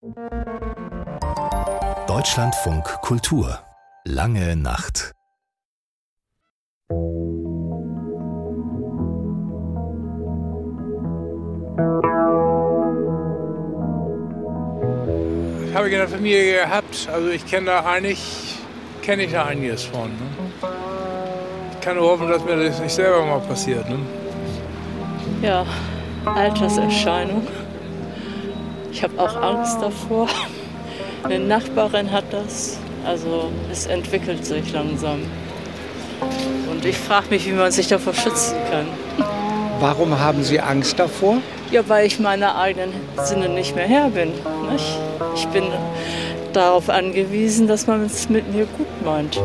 Deutschlandfunk Kultur. Lange Nacht. Ich habe in der Familie gehabt, also ich kenne da einiges von. Ne? Ich kann nur hoffen, dass mir das nicht selber mal passiert. Ne? Ja, Alterserscheinung. Ich habe auch Angst davor. Eine Nachbarin hat das. Also es entwickelt sich langsam. Und ich frage mich, wie man sich davor schützen kann. Warum haben Sie Angst davor? Ja, weil ich meiner eigenen Sinne nicht mehr Herr bin. Nicht? Ich bin darauf angewiesen, dass man es mit mir gut meint.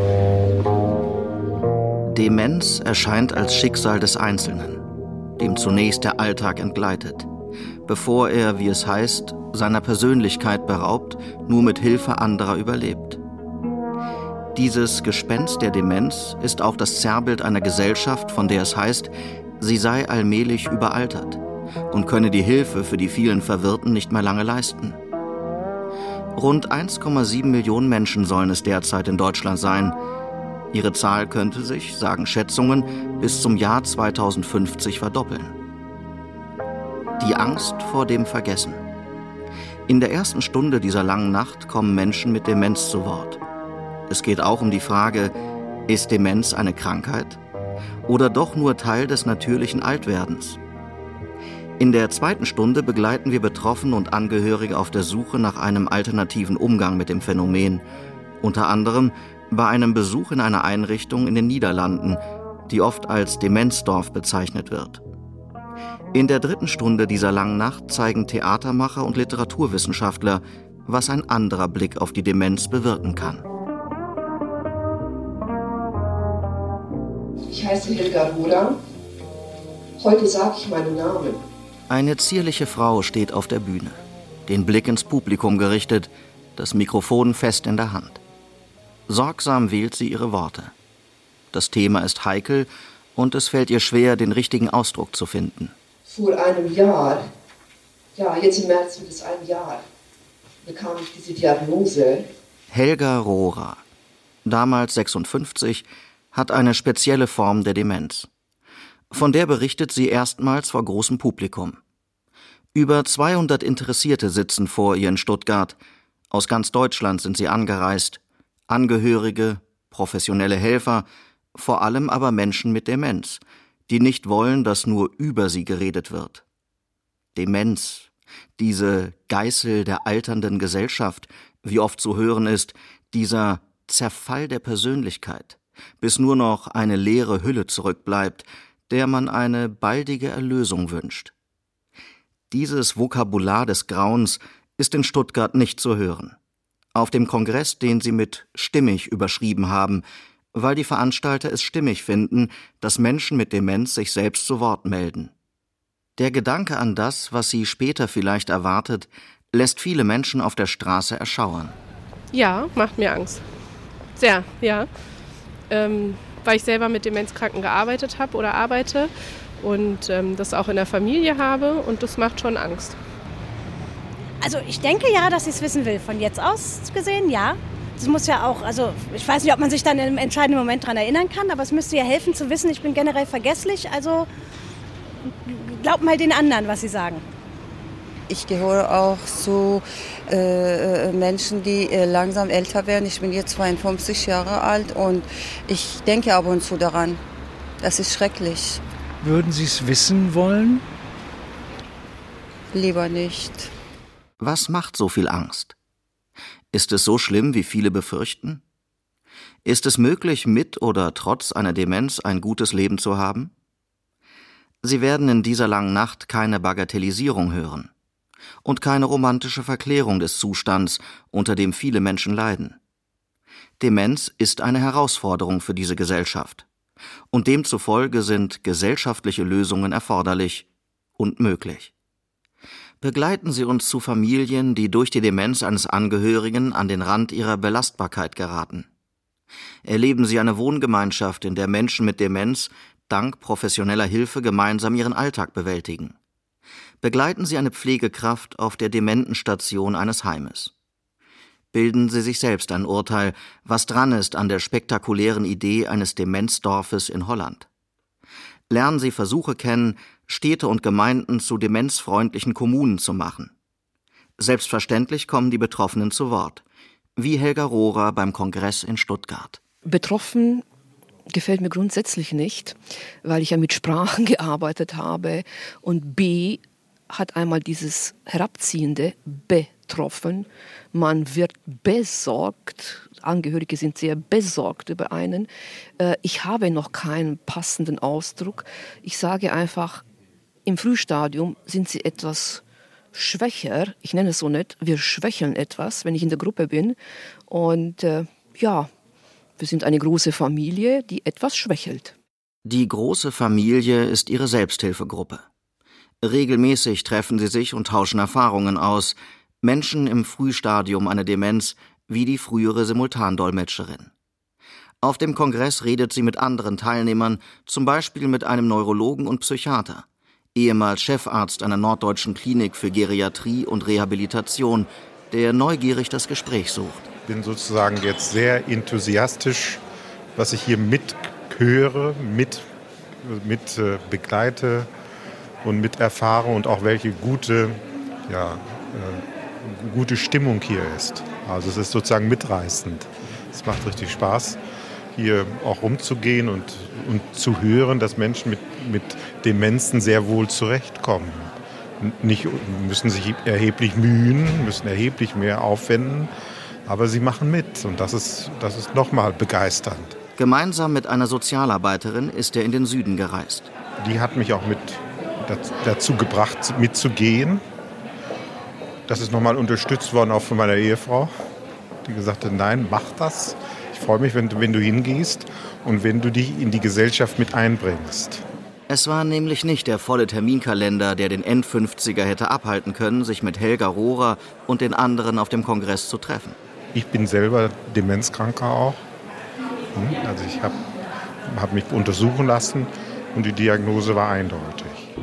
Demenz erscheint als Schicksal des Einzelnen, dem zunächst der Alltag entgleitet, bevor er, wie es heißt, seiner Persönlichkeit beraubt, nur mit Hilfe anderer überlebt. Dieses Gespenst der Demenz ist auch das Zerrbild einer Gesellschaft, von der es heißt, sie sei allmählich überaltert und könne die Hilfe für die vielen Verwirrten nicht mehr lange leisten. Rund 1,7 Millionen Menschen sollen es derzeit in Deutschland sein. Ihre Zahl könnte sich, sagen Schätzungen, bis zum Jahr 2050 verdoppeln. Die Angst vor dem Vergessen. In der ersten Stunde dieser langen Nacht kommen Menschen mit Demenz zu Wort. Es geht auch um die Frage, ist Demenz eine Krankheit oder doch nur Teil des natürlichen Altwerdens? In der zweiten Stunde begleiten wir Betroffene und Angehörige auf der Suche nach einem alternativen Umgang mit dem Phänomen, unter anderem bei einem Besuch in einer Einrichtung in den Niederlanden, die oft als Demenzdorf bezeichnet wird. In der dritten Stunde dieser langen Nacht zeigen Theatermacher und Literaturwissenschaftler, was ein anderer Blick auf die Demenz bewirken kann. Ich heiße Helga Rohrer. Heute sage ich meinen Namen. Eine zierliche Frau steht auf der Bühne, den Blick ins Publikum gerichtet, das Mikrofon fest in der Hand. Sorgsam wählt sie ihre Worte. Das Thema ist heikel und es fällt ihr schwer, den richtigen Ausdruck zu finden. Vor einem Jahr, jetzt im März wird es ein Jahr, bekam ich diese Diagnose. Helga Rohrer, damals 56, hat eine spezielle Form der Demenz. Von der berichtet sie erstmals vor großem Publikum. Über 200 Interessierte sitzen vor ihr in Stuttgart. Aus ganz Deutschland sind sie angereist. Angehörige, professionelle Helfer, vor allem aber Menschen mit Demenz, die nicht wollen, dass nur über sie geredet wird. Demenz, diese Geißel der alternden Gesellschaft, wie oft zu hören ist, dieser Zerfall der Persönlichkeit, bis nur noch eine leere Hülle zurückbleibt, der man eine baldige Erlösung wünscht. Dieses Vokabular des Grauens ist in Stuttgart nicht zu hören. Auf dem Kongress, den sie mit stimmig überschrieben haben, weil die Veranstalter es stimmig finden, dass Menschen mit Demenz sich selbst zu Wort melden. Der Gedanke an das, was sie später vielleicht erwartet, lässt viele Menschen auf der Straße erschauern. Ja, macht mir Angst. Sehr, ja. Weil ich selber mit Demenzkranken gearbeitet habe oder arbeite und das auch in der Familie habe und das macht schon Angst. Also ich denke ja, dass ich es wissen will. Von jetzt aus gesehen, ja. Das muss ja auch, also ich weiß nicht, ob man sich dann im entscheidenden Moment daran erinnern kann, aber es müsste ja helfen zu wissen, ich bin generell vergesslich, also glaub mal den anderen, was sie sagen. Ich gehöre auch zu Menschen, die langsam älter werden. Ich bin jetzt 52 Jahre alt und ich denke ab und zu daran. Das ist schrecklich. Würden Sie es wissen wollen? Lieber nicht. Was macht so viel Angst? Ist es so schlimm, wie viele befürchten? Ist es möglich, mit oder trotz einer Demenz ein gutes Leben zu haben? Sie werden in dieser langen Nacht keine Bagatellisierung hören und keine romantische Verklärung des Zustands, unter dem viele Menschen leiden. Demenz ist eine Herausforderung für diese Gesellschaft und demzufolge sind gesellschaftliche Lösungen erforderlich und möglich. Begleiten Sie uns zu Familien, die durch die Demenz eines Angehörigen an den Rand ihrer Belastbarkeit geraten. Erleben Sie eine Wohngemeinschaft, in der Menschen mit Demenz dank professioneller Hilfe gemeinsam ihren Alltag bewältigen. Begleiten Sie eine Pflegekraft auf der Dementenstation eines Heimes. Bilden Sie sich selbst ein Urteil, was dran ist an der spektakulären Idee eines Demenzdorfes in Holland. Lernen Sie Versuche kennen, Städte und Gemeinden zu demenzfreundlichen Kommunen zu machen. Selbstverständlich kommen die Betroffenen zu Wort, wie Helga Rohrer beim Kongress in Stuttgart. Betroffen gefällt mir grundsätzlich nicht, weil ich ja mit Sprachen gearbeitet habe und B hat einmal dieses herabziehende betroffen. Man wird besorgt, Angehörige sind sehr besorgt über einen. Ich habe noch keinen passenden Ausdruck. Ich sage einfach, im Frühstadium sind sie etwas schwächer. Ich nenne es so nicht, wir schwächeln etwas, wenn ich in der Gruppe bin. Und wir sind eine große Familie, die etwas schwächelt. Die große Familie ist ihre Selbsthilfegruppe. Regelmäßig treffen sie sich und tauschen Erfahrungen aus. Menschen im Frühstadium einer Demenz, wie die frühere Simultandolmetscherin. Auf dem Kongress redet sie mit anderen Teilnehmern, zum Beispiel mit einem Neurologen und Psychiater, ehemals Chefarzt einer norddeutschen Klinik für Geriatrie und Rehabilitation, der neugierig das Gespräch sucht. Ich bin sozusagen jetzt sehr enthusiastisch, was ich hier mithöre, mit begleite und mit erfahre und auch welche gute Stimmung hier ist. Also es ist sozusagen mitreißend. Es macht richtig Spaß, hier auch rumzugehen und zu hören, dass Menschen mit Demenzen sehr wohl zurechtkommen. Müssen sich erheblich mühen, müssen erheblich mehr aufwenden, aber sie machen mit und das ist nochmal begeisternd. Gemeinsam mit einer Sozialarbeiterin ist er in den Süden gereist. Die hat mich auch dazu gebracht, mitzugehen. Das ist nochmal unterstützt worden, auch von meiner Ehefrau, die gesagt hat, nein, mach das. Ich freue mich, wenn du hingehst und wenn du dich in die Gesellschaft mit einbringst. Es war nämlich nicht der volle Terminkalender, der den End-50er hätte abhalten können, sich mit Helga Rohrer und den anderen auf dem Kongress zu treffen. Ich bin selber Demenzkranker auch. Also ich habe mich untersuchen lassen und die Diagnose war eindeutig.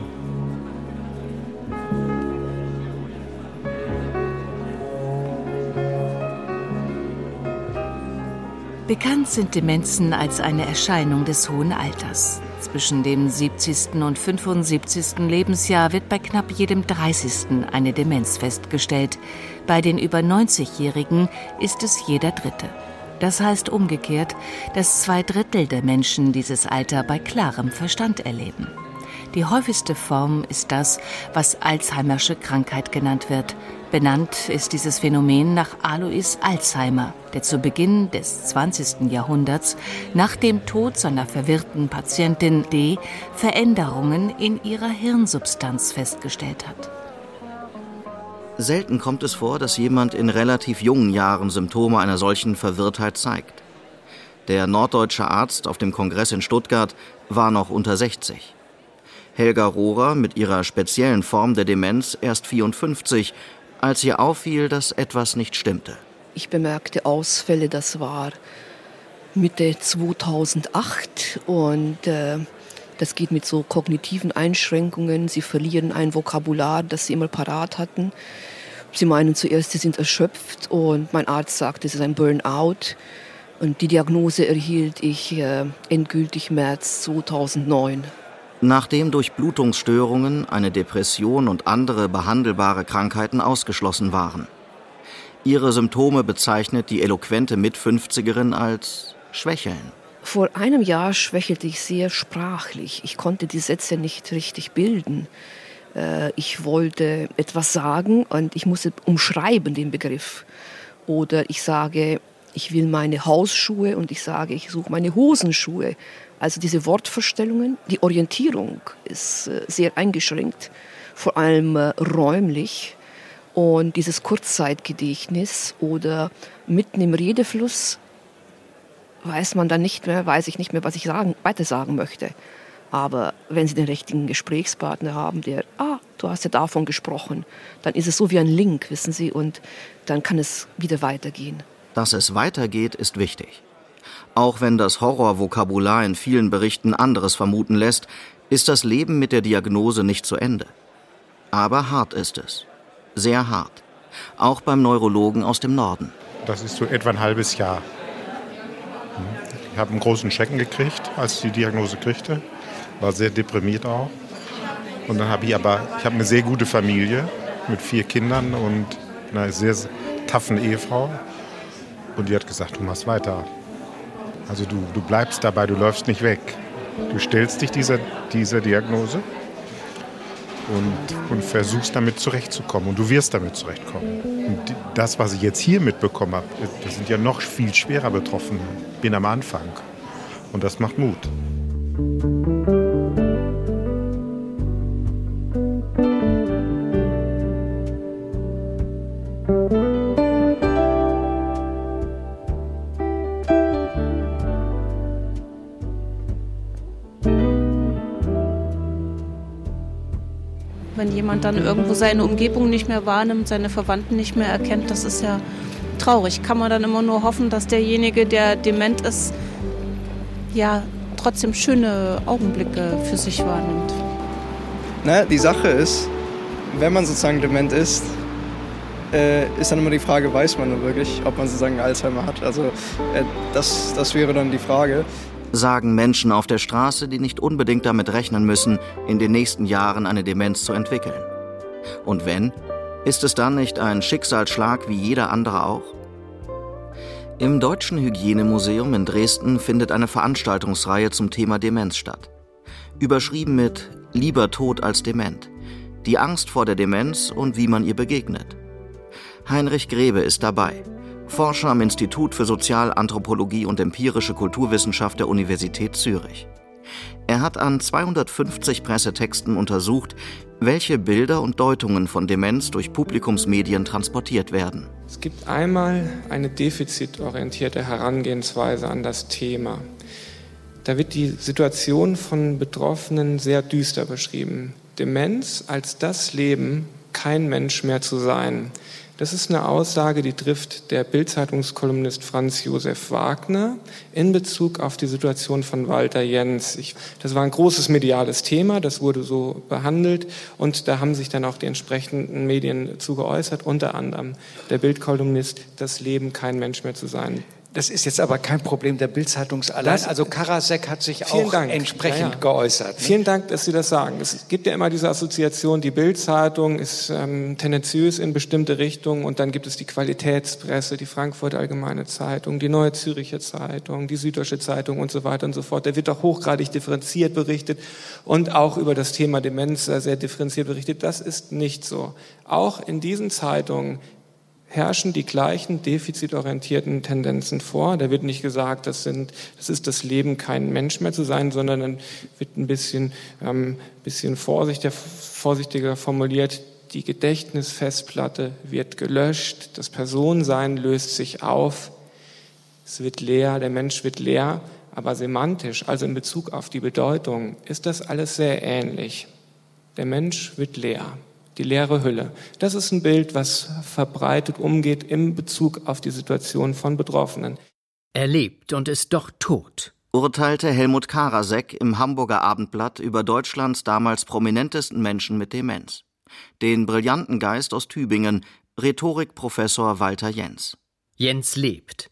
Bekannt sind Demenzen als eine Erscheinung des hohen Alters. Zwischen dem 70. und 75. Lebensjahr wird bei knapp jedem 30. eine Demenz festgestellt. Bei den über 90-Jährigen ist es jeder Dritte. Das heißt umgekehrt, dass 2/3 der Menschen dieses Alter bei klarem Verstand erleben. Die häufigste Form ist das, was Alzheimersche Krankheit genannt wird. Benannt ist dieses Phänomen nach Alois Alzheimer, der zu Beginn des 20. Jahrhunderts nach dem Tod seiner verwirrten Patientin D. Veränderungen in ihrer Hirnsubstanz festgestellt hat. Selten kommt es vor, dass jemand in relativ jungen Jahren Symptome einer solchen Verwirrtheit zeigt. Der norddeutsche Arzt auf dem Kongress in Stuttgart war noch unter 60. Helga Rohrer mit ihrer speziellen Form der Demenz erst 54, als ihr auffiel, dass etwas nicht stimmte. Ich bemerkte Ausfälle, das war Mitte 2008 und das geht mit so kognitiven Einschränkungen. Sie verlieren ein Vokabular, das sie immer parat hatten. Sie meinen zuerst, sie sind erschöpft und mein Arzt sagte, es ist ein Burnout. Und die Diagnose erhielt ich endgültig März 2009. Nachdem durch Blutungsstörungen eine Depression und andere behandelbare Krankheiten ausgeschlossen waren. Ihre Symptome bezeichnet die eloquente Mit-50erin als Schwächeln. Vor einem Jahr schwächelte ich sehr sprachlich. Ich konnte die Sätze nicht richtig bilden. Ich wollte etwas sagen und ich musste umschreiben den Begriff. Oder ich sage, ich will meine Hausschuhe und ich sage, ich suche meine Hosenschuhe. Also diese Wortvorstellungen, die Orientierung ist sehr eingeschränkt, vor allem räumlich. Und dieses Kurzzeitgedächtnis oder mitten im Redefluss weiß ich nicht mehr, was ich weiter sagen möchte. Aber wenn Sie den richtigen Gesprächspartner haben, du hast ja davon gesprochen, dann ist es so wie ein Link, wissen Sie, und dann kann es wieder weitergehen. Dass es weitergeht, ist wichtig. Auch wenn das Horrorvokabular in vielen Berichten anderes vermuten lässt, ist das Leben mit der Diagnose nicht zu Ende. Aber hart ist es. Sehr hart. Auch beim Neurologen aus dem Norden. Das ist so etwa ein halbes Jahr. Ich habe einen großen Schrecken gekriegt, als ich die Diagnose kriegte. War sehr deprimiert auch. Und dann habe ich eine sehr gute Familie mit 4 Kindern und einer sehr taffen Ehefrau. Und die hat gesagt, du machst weiter. Also du bleibst dabei, du läufst nicht weg. Du stellst dich dieser Diagnose und versuchst damit zurechtzukommen. Und du wirst damit zurechtkommen. Und das, was ich jetzt hier mitbekommen habe, das sind ja noch viel schwerer Betroffene. Ich bin am Anfang. Und das macht Mut. Wenn jemand dann irgendwo seine Umgebung nicht mehr wahrnimmt, seine Verwandten nicht mehr erkennt, das ist ja traurig. Kann man dann immer nur hoffen, dass derjenige, der dement ist, ja trotzdem schöne Augenblicke für sich wahrnimmt. Die Sache ist, wenn man sozusagen dement ist dann immer die Frage, weiß man nur wirklich, ob man sozusagen Alzheimer hat. Also das wäre dann die Frage. Sagen Menschen auf der Straße, die nicht unbedingt damit rechnen müssen, in den nächsten Jahren eine Demenz zu entwickeln. Und wenn, ist es dann nicht ein Schicksalsschlag wie jeder andere auch? Im Deutschen Hygienemuseum in Dresden findet eine Veranstaltungsreihe zum Thema Demenz statt. Überschrieben mit »Lieber tot als dement«, die Angst vor der Demenz und wie man ihr begegnet. Heinrich Grebe ist dabei. Forscher am Institut für Sozialanthropologie und empirische Kulturwissenschaft der Universität Zürich. Er hat an 250 Pressetexten untersucht, welche Bilder und Deutungen von Demenz durch Publikumsmedien transportiert werden. Es gibt einmal eine defizitorientierte Herangehensweise an das Thema. Da wird die Situation von Betroffenen sehr düster beschrieben. Demenz als das Leben, kein Mensch mehr zu sein. Das ist eine Aussage, die trifft der Bild-Zeitungskolumnist Franz Josef Wagner in Bezug auf die Situation von Walter Jens. Das war ein großes mediales Thema, das wurde so behandelt und da haben sich dann auch die entsprechenden Medien zu geäußert, unter anderem der Bild-Kolumnist, das Leben, kein Mensch mehr zu sein. Das ist jetzt aber kein Problem der Bild-Zeitung allein. Also Karasek hat sich auch entsprechend geäußert. Ne? Vielen Dank, dass Sie das sagen. Es gibt ja immer diese Assoziation, die Bild-Zeitung ist tendenziös in bestimmte Richtungen und dann gibt es die Qualitätspresse, die Frankfurter Allgemeine Zeitung, die Neue Zürcher Zeitung, die Süddeutsche Zeitung und so weiter und so fort. Da wird auch hochgradig differenziert berichtet und auch über das Thema Demenz sehr differenziert berichtet. Das ist nicht so. Auch in diesen Zeitungen herrschen die gleichen defizitorientierten Tendenzen vor. Da wird nicht gesagt, das ist das Leben, kein Mensch mehr zu sein, sondern dann wird ein bisschen vorsichtiger formuliert. Die Gedächtnisfestplatte wird gelöscht, das Personensein löst sich auf, es wird leer, der Mensch wird leer, aber semantisch, also in Bezug auf die Bedeutung, ist das alles sehr ähnlich. Der Mensch wird leer. Die leere Hülle. Das ist ein Bild, was verbreitet umgeht in Bezug auf die Situation von Betroffenen. Er lebt und ist doch tot, urteilte Helmut Karasek im Hamburger Abendblatt über Deutschlands damals prominentesten Menschen mit Demenz. Den brillanten Geist aus Tübingen, Rhetorikprofessor Walter Jens. Jens lebt,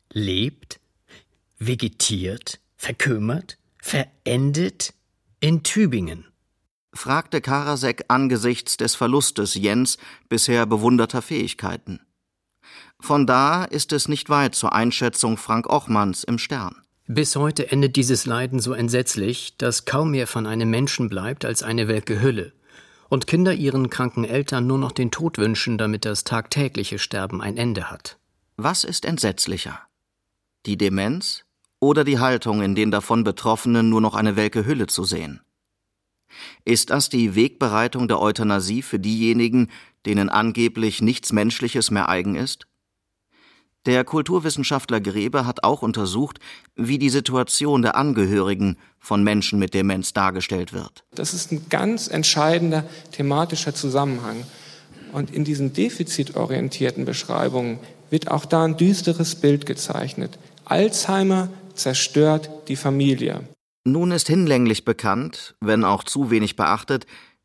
vegetiert, verkümmert, verendet in Tübingen. Fragte Karasek angesichts des Verlustes Jens bisher bewunderter Fähigkeiten. Von da ist es nicht weit zur Einschätzung Frank Ochmanns im Stern. Bis heute endet dieses Leiden so entsetzlich, dass kaum mehr von einem Menschen bleibt als eine welke Hülle und Kinder ihren kranken Eltern nur noch den Tod wünschen, damit das tagtägliche Sterben ein Ende hat. Was ist entsetzlicher? Die Demenz oder die Haltung, in den davon Betroffenen nur noch eine welke Hülle zu sehen? Ist das die Wegbereitung der Euthanasie für diejenigen, denen angeblich nichts Menschliches mehr eigen ist? Der Kulturwissenschaftler Grebe hat auch untersucht, wie die Situation der Angehörigen von Menschen mit Demenz dargestellt wird. Das ist ein ganz entscheidender thematischer Zusammenhang. Und in diesen defizitorientierten Beschreibungen wird auch da ein düsteres Bild gezeichnet. Alzheimer zerstört die Familie. Nun ist hinlänglich bekannt, wenn auch zu wenig beachtet,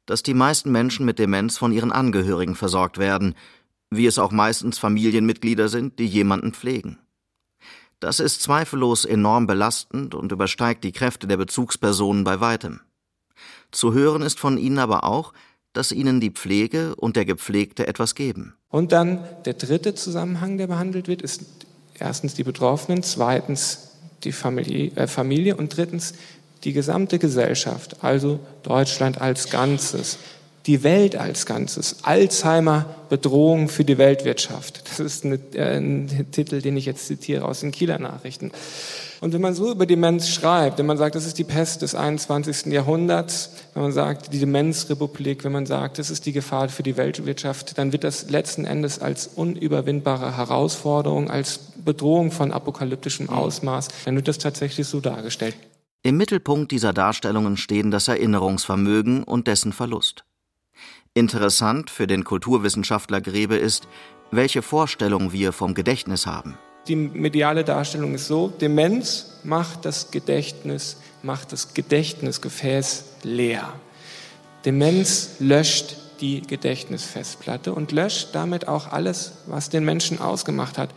dass die meisten Menschen mit Demenz von ihren Angehörigen versorgt werden, wie es auch meistens Familienmitglieder sind, die jemanden pflegen. Das ist zweifellos enorm belastend und übersteigt die Kräfte der Bezugspersonen bei weitem. Zu hören ist von ihnen aber auch, dass ihnen die Pflege und der Gepflegte etwas geben. Und dann der dritte Zusammenhang, der behandelt wird, ist erstens die Betroffenen, zweitens die Familie und drittens die gesamte Gesellschaft, also Deutschland als Ganzes, die Welt als Ganzes. Alzheimer, Bedrohung für die Weltwirtschaft. Das ist ein Titel, den ich jetzt zitiere aus den Kieler Nachrichten. Und wenn man so über Demenz schreibt, wenn man sagt, das ist die Pest des 21. Jahrhunderts, wenn man sagt, die Demenzrepublik, wenn man sagt, das ist die Gefahr für die Weltwirtschaft, dann wird das letzten Endes als unüberwindbare Herausforderung, als Bedrohung von apokalyptischem Ausmaß, dann wird das tatsächlich so dargestellt. Im Mittelpunkt dieser Darstellungen stehen das Erinnerungsvermögen und dessen Verlust. Interessant für den Kulturwissenschaftler Grebe ist, welche Vorstellung wir vom Gedächtnis haben. Die mediale Darstellung ist so, Demenz macht das Gedächtnisgefäß leer. Demenz löscht die Gedächtnisfestplatte und löscht damit auch alles, was den Menschen ausgemacht hat.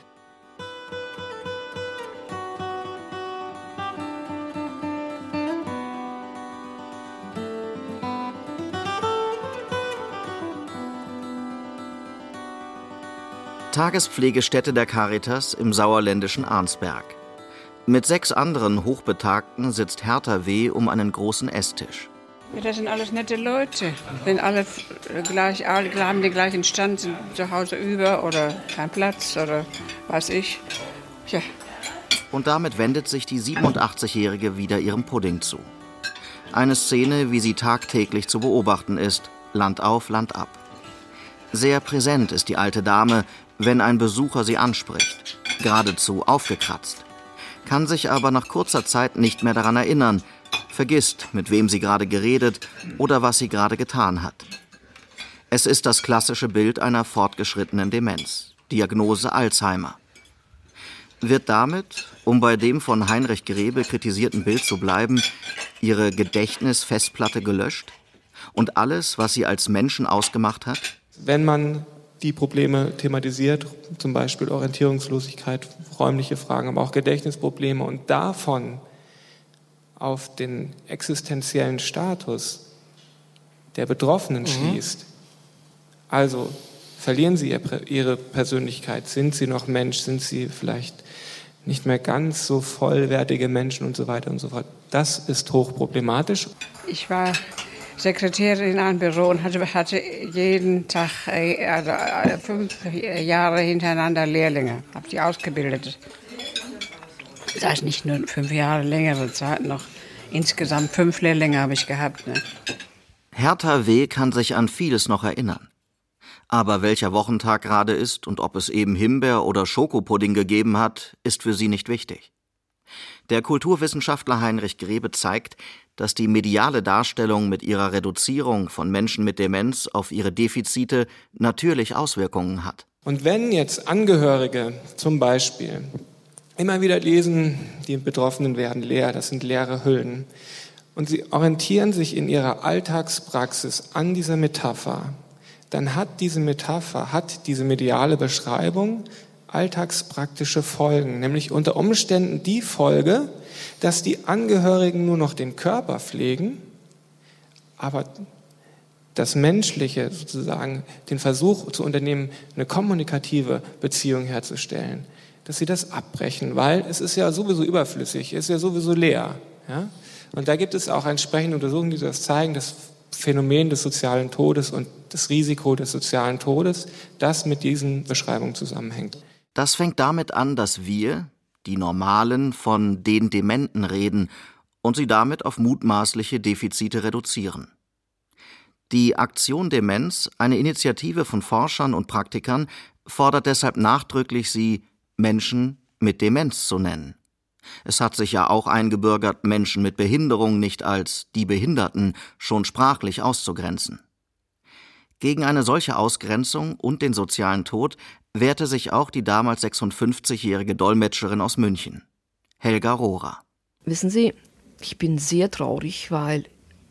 Tagespflegestätte der Caritas im sauerländischen Arnsberg. Mit 6 anderen Hochbetagten sitzt Hertha W. um einen großen Esstisch. Ja, das sind alles nette Leute. Sind alle gleich, alle haben den gleichen Stand, sind zu Hause über oder kein Platz oder weiß ich. Ja. Und damit wendet sich die 87-Jährige wieder ihrem Pudding zu. Eine Szene, wie sie tagtäglich zu beobachten ist, Land auf, Land ab. Sehr präsent ist die alte Dame, wenn ein Besucher sie anspricht, geradezu aufgekratzt, kann sich aber nach kurzer Zeit nicht mehr daran erinnern, vergisst, mit wem sie gerade geredet oder was sie gerade getan hat. Es ist das klassische Bild einer fortgeschrittenen Demenz, Diagnose Alzheimer. Wird damit, um bei dem von Heinrich Grebe kritisierten Bild zu bleiben, ihre Gedächtnisfestplatte gelöscht und alles, was sie als Menschen ausgemacht hat? Wenn man die Probleme thematisiert, zum Beispiel Orientierungslosigkeit, räumliche Fragen, aber auch Gedächtnisprobleme und davon auf den existenziellen Status der Betroffenen schließt. Also verlieren sie ihre Persönlichkeit, sind sie noch Mensch, sind sie vielleicht nicht mehr ganz so vollwertige Menschen und so weiter und so fort. Das ist hochproblematisch. Ich war Sekretärin in einem Büro und hatte jeden Tag 5 Jahre hintereinander Lehrlinge. Habe die ausgebildet. Das heißt nicht nur 5 Jahre, längere Zeit noch. Insgesamt 5 Lehrlinge habe ich gehabt. Ne? Hertha W. kann sich an vieles noch erinnern. Aber welcher Wochentag gerade ist und ob es eben Himbeer- oder Schokopudding gegeben hat, ist für sie nicht wichtig. Der Kulturwissenschaftler Heinrich Grebe zeigt, dass die mediale Darstellung mit ihrer Reduzierung von Menschen mit Demenz auf ihre Defizite natürlich Auswirkungen hat. Und wenn jetzt Angehörige zum Beispiel immer wieder lesen, die Betroffenen werden leer, das sind leere Hüllen, und sie orientieren sich in ihrer Alltagspraxis an dieser Metapher, dann hat diese mediale Beschreibung alltagspraktische Folgen, nämlich unter Umständen die Folge, dass die Angehörigen nur noch den Körper pflegen, aber das Menschliche sozusagen, den Versuch zu unternehmen, eine kommunikative Beziehung herzustellen, dass sie das abbrechen, weil es ist ja sowieso überflüssig, es ist ja sowieso leer. Ja? Und da gibt es auch entsprechende Untersuchungen, die das zeigen, das Phänomen des sozialen Todes und das Risiko des sozialen Todes, das mit diesen Beschreibungen zusammenhängt. Das fängt damit an, dass wir, die Normalen, von den Dementen reden und sie damit auf mutmaßliche Defizite reduzieren. Die Aktion Demenz, eine Initiative von Forschern und Praktikern, fordert deshalb nachdrücklich, sie Menschen mit Demenz zu nennen. Es hat sich ja auch eingebürgert, Menschen mit Behinderung nicht als die Behinderten schon sprachlich auszugrenzen. Gegen eine solche Ausgrenzung und den sozialen Tod wehrte sich auch die damals 56-jährige Dolmetscherin aus München, Helga Rohrer. Wissen Sie, ich bin sehr traurig, weil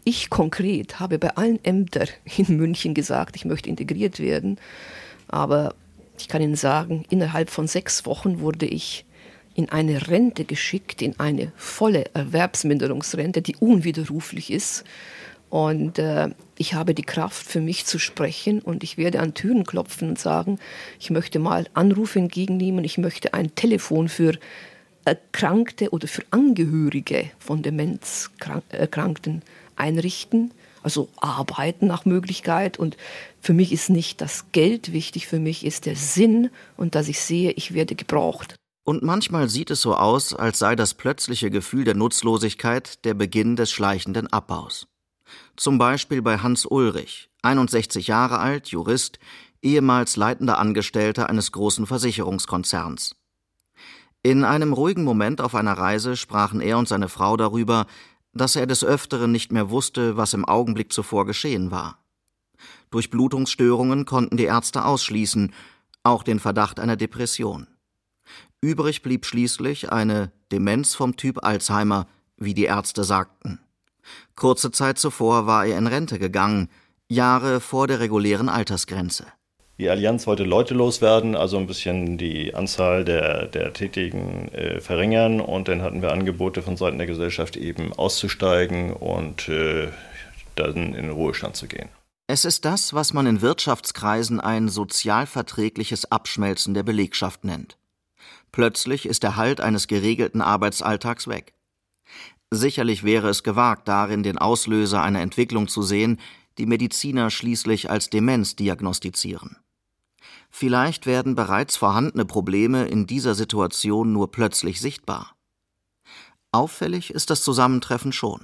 ich konkret habe bei allen Ämtern in München gesagt, ich möchte integriert werden. Aber ich kann Ihnen sagen, innerhalb von 6 Wochen wurde ich in eine Rente geschickt, in eine volle Erwerbsminderungsrente, die unwiderruflich ist. Und ich habe die Kraft, für mich zu sprechen, und ich werde an Türen klopfen und sagen, ich möchte mal Anrufe entgegennehmen, ich möchte ein Telefon für Erkrankte oder für Angehörige von Demenzerkrankten einrichten, also arbeiten nach Möglichkeit. Und für mich ist nicht das Geld wichtig, für mich ist der Sinn und dass ich sehe, ich werde gebraucht. Und manchmal sieht es so aus, als sei das plötzliche Gefühl der Nutzlosigkeit der Beginn des schleichenden Abbaus. Zum Beispiel bei Hans Ulrich, 61 Jahre alt, Jurist, ehemals leitender Angestellter eines großen Versicherungskonzerns. In einem ruhigen Moment auf einer Reise sprachen er und seine Frau darüber, dass er des Öfteren nicht mehr wusste, was im Augenblick zuvor geschehen war. Durchblutungsstörungen konnten die Ärzte ausschließen, auch den Verdacht einer Depression. Übrig blieb schließlich eine Demenz vom Typ Alzheimer, wie die Ärzte sagten. Kurze Zeit zuvor war er in Rente gegangen, Jahre vor der regulären Altersgrenze. Die Allianz wollte Leute loswerden, also ein bisschen die Anzahl der Tätigen verringern, und dann hatten wir Angebote von Seiten der Gesellschaft eben auszusteigen und dann in den Ruhestand zu gehen. Es ist das, was man in Wirtschaftskreisen ein sozialverträgliches Abschmelzen der Belegschaft nennt. Plötzlich ist der Halt eines geregelten Arbeitsalltags weg. Sicherlich wäre es gewagt, darin den Auslöser einer Entwicklung zu sehen, die Mediziner schließlich als Demenz diagnostizieren. Vielleicht werden bereits vorhandene Probleme in dieser Situation nur plötzlich sichtbar. Auffällig ist das Zusammentreffen schon.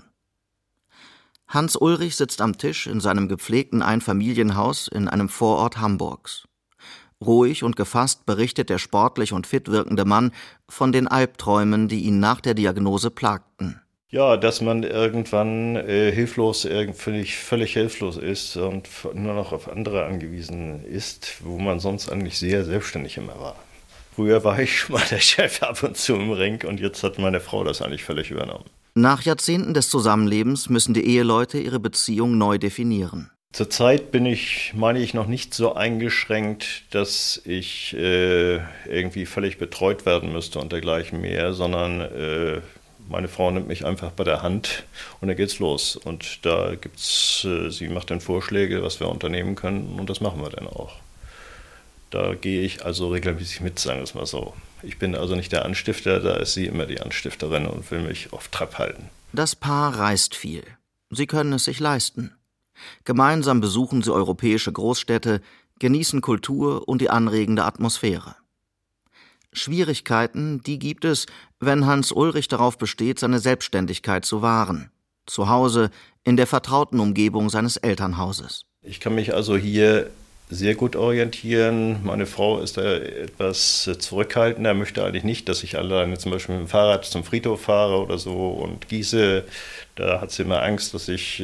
Hans Ulrich sitzt am Tisch in seinem gepflegten Einfamilienhaus in einem Vorort Hamburgs. Ruhig und gefasst berichtet der sportlich und fit wirkende Mann von den Albträumen, die ihn nach der Diagnose plagten. Ja, dass man irgendwann völlig hilflos ist und nur noch auf andere angewiesen ist, wo man sonst eigentlich sehr selbstständig immer war. Früher war ich schon mal der Chef ab und zu im Ring, und jetzt hat meine Frau das eigentlich völlig übernommen. Nach Jahrzehnten des Zusammenlebens müssen die Eheleute ihre Beziehung neu definieren. Zurzeit meine ich, noch nicht so eingeschränkt, dass ich irgendwie völlig betreut werden müsste und dergleichen mehr, sondern meine Frau nimmt mich einfach bei der Hand und dann geht's los. Und da sie macht dann Vorschläge, was wir unternehmen können, und das machen wir dann auch. Da gehe ich also regelmäßig mit, sagen wir es mal so. Ich bin also nicht der Anstifter, da ist sie immer die Anstifterin und will mich auf Trab halten. Das Paar reist viel. Sie können es sich leisten. Gemeinsam besuchen sie europäische Großstädte, genießen Kultur und die anregende Atmosphäre. Schwierigkeiten, die gibt es, wenn Hans Ulrich darauf besteht, seine Selbstständigkeit zu wahren. Zu Hause, in der vertrauten Umgebung seines Elternhauses. Ich kann mich also hier sehr gut orientieren. Meine Frau ist da etwas zurückhaltender, möchte eigentlich nicht, dass ich alleine zum Beispiel mit dem Fahrrad zum Friedhof fahre oder so und gieße. Da hat sie immer Angst, dass ich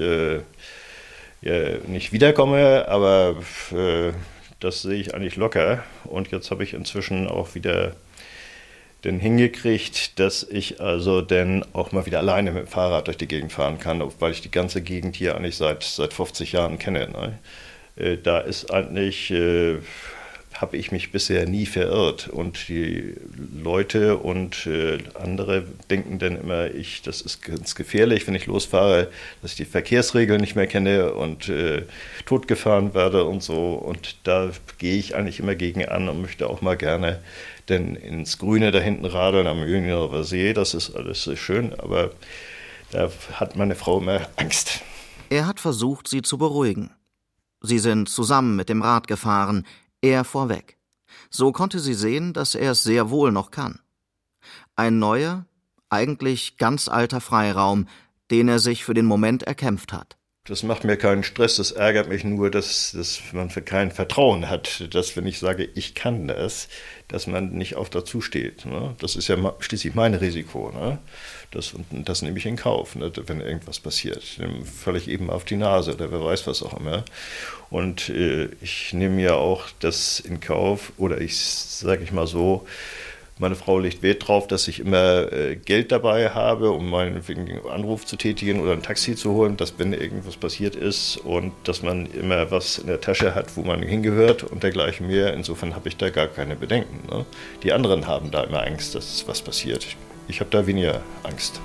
nicht wiederkomme, aber das sehe ich eigentlich locker. Und jetzt habe ich inzwischen auch wieder den hingekriegt, dass ich also dann auch mal wieder alleine mit dem Fahrrad durch die Gegend fahren kann, weil ich die ganze Gegend hier eigentlich seit 50 Jahren kenne. Ne? Da ist eigentlich, habe ich mich bisher nie verirrt. Und die Leute und andere denken dann immer, das ist ganz gefährlich, wenn ich losfahre, dass ich die Verkehrsregeln nicht mehr kenne und totgefahren werde und so. Und da gehe ich eigentlich immer gegen an und möchte auch mal gerne denn ins Grüne da hinten radeln am Jüngerer See. Das ist alles so schön, aber da hat meine Frau immer Angst. Er hat versucht, sie zu beruhigen. Sie sind zusammen mit dem Rad gefahren, er vorweg. So konnte sie sehen, dass er es sehr wohl noch kann. Ein neuer, eigentlich ganz alter Freiraum, den er sich für den Moment erkämpft hat. Das macht mir keinen Stress, das ärgert mich nur, dass man kein Vertrauen hat, dass, wenn ich sage, ich kann das, dass man nicht auch dazu steht. Ne? Das ist ja schließlich mein Risiko. Ne? Das nehme ich in Kauf, ne? Wenn irgendwas passiert. Dann falle ich eben auf die Nase oder wer weiß was auch immer. Und ich nehme ja auch das in Kauf, oder ich sage ich mal so, Meine Frau legt Wert drauf, dass ich immer Geld dabei habe, um meinen Anruf zu tätigen oder ein Taxi zu holen, dass wenn irgendwas passiert ist und dass man immer was in der Tasche hat, wo man hingehört und dergleichen mehr. Insofern habe ich da gar keine Bedenken. Ne? Die anderen haben da immer Angst, dass was passiert. Ich habe da weniger Angst.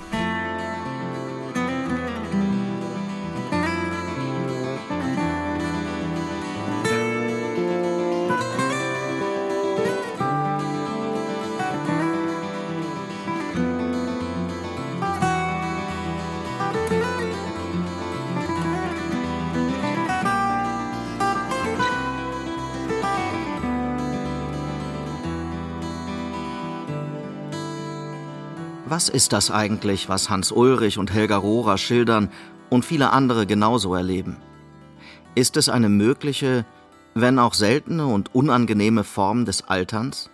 Was ist das eigentlich, was Hans Ulrich und Helga Rohrer schildern und viele andere genauso erleben? Ist es eine mögliche, wenn auch seltene und unangenehme Form des Alterns?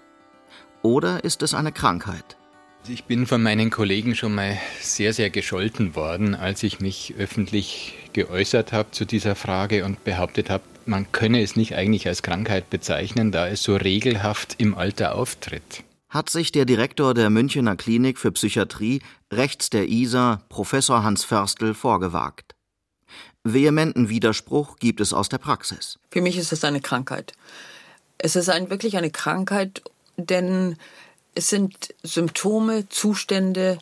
Oder ist es eine Krankheit? Ich bin von meinen Kollegen schon mal sehr, sehr gescholten worden, als ich mich öffentlich geäußert habe zu dieser Frage und behauptet habe, man könne es nicht eigentlich als Krankheit bezeichnen, da es so regelhaft im Alter auftritt. Hat sich der Direktor der Münchener Klinik für Psychiatrie rechts der Isar, Professor Hans Förstl, vorgewagt. Vehementen Widerspruch gibt es aus der Praxis. Für mich ist es eine Krankheit. Es ist wirklich eine Krankheit, denn es sind Symptome, Zustände,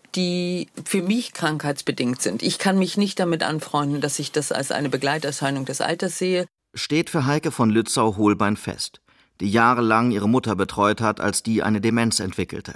die für mich krankheitsbedingt sind. Ich kann mich nicht damit anfreunden, dass ich das als eine Begleiterscheinung des Alters sehe. Steht für Heike von Lützau-Holbein fest, die jahrelang ihre Mutter betreut hat, als die eine Demenz entwickelte.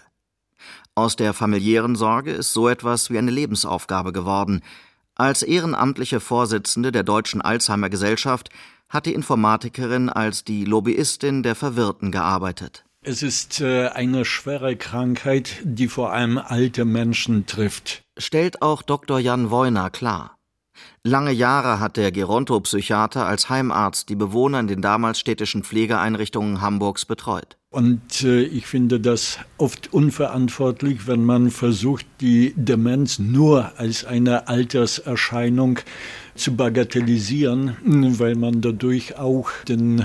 Aus der familiären Sorge ist so etwas wie eine Lebensaufgabe geworden. Als ehrenamtliche Vorsitzende der Deutschen Alzheimer-Gesellschaft hat die Informatikerin als die Lobbyistin der Verwirrten gearbeitet. Es ist eine schwere Krankheit, die vor allem alte Menschen trifft. Stellt auch Dr. Jan Woyna klar. Lange Jahre hat der Gerontopsychiater als Heimarzt die Bewohner in den damals städtischen Pflegeeinrichtungen Hamburgs betreut. Und ich finde das oft unverantwortlich, wenn man versucht, die Demenz nur als eine Alterserscheinung zu bagatellisieren, weil man dadurch auch den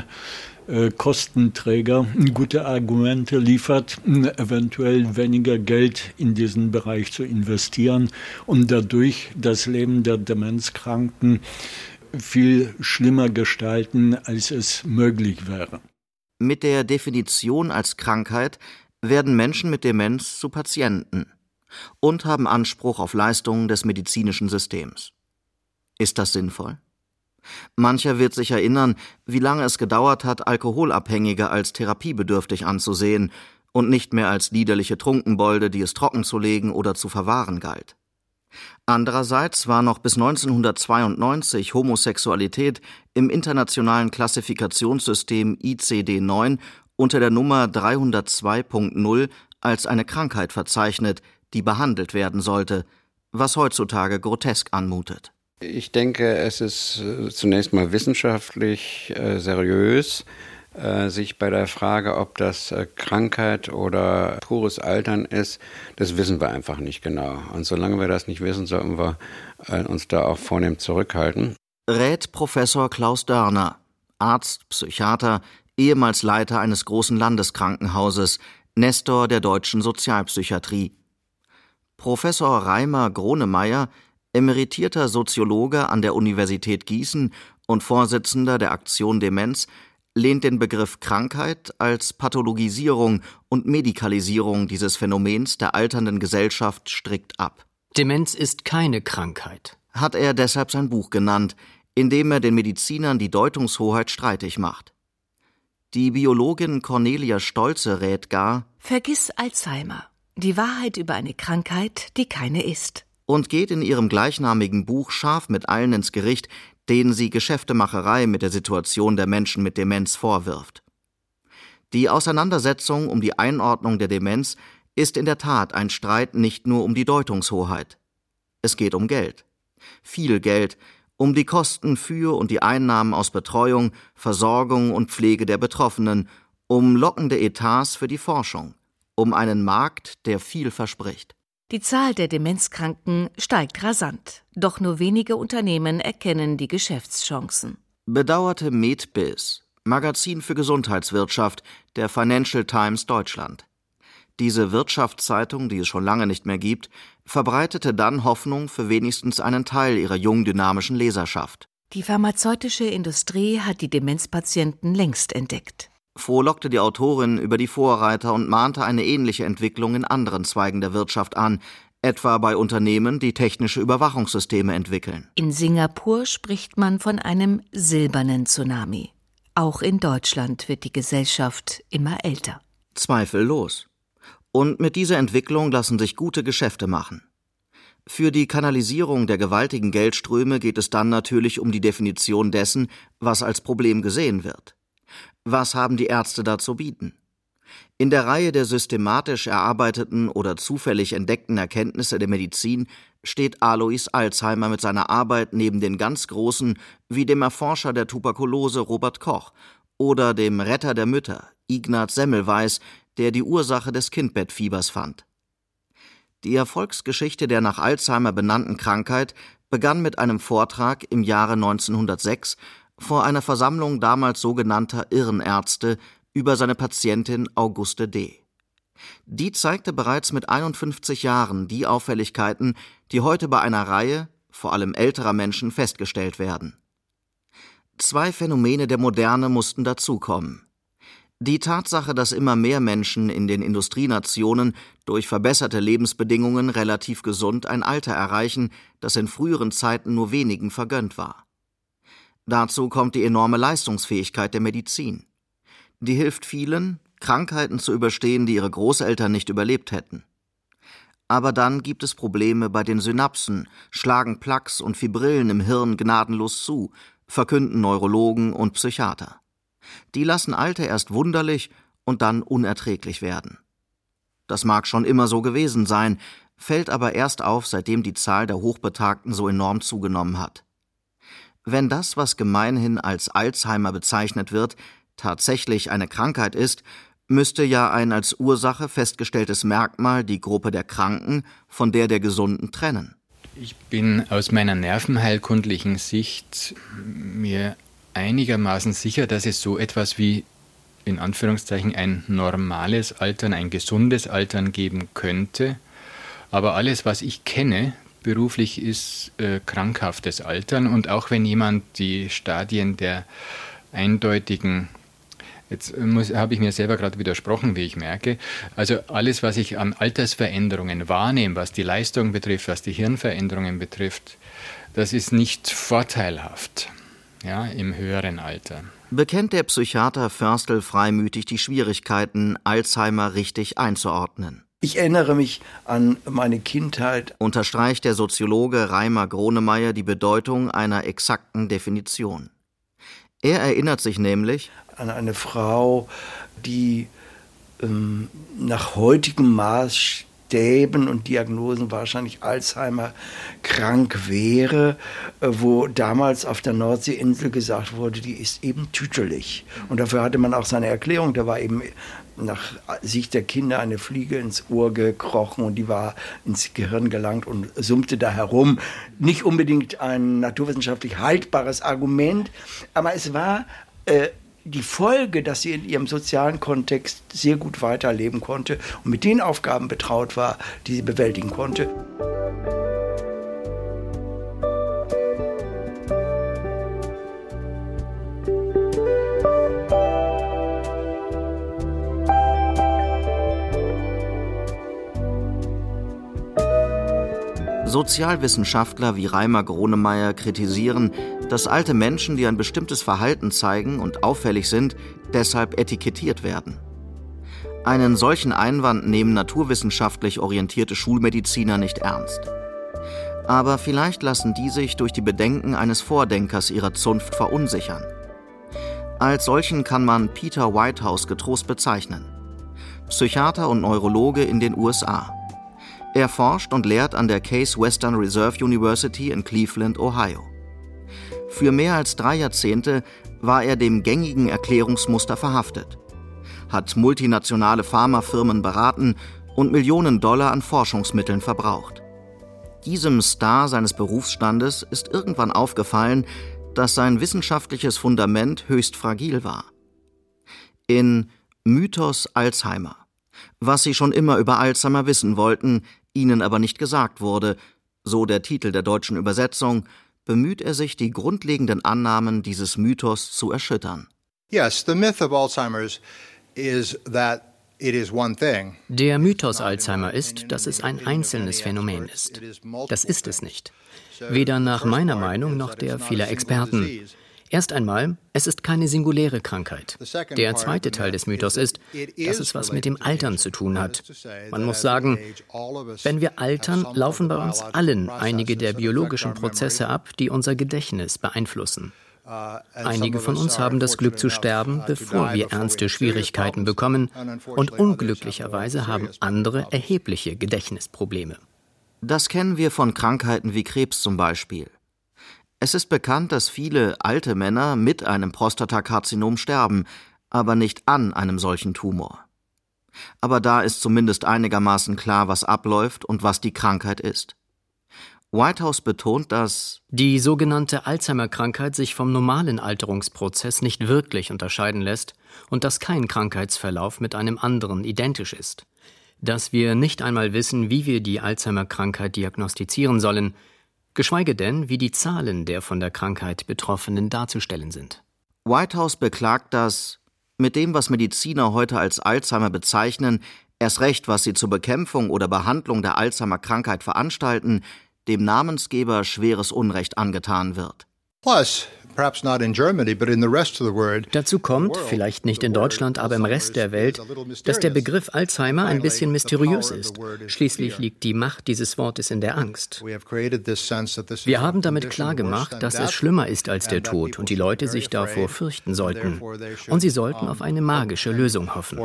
Kostenträger gute Argumente liefert, eventuell weniger Geld in diesen Bereich zu investieren und dadurch das Leben der Demenzkranken viel schlimmer gestalten, als es möglich wäre. Mit der Definition als Krankheit werden Menschen mit Demenz zu Patienten und haben Anspruch auf Leistungen des medizinischen Systems. Ist das sinnvoll? Mancher wird sich erinnern, wie lange es gedauert hat, Alkoholabhängige als therapiebedürftig anzusehen und nicht mehr als liederliche Trunkenbolde, die es trockenzulegen oder zu verwahren galt. Andererseits war noch bis 1992 Homosexualität im internationalen Klassifikationssystem ICD-9 unter der Nummer 302.0 als eine Krankheit verzeichnet, die behandelt werden sollte, was heutzutage grotesk anmutet. Ich denke, es ist zunächst mal wissenschaftlich seriös, sich bei der Frage, ob das Krankheit oder pures Altern ist, das wissen wir einfach nicht genau. Und solange wir das nicht wissen, sollten wir uns da auch vornehm zurückhalten. Rät Professor Klaus Dörner, Arzt, Psychiater, ehemals Leiter eines großen Landeskrankenhauses, Nestor der deutschen Sozialpsychiatrie. Professor Reimer Gronemeyer, emeritierter Soziologe an der Universität Gießen und Vorsitzender der Aktion Demenz, lehnt den Begriff Krankheit als Pathologisierung und Medikalisierung dieses Phänomens der alternden Gesellschaft strikt ab. Demenz ist keine Krankheit, hat er deshalb sein Buch genannt, in dem er den Medizinern die Deutungshoheit streitig macht. Die Biologin Cornelia Stolze rät gar: Vergiss Alzheimer, die Wahrheit über eine Krankheit, die keine ist. Und geht in ihrem gleichnamigen Buch scharf mit allen ins Gericht, denen sie Geschäftemacherei mit der Situation der Menschen mit Demenz vorwirft. Die Auseinandersetzung um die Einordnung der Demenz ist in der Tat ein Streit nicht nur um die Deutungshoheit. Es geht um Geld. Viel Geld, um die Kosten für und die Einnahmen aus Betreuung, Versorgung und Pflege der Betroffenen, um lockende Etats für die Forschung, um einen Markt, der viel verspricht. Die Zahl der Demenzkranken steigt rasant, doch nur wenige Unternehmen erkennen die Geschäftschancen. Bedauerte MedBiz, Magazin für Gesundheitswirtschaft der Financial Times Deutschland. Diese Wirtschaftszeitung, die es schon lange nicht mehr gibt, verbreitete dann Hoffnung für wenigstens einen Teil ihrer jungen, dynamischen Leserschaft. Die pharmazeutische Industrie hat die Demenzpatienten längst entdeckt. Frohlockte die Autorin über die Vorreiter und mahnte eine ähnliche Entwicklung in anderen Zweigen der Wirtschaft an, etwa bei Unternehmen, die technische Überwachungssysteme entwickeln. In Singapur spricht man von einem silbernen Tsunami. Auch in Deutschland wird die Gesellschaft immer älter. Zweifellos. Und mit dieser Entwicklung lassen sich gute Geschäfte machen. Für die Kanalisierung der gewaltigen Geldströme geht es dann natürlich um die Definition dessen, was als Problem gesehen wird. Was haben die Ärzte da zu bieten? In der Reihe der systematisch erarbeiteten oder zufällig entdeckten Erkenntnisse der Medizin steht Alois Alzheimer mit seiner Arbeit neben den ganz Großen wie dem Erforscher der Tuberkulose Robert Koch oder dem Retter der Mütter Ignaz Semmelweis, der die Ursache des Kindbettfiebers fand. Die Erfolgsgeschichte der nach Alzheimer benannten Krankheit begann mit einem Vortrag im Jahre 1906 vor einer Versammlung damals sogenannter Irrenärzte über seine Patientin Auguste D. Die zeigte bereits mit 51 Jahren die Auffälligkeiten, die heute bei einer Reihe, vor allem älterer Menschen, festgestellt werden. 2 Phänomene der Moderne mussten dazukommen. Die Tatsache, dass immer mehr Menschen in den Industrienationen durch verbesserte Lebensbedingungen relativ gesund ein Alter erreichen, das in früheren Zeiten nur wenigen vergönnt war. Dazu kommt die enorme Leistungsfähigkeit der Medizin. Die hilft vielen, Krankheiten zu überstehen, die ihre Großeltern nicht überlebt hätten. Aber dann gibt es Probleme bei den Synapsen, schlagen Plaques und Fibrillen im Hirn gnadenlos zu, verkünden Neurologen und Psychiater. Die lassen Alter erst wunderlich und dann unerträglich werden. Das mag schon immer so gewesen sein, fällt aber erst auf, seitdem die Zahl der Hochbetagten so enorm zugenommen hat. Wenn das, was gemeinhin als Alzheimer bezeichnet wird, tatsächlich eine Krankheit ist, müsste ja ein als Ursache festgestelltes Merkmal die Gruppe der Kranken von der Gesunden trennen. Ich bin aus meiner nervenheilkundlichen Sicht mir einigermaßen sicher, dass es so etwas wie, in Anführungszeichen, ein normales Altern, ein gesundes Altern geben könnte. Aber alles, was ich kenne, beruflich, ist krankhaftes Altern. Und auch wenn jemand die Stadien der eindeutigen, jetzt habe ich mir selber gerade widersprochen, wie ich merke, also alles, was ich an Altersveränderungen wahrnehme, was die Leistung betrifft, was die Hirnveränderungen betrifft, das ist nicht vorteilhaft. Ja, im höheren Alter. Bekennt der Psychiater Förstl freimütig die Schwierigkeiten, Alzheimer richtig einzuordnen. Ich erinnere mich an meine Kindheit. Unterstreicht der Soziologe Reimer Gronemeyer die Bedeutung einer exakten Definition. Er erinnert sich nämlich an eine Frau, die nach heutigem Maßstäben und Diagnosen wahrscheinlich Alzheimer krank wäre, wo damals auf der Nordseeinsel gesagt wurde, die ist eben tütelig. Und dafür hatte man auch seine Erklärung, da war eben nach Sicht der Kinder eine Fliege ins Ohr gekrochen und die war ins Gehirn gelangt und summte da herum. Nicht unbedingt ein naturwissenschaftlich haltbares Argument, aber es war die Folge, dass sie in ihrem sozialen Kontext sehr gut weiterleben konnte und mit den Aufgaben betraut war, die sie bewältigen konnte. Sozialwissenschaftler wie Reimer Gronemeyer kritisieren, dass alte Menschen, die ein bestimmtes Verhalten zeigen und auffällig sind, deshalb etikettiert werden. Einen solchen Einwand nehmen naturwissenschaftlich orientierte Schulmediziner nicht ernst. Aber vielleicht lassen die sich durch die Bedenken eines Vordenkers ihrer Zunft verunsichern. Als solchen kann man Peter Whitehouse getrost bezeichnen. Psychiater und Neurologe in den USA. Er forscht und lehrt an der Case Western Reserve University in Cleveland, Ohio. Für mehr als 3 Jahrzehnte war er dem gängigen Erklärungsmuster verhaftet, hat multinationale Pharmafirmen beraten und Millionen Dollar an Forschungsmitteln verbraucht. Diesem Star seines Berufsstandes ist irgendwann aufgefallen, dass sein wissenschaftliches Fundament höchst fragil war. In Mythos Alzheimer Was sie schon immer über Alzheimer wissen wollten, ihnen aber nicht gesagt wurde, so der Titel der deutschen Übersetzung, bemüht er sich, die grundlegenden Annahmen dieses Mythos zu erschüttern. Yes, the myth of Alzheimer's is that it is one thing. Der Mythos Alzheimer ist, dass es ein einzelnes Phänomen ist. Das ist es nicht. Weder nach meiner Meinung noch der vieler Experten. Erst einmal, es ist keine singuläre Krankheit. Der zweite Teil des Mythos ist, dass es was mit dem Altern zu tun hat. Man muss sagen, wenn wir altern, laufen bei uns allen einige der biologischen Prozesse ab, die unser Gedächtnis beeinflussen. Einige von uns haben das Glück zu sterben, bevor wir ernste Schwierigkeiten bekommen, und unglücklicherweise haben andere erhebliche Gedächtnisprobleme. Das kennen wir von Krankheiten wie Krebs zum Beispiel. Es ist bekannt, dass viele alte Männer mit einem Prostatakarzinom sterben, aber nicht an einem solchen Tumor. Aber da ist zumindest einigermaßen klar, was abläuft und was die Krankheit ist. Whitehouse betont, dass die sogenannte Alzheimer-Krankheit sich vom normalen Alterungsprozess nicht wirklich unterscheiden lässt und dass kein Krankheitsverlauf mit einem anderen identisch ist. Dass wir nicht einmal wissen, wie wir die Alzheimer-Krankheit diagnostizieren sollen, geschweige denn, wie die Zahlen der von der Krankheit Betroffenen darzustellen sind. Whitehouse beklagt, dass mit dem, was Mediziner heute als Alzheimer bezeichnen, erst recht, was sie zur Bekämpfung oder Behandlung der Alzheimer-Krankheit veranstalten, dem Namensgeber schweres Unrecht angetan wird. Dazu kommt, vielleicht nicht in Deutschland, aber im Rest der Welt, dass der Begriff Alzheimer ein bisschen mysteriös ist. Schließlich liegt die Macht dieses Wortes in der Angst. Wir haben damit klargemacht, dass es schlimmer ist als der Tod und die Leute sich davor fürchten sollten. Und sie sollten auf eine magische Lösung hoffen.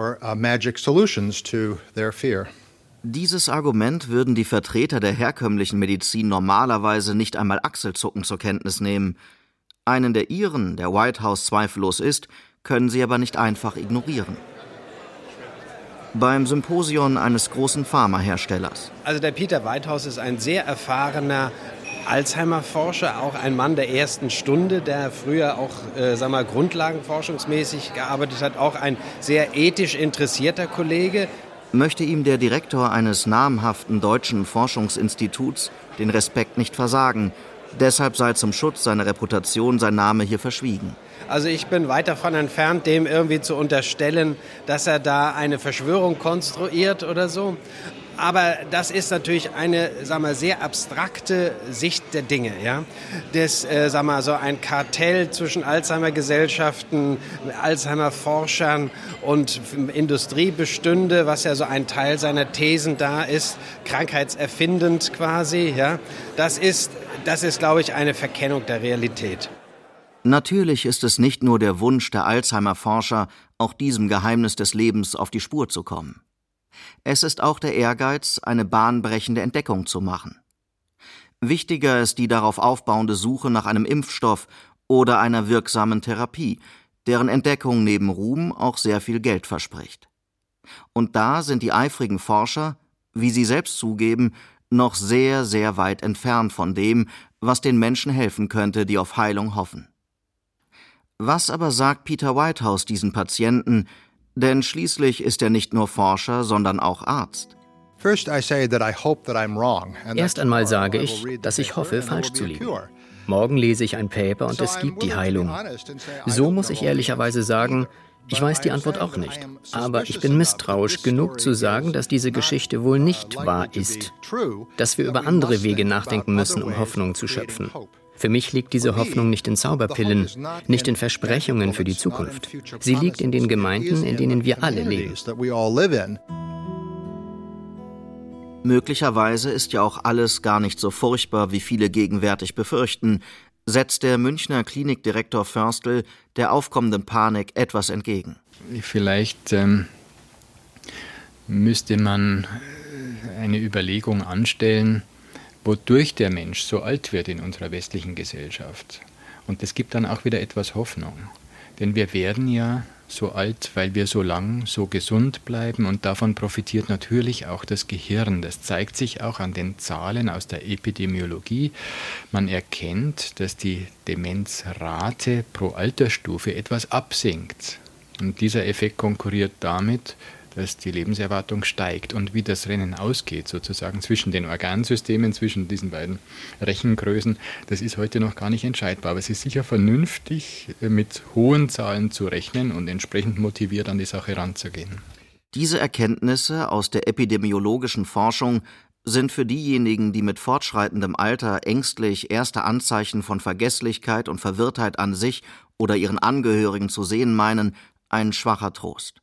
Dieses Argument würden die Vertreter der herkömmlichen Medizin normalerweise nicht einmal achselzuckend zur Kenntnis nehmen. Einen der ihren, der Whitehouse zweifellos ist, können sie aber nicht einfach ignorieren. Beim Symposion eines großen Pharmaherstellers. Also der Peter Whitehouse ist ein sehr erfahrener Alzheimer-Forscher, auch ein Mann der ersten Stunde, der früher auch grundlagenforschungsmäßig gearbeitet hat, auch ein sehr ethisch interessierter Kollege. Möchte ihm der Direktor eines namhaften deutschen Forschungsinstituts den Respekt nicht versagen. Deshalb sei zum Schutz seiner Reputation sein Name hier verschwiegen. Also ich bin weit davon entfernt, dem irgendwie zu unterstellen, dass er da eine Verschwörung konstruiert oder so. Aber das ist natürlich eine, sehr abstrakte Sicht der Dinge, ja. Das, so ein Kartell zwischen Alzheimer-Gesellschaften, Alzheimer-Forschern und Industrie bestünde, was ja so ein Teil seiner Thesen da ist, krankheitserfindend quasi, ja. Das ist, glaube ich, eine Verkennung der Realität. Natürlich ist es nicht nur der Wunsch der Alzheimer-Forscher, auch diesem Geheimnis des Lebens auf die Spur zu kommen. Es ist auch der Ehrgeiz, eine bahnbrechende Entdeckung zu machen. Wichtiger ist die darauf aufbauende Suche nach einem Impfstoff oder einer wirksamen Therapie, deren Entdeckung neben Ruhm auch sehr viel Geld verspricht. Und da sind die eifrigen Forscher, wie sie selbst zugeben, noch sehr, sehr weit entfernt von dem, was den Menschen helfen könnte, die auf Heilung hoffen. Was aber sagt Peter Whitehouse diesen Patienten? Denn schließlich ist er nicht nur Forscher, sondern auch Arzt. Erst einmal sage ich, dass ich hoffe, falsch zu liegen. Morgen lese ich ein Paper und es gibt die Heilung. So muss ich ehrlicherweise sagen, ich weiß die Antwort auch nicht. Aber ich bin misstrauisch genug zu sagen, dass diese Geschichte wohl nicht wahr ist. Dass wir über andere Wege nachdenken müssen, um Hoffnung zu schöpfen. Für mich liegt diese Hoffnung nicht in Zauberpillen, nicht in Versprechungen für die Zukunft. Sie liegt in den Gemeinden, in denen wir alle leben. Möglicherweise ist ja auch alles gar nicht so furchtbar, wie viele gegenwärtig befürchten, setzt der Münchner Klinikdirektor Förstl der aufkommenden Panik etwas entgegen. Vielleicht müsste man eine Überlegung anstellen, wodurch der Mensch so alt wird in unserer westlichen Gesellschaft. Und es gibt dann auch wieder etwas Hoffnung. Denn wir werden ja so alt, weil wir so lang so gesund bleiben und davon profitiert natürlich auch das Gehirn. Das zeigt sich auch an den Zahlen aus der Epidemiologie. Man erkennt, dass die Demenzrate pro Altersstufe etwas absinkt. Und dieser Effekt konkurriert damit, dass die Lebenserwartung steigt. Und wie das Rennen ausgeht, sozusagen zwischen den Organsystemen, zwischen diesen beiden Rechengrößen, das ist heute noch gar nicht entscheidbar. Aber es ist sicher vernünftig, mit hohen Zahlen zu rechnen und entsprechend motiviert an die Sache ranzugehen. Diese Erkenntnisse aus der epidemiologischen Forschung sind für diejenigen, die mit fortschreitendem Alter ängstlich erste Anzeichen von Vergesslichkeit und Verwirrtheit an sich oder ihren Angehörigen zu sehen meinen, ein schwacher Trost.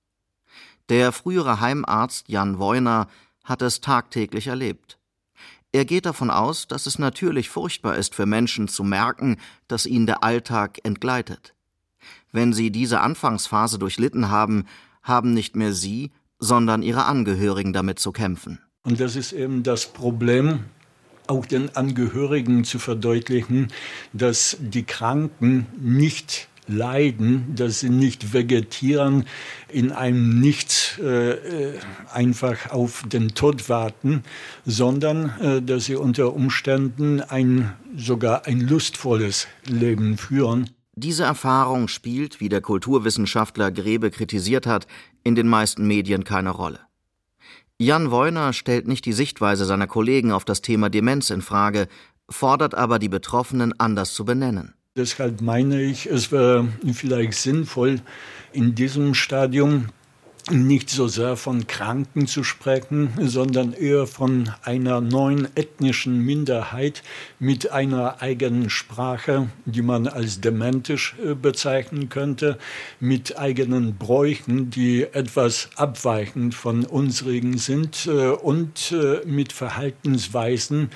Der frühere Heimarzt Jan Woyner hat es tagtäglich erlebt. Er geht davon aus, dass es natürlich furchtbar ist für Menschen zu merken, dass ihnen der Alltag entgleitet. Wenn sie diese Anfangsphase durchlitten haben, haben nicht mehr sie, sondern ihre Angehörigen damit zu kämpfen. Und das ist eben das Problem, auch den Angehörigen zu verdeutlichen, dass die Kranken nicht leiden, dass sie nicht vegetieren, in einem Nichts einfach auf den Tod warten, sondern dass sie unter Umständen sogar ein lustvolles Leben führen. Diese Erfahrung spielt, wie der Kulturwissenschaftler Grebe kritisiert hat, in den meisten Medien keine Rolle. Jan Woyner stellt nicht die Sichtweise seiner Kollegen auf das Thema Demenz in Frage, fordert aber die Betroffenen anders zu benennen. Deshalb meine ich, es wäre vielleicht sinnvoll, in diesem Stadium nicht so sehr von Kranken zu sprechen, sondern eher von einer neuen ethnischen Minderheit mit einer eigenen Sprache, die man als dementisch bezeichnen könnte, mit eigenen Bräuchen, die etwas abweichend von unsrigen sind und mit Verhaltensweisen,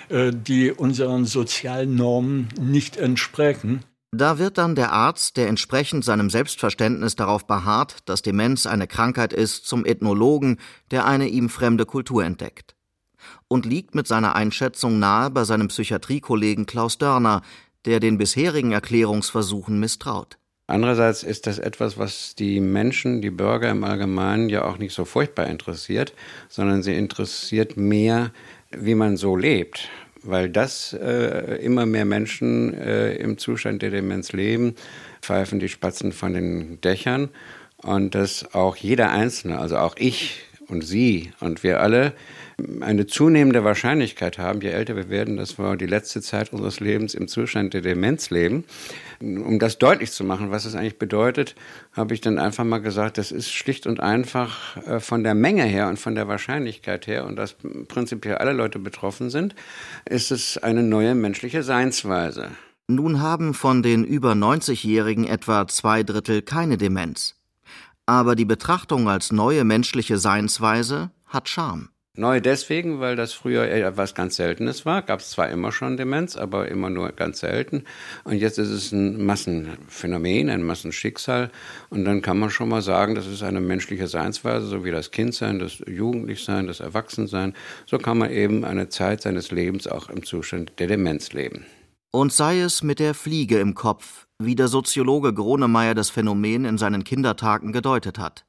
die unseren sozialen Normen nicht entsprechen. Da wird dann der Arzt, der entsprechend seinem Selbstverständnis darauf beharrt, dass Demenz eine Krankheit ist, zum Ethnologen, der eine ihm fremde Kultur entdeckt. Und liegt mit seiner Einschätzung nahe bei seinem Psychiatriekollegen Klaus Dörner, der den bisherigen Erklärungsversuchen misstraut. Andererseits ist das etwas, was die Menschen, die Bürger im Allgemeinen ja auch nicht so furchtbar interessiert, sondern sie interessiert mehr, wie man so lebt. Weil das immer mehr Menschen im Zustand der Demenz leben, pfeifen die Spatzen von den Dächern und dass auch jeder Einzelne, also auch ich und Sie und wir alle, eine zunehmende Wahrscheinlichkeit haben, je älter wir werden, dass wir die letzte Zeit unseres Lebens im Zustand der Demenz leben. Um das deutlich zu machen, was es eigentlich bedeutet, habe ich dann einfach mal gesagt, das ist schlicht und einfach von der Menge her und von der Wahrscheinlichkeit her und dass prinzipiell alle Leute betroffen sind, ist es eine neue menschliche Seinsweise. Nun haben von den über 90-Jährigen etwa 2/3 keine Demenz. Aber die Betrachtung als neue menschliche Seinsweise hat Charme. Neu deswegen, weil das früher etwas ganz Seltenes war. Gab es zwar immer schon Demenz, aber immer nur ganz selten. Und jetzt ist es ein Massenphänomen, ein Massenschicksal. Und dann kann man schon mal sagen, das ist eine menschliche Seinsweise, so wie das Kindsein, das Jugendlichsein, das Erwachsensein. So kann man eben eine Zeit seines Lebens auch im Zustand der Demenz leben. Und sei es mit der Fliege im Kopf, wie der Soziologe Gronemeyer das Phänomen in seinen Kindertagen gedeutet hat.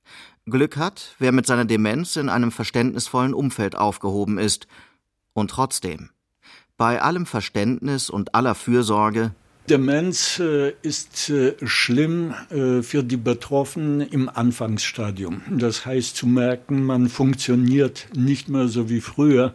Glück hat, wer mit seiner Demenz in einem verständnisvollen Umfeld aufgehoben ist. Und trotzdem, bei allem Verständnis und aller Fürsorge, Demenz ist schlimm für die Betroffenen im Anfangsstadium. Das heißt zu merken, man funktioniert nicht mehr so wie früher.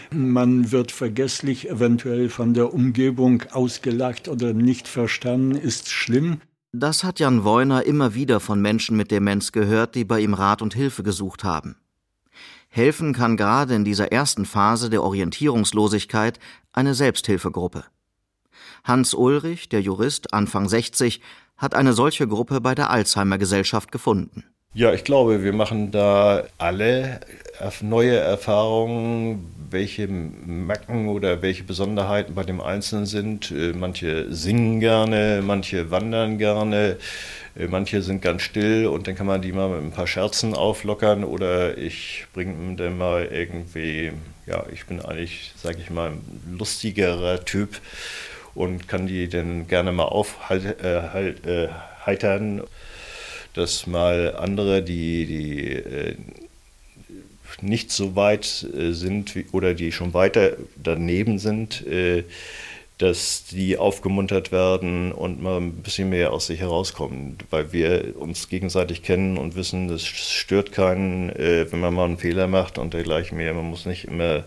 Man wird vergesslich, eventuell von der Umgebung ausgelacht oder nicht verstanden, ist schlimm. Das hat Jan Woyner immer wieder von Menschen mit Demenz gehört, die bei ihm Rat und Hilfe gesucht haben. Helfen kann gerade in dieser ersten Phase der Orientierungslosigkeit eine Selbsthilfegruppe. Hans Ulrich, der Jurist, Anfang 60, hat eine solche Gruppe bei der Alzheimer-Gesellschaft gefunden. Ja, ich glaube, wir machen da alle neue Erfahrungen, welche Macken oder welche Besonderheiten bei dem Einzelnen sind. Manche singen gerne, manche wandern gerne, manche sind ganz still und dann kann man die mal mit ein paar Scherzen auflockern oder ich bringe dann mal irgendwie, ja, ich bin eigentlich, sage ich mal, ein lustigerer Typ und kann die dann gerne mal aufheitern, dass mal andere, die nicht so weit sind oder die schon weiter daneben sind, dass die aufgemuntert werden und mal ein bisschen mehr aus sich herauskommen, weil wir uns gegenseitig kennen und wissen, das stört keinen, wenn man mal einen Fehler macht und dergleichen mehr. Man muss nicht immer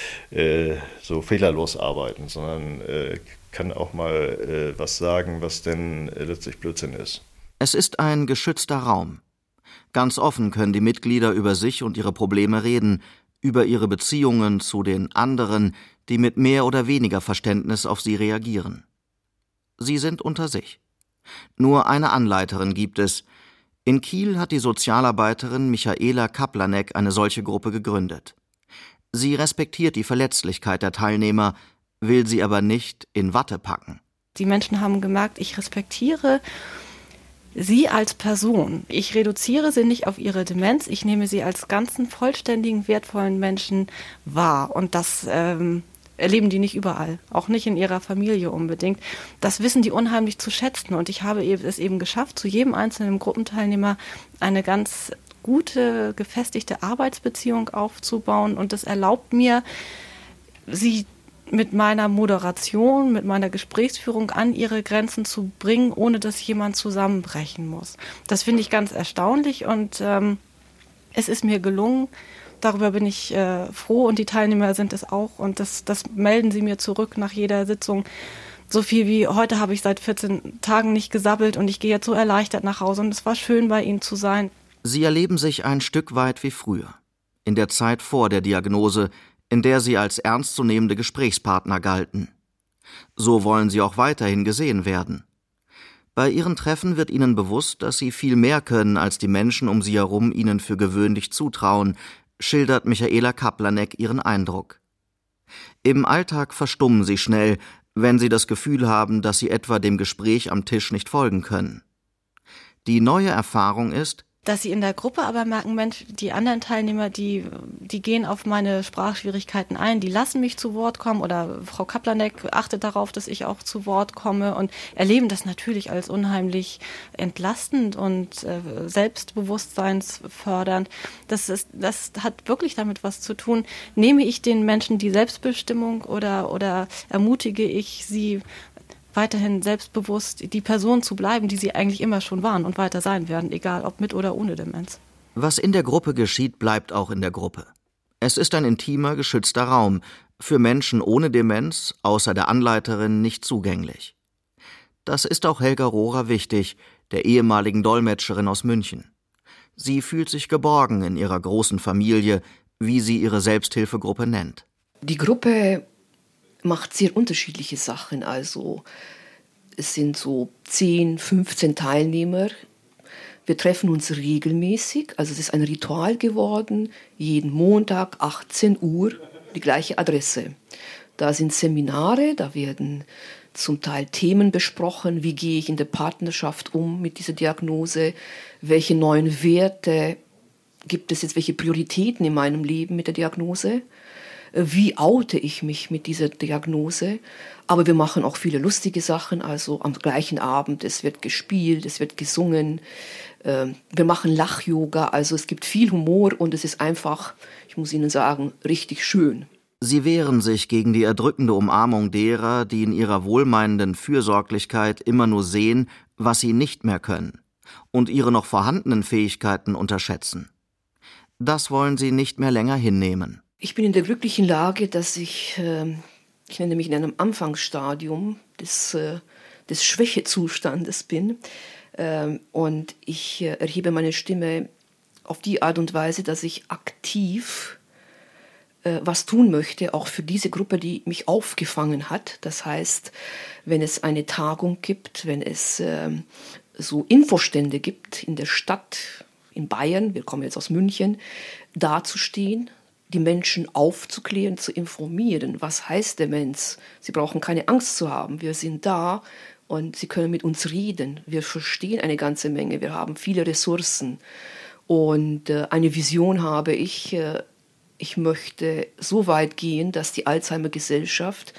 so fehlerlos arbeiten, sondern kann auch mal was sagen, was denn letztlich Blödsinn ist. Es ist ein geschützter Raum. Ganz offen können die Mitglieder über sich und ihre Probleme reden, über ihre Beziehungen zu den anderen, die mit mehr oder weniger Verständnis auf sie reagieren. Sie sind unter sich. Nur eine Anleiterin gibt es. In Kiel hat die Sozialarbeiterin Michaela Kaplanek eine solche Gruppe gegründet. Sie respektiert die Verletzlichkeit der Teilnehmer, will sie aber nicht in Watte packen. Die Menschen haben gemerkt, ich respektiere sie als Person. Ich reduziere sie nicht auf ihre Demenz, ich nehme sie als ganzen, vollständigen, wertvollen Menschen wahr. Und das erleben die nicht überall, auch nicht in ihrer Familie unbedingt. Das wissen die unheimlich zu schätzen. Und ich habe es eben geschafft, zu jedem einzelnen Gruppenteilnehmer eine ganz gute, gefestigte Arbeitsbeziehung aufzubauen. Und das erlaubt mir, sie mit meiner Moderation, mit meiner Gesprächsführung an ihre Grenzen zu bringen, ohne dass jemand zusammenbrechen muss. Das finde ich ganz erstaunlich und es ist mir gelungen. Darüber bin ich froh und die Teilnehmer sind es auch und das melden sie mir zurück nach jeder Sitzung. So viel wie heute habe ich seit 14 Tagen nicht gesabbelt und ich gehe jetzt so erleichtert nach Hause und es war schön, bei Ihnen zu sein. Sie erleben sich ein Stück weit wie früher, in der Zeit vor der Diagnose, in der sie als ernstzunehmende Gesprächspartner galten. So wollen sie auch weiterhin gesehen werden. Bei ihren Treffen wird ihnen bewusst, dass sie viel mehr können, als die Menschen um sie herum ihnen für gewöhnlich zutrauen, schildert Michaela Kaplanek ihren Eindruck. Im Alltag verstummen sie schnell, wenn sie das Gefühl haben, dass sie etwa dem Gespräch am Tisch nicht folgen können. Die neue Erfahrung ist, dass sie in der Gruppe aber merken, Mensch, die anderen Teilnehmer, die gehen auf meine Sprachschwierigkeiten ein, die lassen mich zu Wort kommen oder Frau Kaplanek achtet darauf, dass ich auch zu Wort komme und erleben das natürlich als unheimlich entlastend und selbstbewusstseinsfördernd. Das hat wirklich damit was zu tun. Nehme ich den Menschen die Selbstbestimmung oder ermutige ich sie, weiterhin selbstbewusst die Person zu bleiben, die sie eigentlich immer schon waren und weiter sein werden, egal ob mit oder ohne Demenz. Was in der Gruppe geschieht, bleibt auch in der Gruppe. Es ist ein intimer, geschützter Raum, für Menschen ohne Demenz, außer der Anleiterin, nicht zugänglich. Das ist auch Helga Rohrer wichtig, der ehemaligen Dolmetscherin aus München. Sie fühlt sich geborgen in ihrer großen Familie, wie sie ihre Selbsthilfegruppe nennt. Die Gruppe macht sehr unterschiedliche Sachen. Also es sind so 10, 15 Teilnehmer. Wir treffen uns regelmäßig. Also es ist ein Ritual geworden. Jeden Montag 18 Uhr die gleiche Adresse. Da sind Seminare, da werden zum Teil Themen besprochen. Wie gehe ich in der Partnerschaft um mit dieser Diagnose? Welche neuen Werte gibt es jetzt? Welche Prioritäten in meinem Leben mit der Diagnose? Wie oute ich mich mit dieser Diagnose? Aber wir machen auch viele lustige Sachen, also am gleichen Abend, es wird gespielt, es wird gesungen, wir machen Lach-Yoga, also es gibt viel Humor und es ist einfach, ich muss Ihnen sagen, richtig schön. Sie wehren sich gegen die erdrückende Umarmung derer, die in ihrer wohlmeinenden Fürsorglichkeit immer nur sehen, was sie nicht mehr können und ihre noch vorhandenen Fähigkeiten unterschätzen. Das wollen sie nicht mehr länger hinnehmen. Ich bin in der glücklichen Lage, dass ich nenne mich in einem Anfangsstadium des Schwächezustandes bin. Und ich erhebe meine Stimme auf die Art und Weise, dass ich aktiv was tun möchte, auch für diese Gruppe, die mich aufgefangen hat. Das heißt, wenn es eine Tagung gibt, wenn es so Infostände gibt in der Stadt, in Bayern, wir kommen jetzt aus München, dazustehen, die Menschen aufzuklären, zu informieren. Was heißt Demenz? Sie brauchen keine Angst zu haben. Wir sind da und Sie können mit uns reden. Wir verstehen eine ganze Menge. Wir haben viele Ressourcen. Und eine Vision habe ich. Ich möchte so weit gehen, dass die Alzheimer-Gesellschaft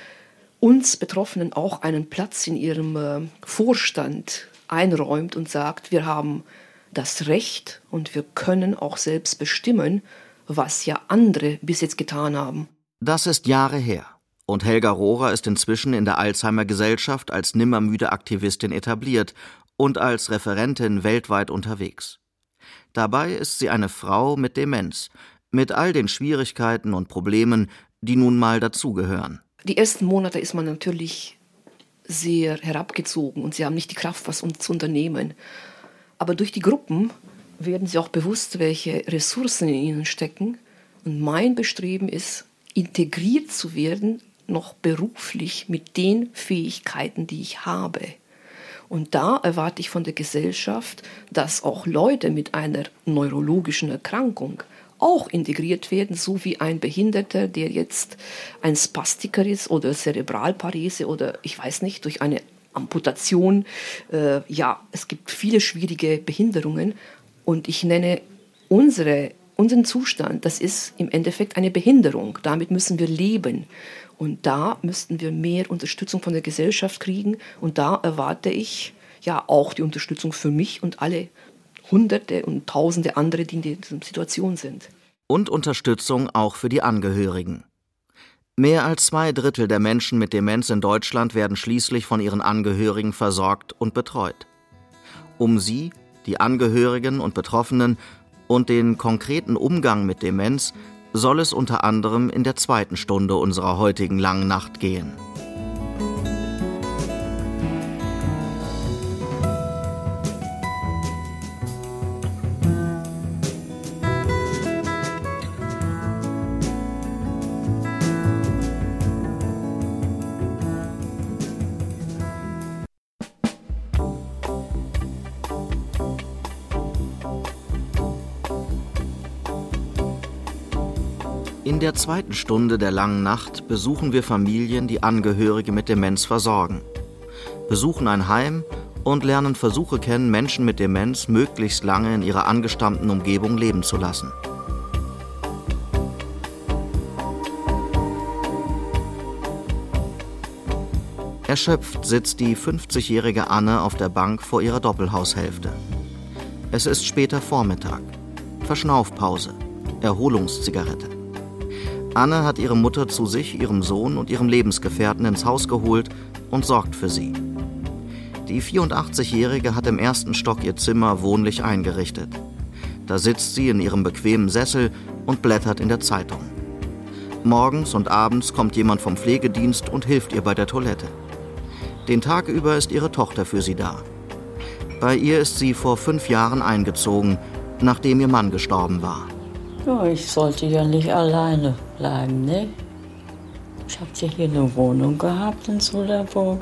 uns Betroffenen auch einen Platz in ihrem Vorstand einräumt und sagt, wir haben das Recht und wir können auch selbst bestimmen, was ja andere bis jetzt getan haben. Das ist Jahre her. Und Helga Rohrer ist inzwischen in der Alzheimer-Gesellschaft als nimmermüde Aktivistin etabliert und als Referentin weltweit unterwegs. Dabei ist sie eine Frau mit Demenz, mit all den Schwierigkeiten und Problemen, die nun mal dazugehören. Die ersten Monate ist man natürlich sehr herabgezogen und sie haben nicht die Kraft, was zu unternehmen. Aber durch die Gruppen werden sie auch bewusst, welche Ressourcen in ihnen stecken. Und mein Bestreben ist, integriert zu werden, noch beruflich mit den Fähigkeiten, die ich habe. Und da erwarte ich von der Gesellschaft, dass auch Leute mit einer neurologischen Erkrankung auch integriert werden, so wie ein Behinderter, der jetzt ein Spastiker ist oder Zerebralparese oder ich weiß nicht, durch eine Amputation. Es gibt viele schwierige Behinderungen und ich nenne unseren Zustand, das ist im Endeffekt eine Behinderung. Damit müssen wir leben. Und da müssten wir mehr Unterstützung von der Gesellschaft kriegen. Und da erwarte ich auch die Unterstützung für mich und alle Hunderte und Tausende andere, die in dieser Situation sind. Und Unterstützung auch für die Angehörigen. Mehr als 2/3 der Menschen mit Demenz in Deutschland werden schließlich von ihren Angehörigen versorgt und betreut. Um sie, die Angehörigen und Betroffenen und den konkreten Umgang mit Demenz soll es unter anderem in der 2. Stunde unserer heutigen langen Nacht gehen. In der 2. Stunde der langen Nacht besuchen wir Familien, die Angehörige mit Demenz versorgen, besuchen ein Heim und lernen Versuche kennen, Menschen mit Demenz möglichst lange in ihrer angestammten Umgebung leben zu lassen. Erschöpft sitzt die 50-jährige Anne auf der Bank vor ihrer Doppelhaushälfte. Es ist später Vormittag, Verschnaufpause, Erholungszigarette. Anne hat ihre Mutter zu sich, ihrem Sohn und ihrem Lebensgefährten ins Haus geholt und sorgt für sie. Die 84-Jährige hat im 1. Stock ihr Zimmer wohnlich eingerichtet. Da sitzt sie in ihrem bequemen Sessel und blättert in der Zeitung. Morgens und abends kommt jemand vom Pflegedienst und hilft ihr bei der Toilette. Den Tag über ist ihre Tochter für sie da. Bei ihr ist sie vor 5 Jahren eingezogen, nachdem ihr Mann gestorben war. Ja, ich sollte ja nicht alleine bleiben, ne? Ich habe ja hier eine Wohnung gehabt in Suderburg.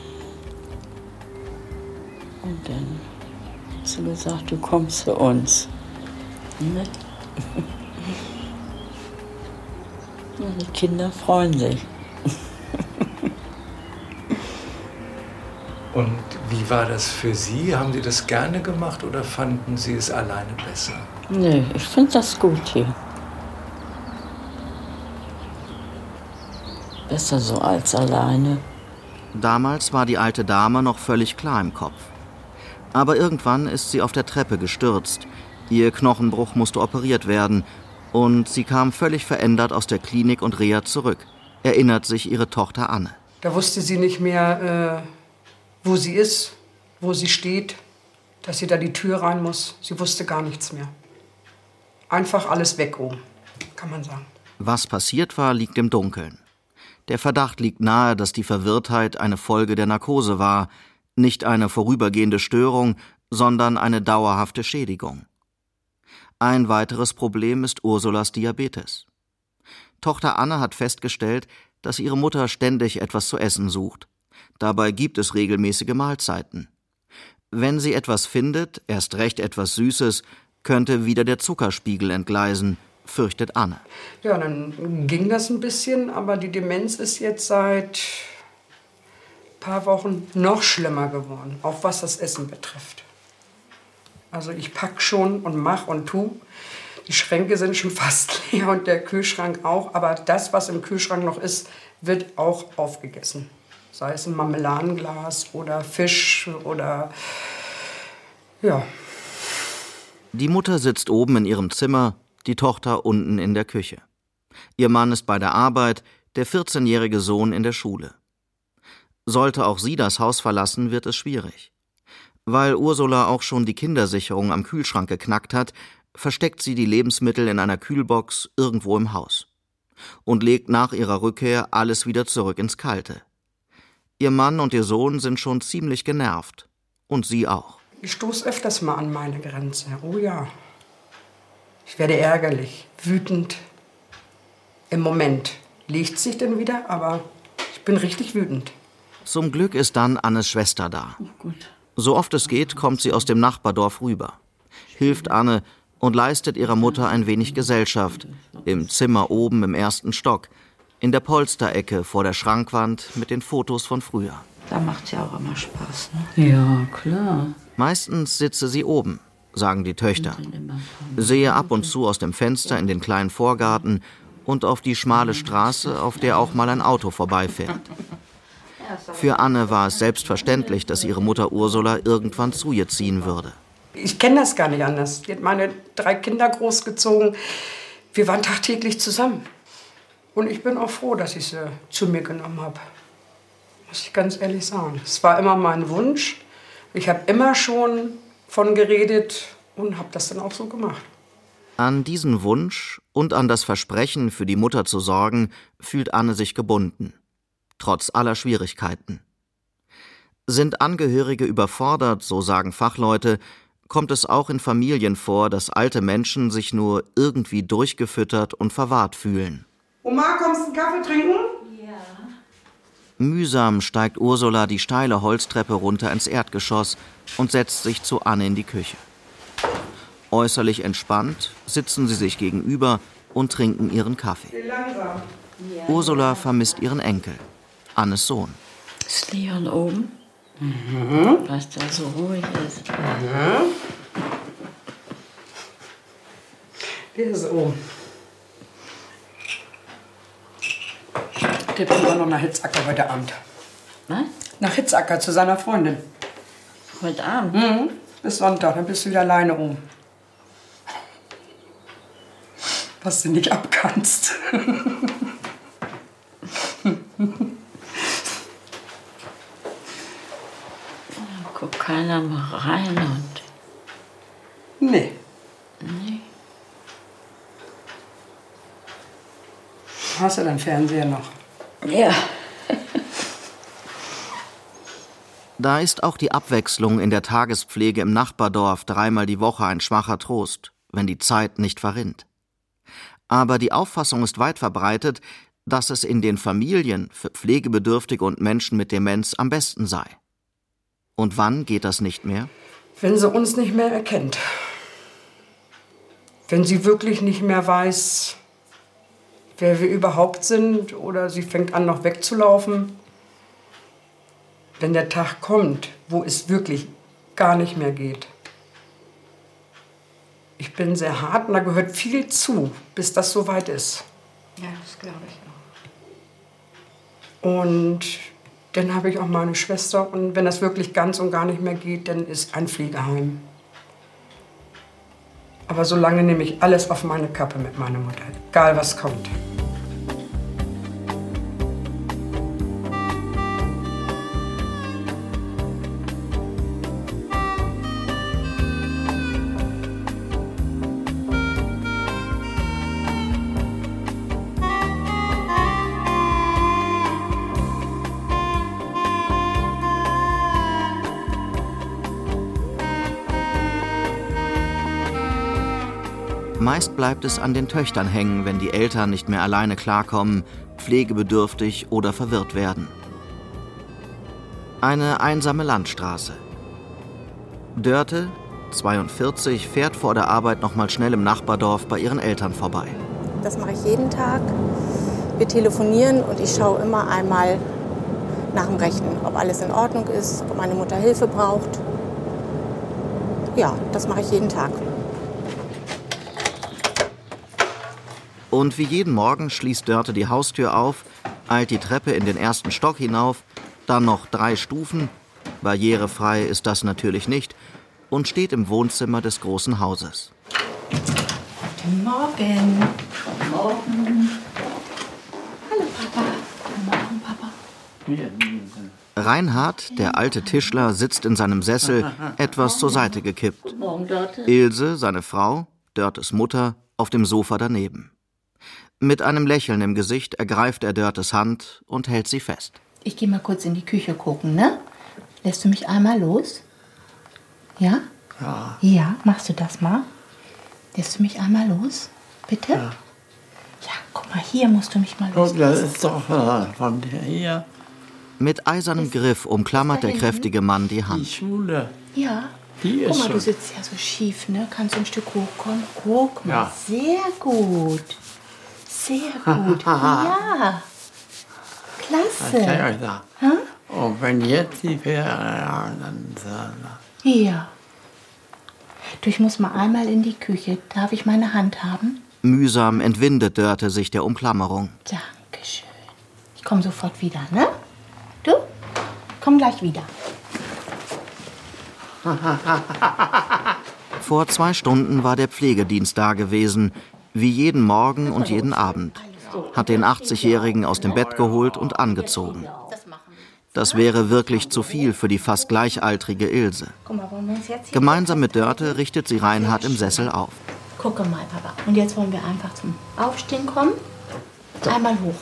Und dann hat sie gesagt, du kommst zu uns. Ne? Ja, die Kinder freuen sich. Und wie war das für Sie? Haben Sie das gerne gemacht oder fanden Sie es alleine besser? Nee, ich finde das gut hier. Besser so als alleine. Damals war die alte Dame noch völlig klar im Kopf. Aber irgendwann ist sie auf der Treppe gestürzt. Ihr Knochenbruch musste operiert werden. Und sie kam völlig verändert aus der Klinik und Reha zurück, erinnert sich ihre Tochter Anne. Da wusste sie nicht mehr, wo sie ist, wo sie steht, dass sie da die Tür rein muss. Sie wusste gar nichts mehr. Einfach alles weg oben, kann man sagen. Was passiert war, liegt im Dunkeln. Der Verdacht liegt nahe, dass die Verwirrtheit eine Folge der Narkose war, nicht eine vorübergehende Störung, sondern eine dauerhafte Schädigung. Ein weiteres Problem ist Ursulas Diabetes. Tochter Anne hat festgestellt, dass ihre Mutter ständig etwas zu essen sucht. Dabei gibt es regelmäßige Mahlzeiten. Wenn sie etwas findet, erst recht etwas Süßes, könnte wieder der Zuckerspiegel entgleisen, fürchtet Anne. Ja, dann ging das ein bisschen, aber die Demenz ist jetzt seit ein paar Wochen noch schlimmer geworden, auch was das Essen betrifft. Also ich pack schon und mach und tu. Die Schränke sind schon fast leer und der Kühlschrank auch, aber das, was im Kühlschrank noch ist, wird auch aufgegessen. Sei es ein Marmeladenglas oder Fisch oder ja. Die Mutter sitzt oben in ihrem Zimmer, die Tochter unten in der Küche. Ihr Mann ist bei der Arbeit, der 14-jährige Sohn in der Schule. Sollte auch sie das Haus verlassen, wird es schwierig. Weil Ursula auch schon die Kindersicherung am Kühlschrank geknackt hat, versteckt sie die Lebensmittel in einer Kühlbox irgendwo im Haus und legt nach ihrer Rückkehr alles wieder zurück ins Kalte. Ihr Mann und ihr Sohn sind schon ziemlich genervt. Und sie auch. Ich stoße öfters mal an meine Grenze. Oh ja. Ich werde ärgerlich, wütend. Im Moment legt sich dann wieder, aber ich bin richtig wütend. Zum Glück ist dann Annes Schwester da. So oft es geht, kommt sie aus dem Nachbardorf rüber, hilft Anne und leistet ihrer Mutter ein wenig Gesellschaft, im Zimmer oben im 1. Stock, in der Polsterecke vor der Schrankwand mit den Fotos von früher. Da macht's ja auch immer Spaß, ne? Ja, klar. Meistens sitze sie oben, sagen die Töchter, sehe ab und zu aus dem Fenster in den kleinen Vorgarten und auf die schmale Straße, auf der auch mal ein Auto vorbeifährt. Für Anne war es selbstverständlich, dass ihre Mutter Ursula irgendwann zu ihr ziehen würde. Ich kenne das gar nicht anders. Die hat meine 3 Kinder großgezogen. Wir waren tagtäglich zusammen. Und ich bin auch froh, dass ich sie zu mir genommen habe. Muss ich ganz ehrlich sagen. Es war immer mein Wunsch. Ich habe immer schon von geredet und habe das dann auch so gemacht. An diesen Wunsch und an das Versprechen, für die Mutter zu sorgen, fühlt Anne sich gebunden. Trotz aller Schwierigkeiten. Sind Angehörige überfordert, so sagen Fachleute, kommt es auch in Familien vor, dass alte Menschen sich nur irgendwie durchgefüttert und verwahrt fühlen. Oma, kommst du einen Kaffee trinken? Ja. Mühsam steigt Ursula die steile Holztreppe runter ins Erdgeschoss und setzt sich zu Anne in die Küche. Äußerlich entspannt sitzen sie sich gegenüber und trinken ihren Kaffee. Langsam. Ursula vermisst ihren Enkel, Annes Sohn. Ist Leon oben? Was da so ruhig ist. Der ist oben. Der bringt auch noch nach Hitzacker heute Abend. Was? Nach Hitzacker zu seiner Freundin. Heute Abend? Bis Sonntag, dann bist du wieder alleine oben. Was du nicht abkannst. Guckt keiner mal rein und... Nee. Nee. Hast du deinen Fernseher noch? Ja. Da ist auch die Abwechslung in der Tagespflege im Nachbardorf 3-mal die Woche ein schwacher Trost, wenn die Zeit nicht verrinnt. Aber die Auffassung ist weit verbreitet, dass es in den Familien für Pflegebedürftige und Menschen mit Demenz am besten sei. Und wann geht das nicht mehr? Wenn sie uns nicht mehr erkennt. Wenn sie wirklich nicht mehr weiß, wer wir überhaupt sind, oder sie fängt an, noch wegzulaufen. Wenn der Tag kommt, wo es wirklich gar nicht mehr geht. Ich bin sehr hart und da gehört viel zu, bis das soweit ist. Ja, das glaube ich auch. Und dann habe ich auch meine Schwester. Und wenn das wirklich ganz und gar nicht mehr geht, dann ist ein Pflegeheim. Aber solange nehme ich alles auf meine Kappe mit meiner Mutter. Egal, was kommt. Meist bleibt es an den Töchtern hängen, wenn die Eltern nicht mehr alleine klarkommen, pflegebedürftig oder verwirrt werden. Eine einsame Landstraße. Dörte, 42, fährt vor der Arbeit noch mal schnell im Nachbardorf bei ihren Eltern vorbei. Das mache ich jeden Tag. Wir telefonieren und ich schaue immer einmal nach dem Rechten, ob alles in Ordnung ist, ob meine Mutter Hilfe braucht. Ja, das mache ich jeden Tag. Und wie jeden Morgen schließt Dörte die Haustür auf, eilt die Treppe in den 1. Stock hinauf, dann noch 3 Stufen, barrierefrei ist das natürlich nicht, und steht im Wohnzimmer des großen Hauses. Guten Morgen. Guten Morgen. Hallo Papa. Reinhard, der alte Tischler, sitzt in seinem Sessel, etwas zur Seite gekippt. Ilse, seine Frau, Dörtes Mutter, auf dem Sofa daneben. Mit einem Lächeln im Gesicht ergreift er Dörtes Hand und hält sie fest. Ich gehe mal kurz in die Küche gucken, ne? Lässt du mich einmal los? Ja? Ja. Ja, machst du das mal? Lässt du mich einmal los? Bitte? Ja. Ja, guck mal, hier musst du mich mal Guck, das loslassen. ist doch von hier. Mit eisernem Griff umklammert der kräftige Mann die Hand. Die Schule. Ja. Die Guck ist mal, du schon. sitzt ja so schief, ne? Kannst du ein Stück hochkommen? Guck mal, Ja. sehr gut. Sehr gut. Ja. Das kann ich Klasse. euch sagen. Hm? Und wenn jetzt die Ferien, dann Ja. Du, ich muss mal einmal in die Küche. Darf ich meine Hand haben? Mühsam entwindet Dörte sich der Umklammerung. Dankeschön. Ich komme sofort wieder, ne? Du? Komm gleich wieder. Vor 2 Stunden war der Pflegedienst da gewesen, wie jeden Morgen und jeden Abend. Hat den 80-Jährigen aus dem Bett geholt und angezogen. Das wäre wirklich zu viel für die fast gleichaltrige Ilse. Guck mal, wollen wir uns jetzt hier... Gemeinsam mit Dörte richtet sie Reinhard im Sessel auf. Guck mal, Papa. Und jetzt wollen wir einfach zum Aufstehen kommen. Einmal hoch.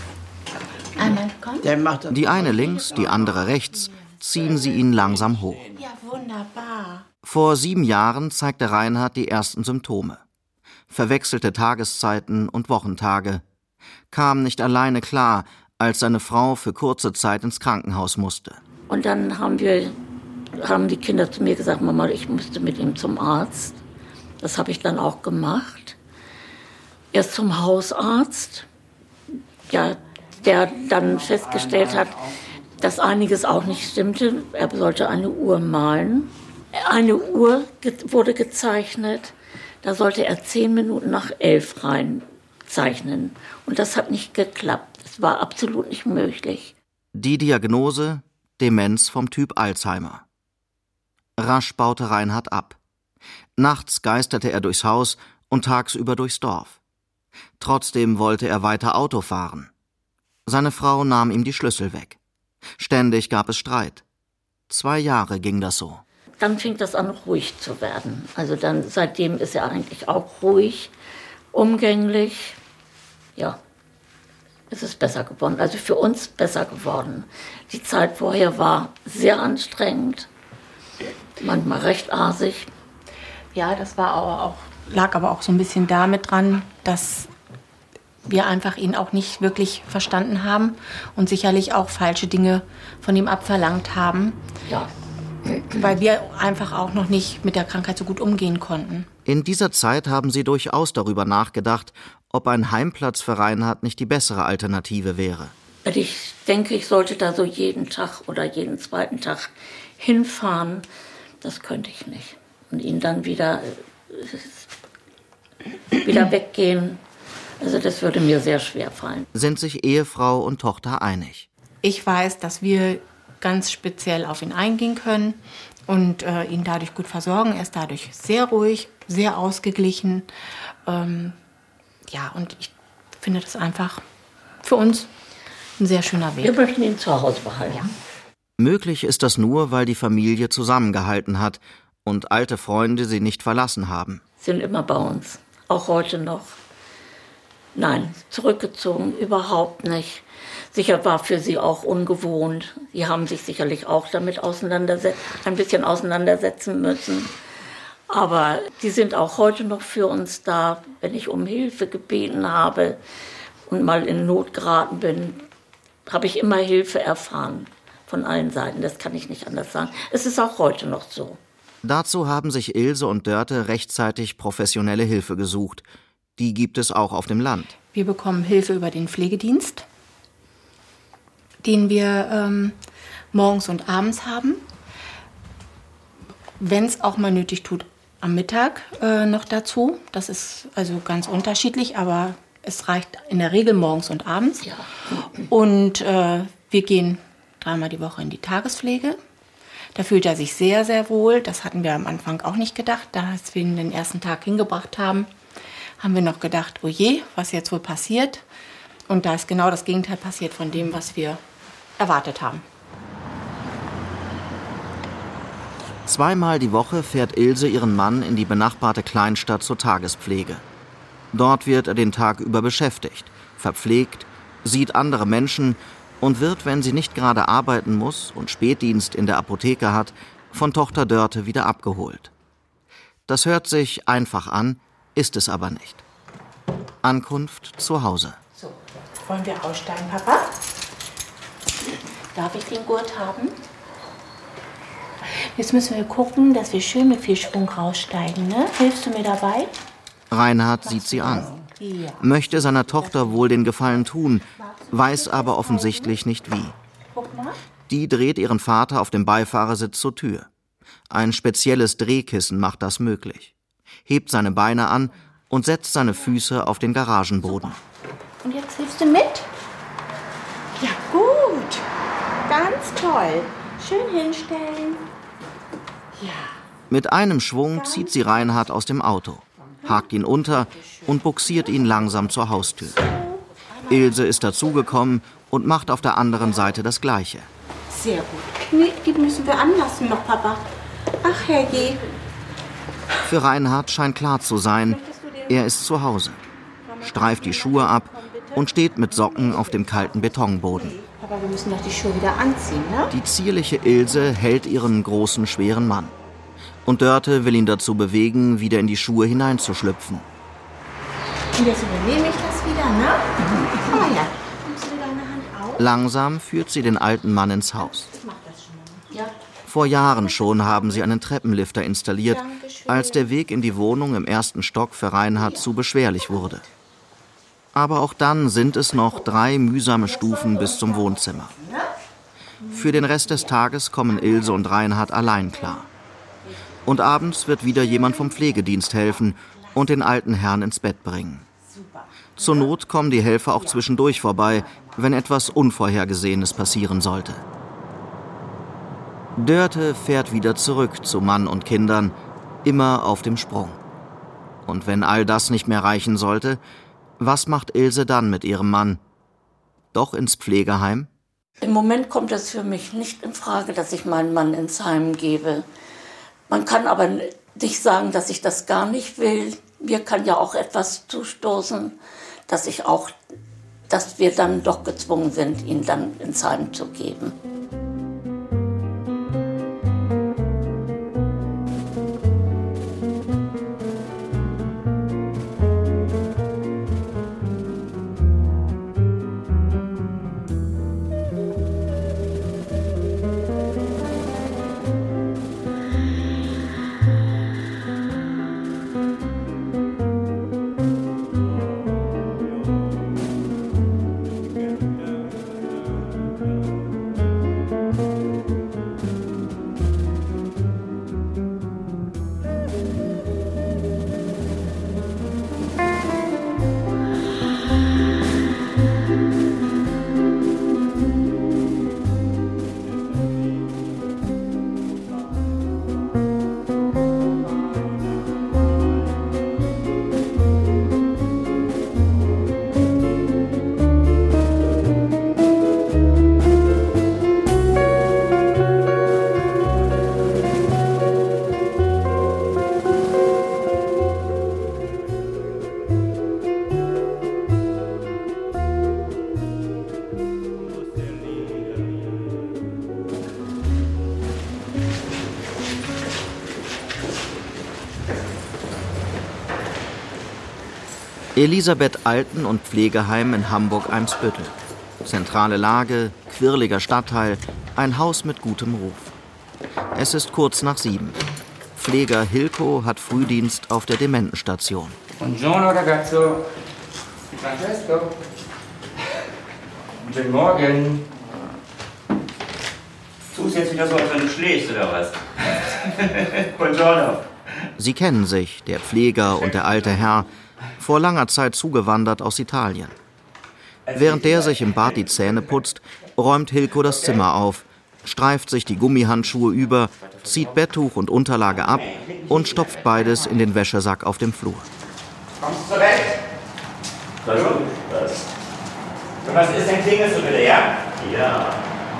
Einmal, komm. Die eine links, die andere rechts, ziehen sie ihn langsam hoch. Ja, wunderbar. Vor 7 Jahren zeigte Reinhard die ersten Symptome. Verwechselte Tageszeiten und Wochentage. Kam nicht alleine klar, als seine Frau für kurze Zeit ins Krankenhaus musste. Und dann haben die Kinder zu mir gesagt, Mama, ich musste mit ihm zum Arzt. Das habe ich dann auch gemacht. Erst zum Hausarzt, ja, der dann festgestellt hat, dass einiges auch nicht stimmte. Er sollte eine Uhr malen. Eine Uhr wurde gezeichnet. Da sollte er 10 Minuten nach 11 reinzeichnen. Und das hat nicht geklappt. Das war absolut nicht möglich. Die Diagnose: Demenz vom Typ Alzheimer. Rasch baute Reinhard ab. Nachts geisterte er durchs Haus und tagsüber durchs Dorf. Trotzdem wollte er weiter Auto fahren. Seine Frau nahm ihm die Schlüssel weg. Ständig gab es Streit. 2 Jahre ging das so. Dann fing das an, ruhig zu werden. Also dann, seitdem ist er eigentlich auch ruhig, umgänglich. Ja, es ist besser geworden. Also für uns besser geworden. Die Zeit vorher war sehr anstrengend, manchmal recht arsig. Ja, das war lag aber auch so ein bisschen damit dran, dass wir einfach ihn auch nicht wirklich verstanden haben und sicherlich auch falsche Dinge von ihm abverlangt haben. Ja. Weil wir einfach auch noch nicht mit der Krankheit so gut umgehen konnten. In dieser Zeit haben sie durchaus darüber nachgedacht, ob ein Heimplatz für Reinhard nicht die bessere Alternative wäre. Ich denke, ich sollte da so jeden Tag oder jeden zweiten Tag hinfahren. Das könnte ich nicht. Und ihn dann wieder weggehen. Also das würde mir sehr schwer fallen. Sind sich Ehefrau und Tochter einig? Ich weiß, dass wir ganz speziell auf ihn eingehen können und ihn dadurch gut versorgen. Er ist dadurch sehr ruhig, sehr ausgeglichen. Ja, und ich finde das einfach für uns ein sehr schöner Weg. Wir möchten ihn zu Hause behalten. Ja. Möglich ist das nur, weil die Familie zusammengehalten hat und alte Freunde sie nicht verlassen haben. Sind immer bei uns, auch heute noch. Nein, zurückgezogen, überhaupt nicht. Sicher war für sie auch ungewohnt. Sie haben sich sicherlich auch damit ein bisschen auseinandersetzen müssen. Aber die sind auch heute noch für uns da. Wenn ich um Hilfe gebeten habe und mal in Not geraten bin, habe ich immer Hilfe erfahren von allen Seiten. Das kann ich nicht anders sagen. Es ist auch heute noch so. Dazu haben sich Ilse und Dörte rechtzeitig professionelle Hilfe gesucht. Die gibt es auch auf dem Land. Wir bekommen Hilfe über den Pflegedienst, den wir morgens und abends haben. Wenn es auch mal nötig tut, am Mittag noch dazu. Das ist also ganz unterschiedlich, aber es reicht in der Regel morgens und abends. Ja. Und wir gehen 3-mal die Woche in die Tagespflege. Da fühlt er sich sehr, sehr wohl. Das hatten wir am Anfang auch nicht gedacht. Da, als wir ihn den ersten Tag hingebracht haben, haben wir noch gedacht, oh je, was jetzt wohl passiert. Und da ist genau das Gegenteil passiert von dem, was wir erwartet haben. Zweimal die Woche fährt Ilse ihren Mann in die benachbarte Kleinstadt zur Tagespflege. Dort wird er den Tag über beschäftigt, verpflegt, sieht andere Menschen und wird, wenn sie nicht gerade arbeiten muss und Spätdienst in der Apotheke hat, von Tochter Dörte wieder abgeholt. Das hört sich einfach an, ist es aber nicht. Ankunft zu Hause. So, wollen wir aussteigen, Papa? Darf ich den Gurt haben? Jetzt müssen wir gucken, dass wir schön mit viel Schwung raussteigen, ne? Hilfst du mir dabei? Reinhard sieht sie an, möchte seiner Tochter wohl den Gefallen tun, weiß aber offensichtlich nicht wie. Die dreht ihren Vater auf dem Beifahrersitz zur Tür. Ein spezielles Drehkissen macht das möglich. Hebt seine Beine an und setzt seine Füße auf den Garagenboden. Und jetzt hilfst du mit? Ja, gut. Ganz toll. Schön hinstellen. Ja. Mit einem Schwung zieht sie Reinhard aus dem Auto, hakt ihn unter und buxiert ihn langsam zur Haustür. Ilse ist dazugekommen und macht auf der anderen Seite das Gleiche. Sehr gut. Nee, die müssen wir anlassen noch, Papa. Ach, herrje. Für Reinhard scheint klar zu sein, er ist zu Hause, streift die Schuhe ab und steht mit Socken auf dem kalten Betonboden. Papa, wir müssen doch die Schuhe wieder anziehen, ne? Die zierliche Ilse hält ihren großen, schweren Mann. Und Dörte will ihn dazu bewegen, wieder in die Schuhe hineinzuschlüpfen. Und jetzt übernehme ich das wieder, ne? Komm mal her. Nimmst du deine Hand auf? Langsam führt sie den alten Mann ins Haus. Ich mach das schon. Ja. Vor Jahren schon haben sie einen Treppenlifter installiert, als der Weg in die Wohnung im 1. Stock für Reinhard zu beschwerlich wurde. Aber auch dann sind es noch 3 mühsame Stufen bis zum Wohnzimmer. Für den Rest des Tages kommen Ilse und Reinhard allein klar. Und abends wird wieder jemand vom Pflegedienst helfen und den alten Herrn ins Bett bringen. Zur Not kommen die Helfer auch zwischendurch vorbei, wenn etwas Unvorhergesehenes passieren sollte. Dörte fährt wieder zurück zu Mann und Kindern, immer auf dem Sprung. Und wenn all das nicht mehr reichen sollte, was macht Ilse dann mit ihrem Mann? Doch ins Pflegeheim? Im Moment kommt es für mich nicht in Frage, dass ich meinen Mann ins Heim gebe. Man kann aber nicht sagen, dass ich das gar nicht will. Mir kann ja auch etwas zustoßen, dass wir dann doch gezwungen sind, ihn dann ins Heim zu geben. Elisabeth Alten- und Pflegeheim in Hamburg-Eimsbüttel. Zentrale Lage, quirliger Stadtteil, ein Haus mit gutem Ruf. Es ist kurz nach 7. Pfleger Hilko hat Frühdienst auf der Dementenstation. Buongiorno ragazzo. Francesco. Guten Morgen. Tust jetzt wieder so, als wenn du schläfst, oder was? Buongiorno. Sie kennen sich, der Pfleger und der alte Herr, vor langer Zeit zugewandert aus Italien. Während der sich im Bad die Zähne putzt, räumt Hilko das Zimmer auf, streift sich die Gummihandschuhe über, zieht Betttuch und Unterlage ab und stopft beides in den Wäschesack auf dem Flur. Kommst du zurecht? Was? Und was ist denn, klingelst du bitte, ja? Ja.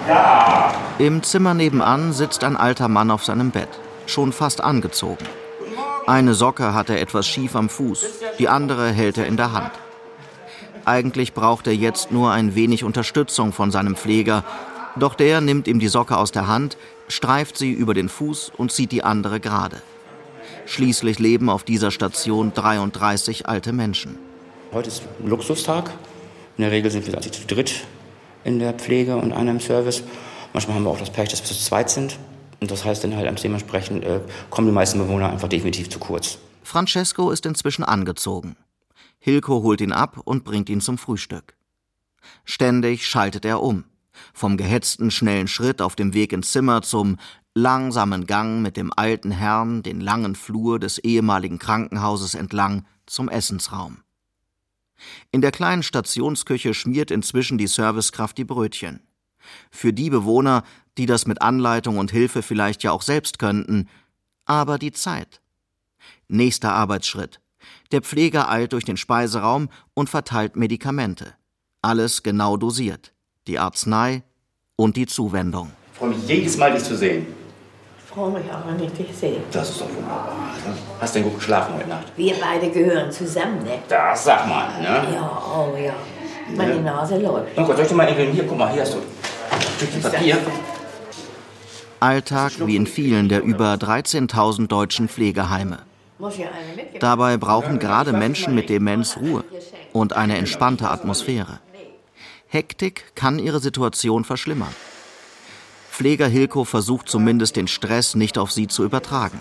Ja. Im Zimmer nebenan sitzt ein alter Mann auf seinem Bett, schon fast angezogen. Eine Socke hat er etwas schief am Fuß, die andere hält er in der Hand. Eigentlich braucht er jetzt nur ein wenig Unterstützung von seinem Pfleger, doch der nimmt ihm die Socke aus der Hand, streift sie über den Fuß und zieht die andere gerade. Schließlich leben auf dieser Station 33 alte Menschen. Heute ist ein Luxustag. In der Regel sind wir also zu dritt in der Pflege und einer im Service. Manchmal haben wir auch das Pech, dass wir zu zweit sind. Und das heißt dann halt dementsprechend kommen die meisten Bewohner einfach definitiv zu kurz. Francesco ist inzwischen angezogen. Hilko holt ihn ab und bringt ihn zum Frühstück. Ständig schaltet er um. Vom gehetzten, schnellen Schritt auf dem Weg ins Zimmer zum langsamen Gang mit dem alten Herrn den langen Flur des ehemaligen Krankenhauses entlang zum Essensraum. In der kleinen Stationsküche schmiert inzwischen die Servicekraft die Brötchen. Für die Bewohner, die das mit Anleitung und Hilfe vielleicht ja auch selbst könnten, aber die Zeit. Nächster Arbeitsschritt. Der Pfleger eilt durch den Speiseraum und verteilt Medikamente. Alles genau dosiert. Die Arznei und die Zuwendung. Ich freue mich jedes Mal, dich zu sehen. Ich freue mich auch, wenn ich dich sehe. Das ist doch wunderbar. Hast du denn gut geschlafen heute Nacht? Wir beide gehören zusammen, ne? Das sag mal, ne? Ja, oh ja. Meine Nase läuft. Oh Gott, soll ich dir mal irgendwie hier, guck mal, hier hast du ein Stückchen Papier. Alltag wie in vielen der über 13.000 deutschen Pflegeheime. Dabei brauchen gerade Menschen mit Demenz Ruhe und eine entspannte Atmosphäre. Hektik kann ihre Situation verschlimmern. Pfleger Hilko versucht zumindest den Stress nicht auf sie zu übertragen.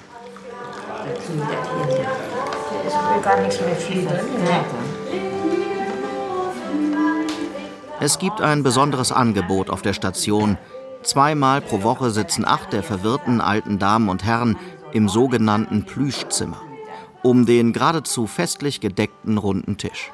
Es gibt ein besonderes Angebot auf der Station. 2-mal pro Woche sitzen 8 der verwirrten alten Damen und Herren im sogenannten Plüschzimmer, um den geradezu festlich gedeckten runden Tisch.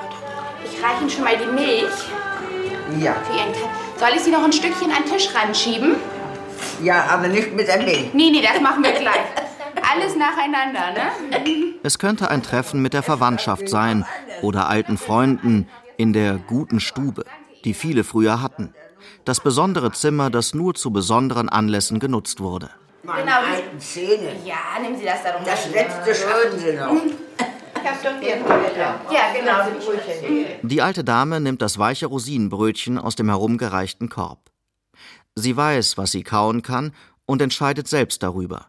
Ich reiche Ihnen schon mal die Milch. Ja. Soll ich Sie noch ein Stückchen an den Tisch ranschieben? Ja, aber nicht mit der Milch. Nee, das machen wir gleich. Alles nacheinander, ne? Es könnte ein Treffen mit der Verwandtschaft sein oder alten Freunden in der guten Stube, die viele früher hatten. Das besondere Zimmer, das nur zu besonderen Anlässen genutzt wurde. Meine alten Zähne. Ja, nehmen Sie das darum. Das letzte schaffen Sie noch. Ich hab doch hier. Ja, genau, die Brötchen. Die alte Dame nimmt das weiche Rosinenbrötchen aus dem herumgereichten Korb. Sie weiß, was sie kauen kann und entscheidet selbst darüber.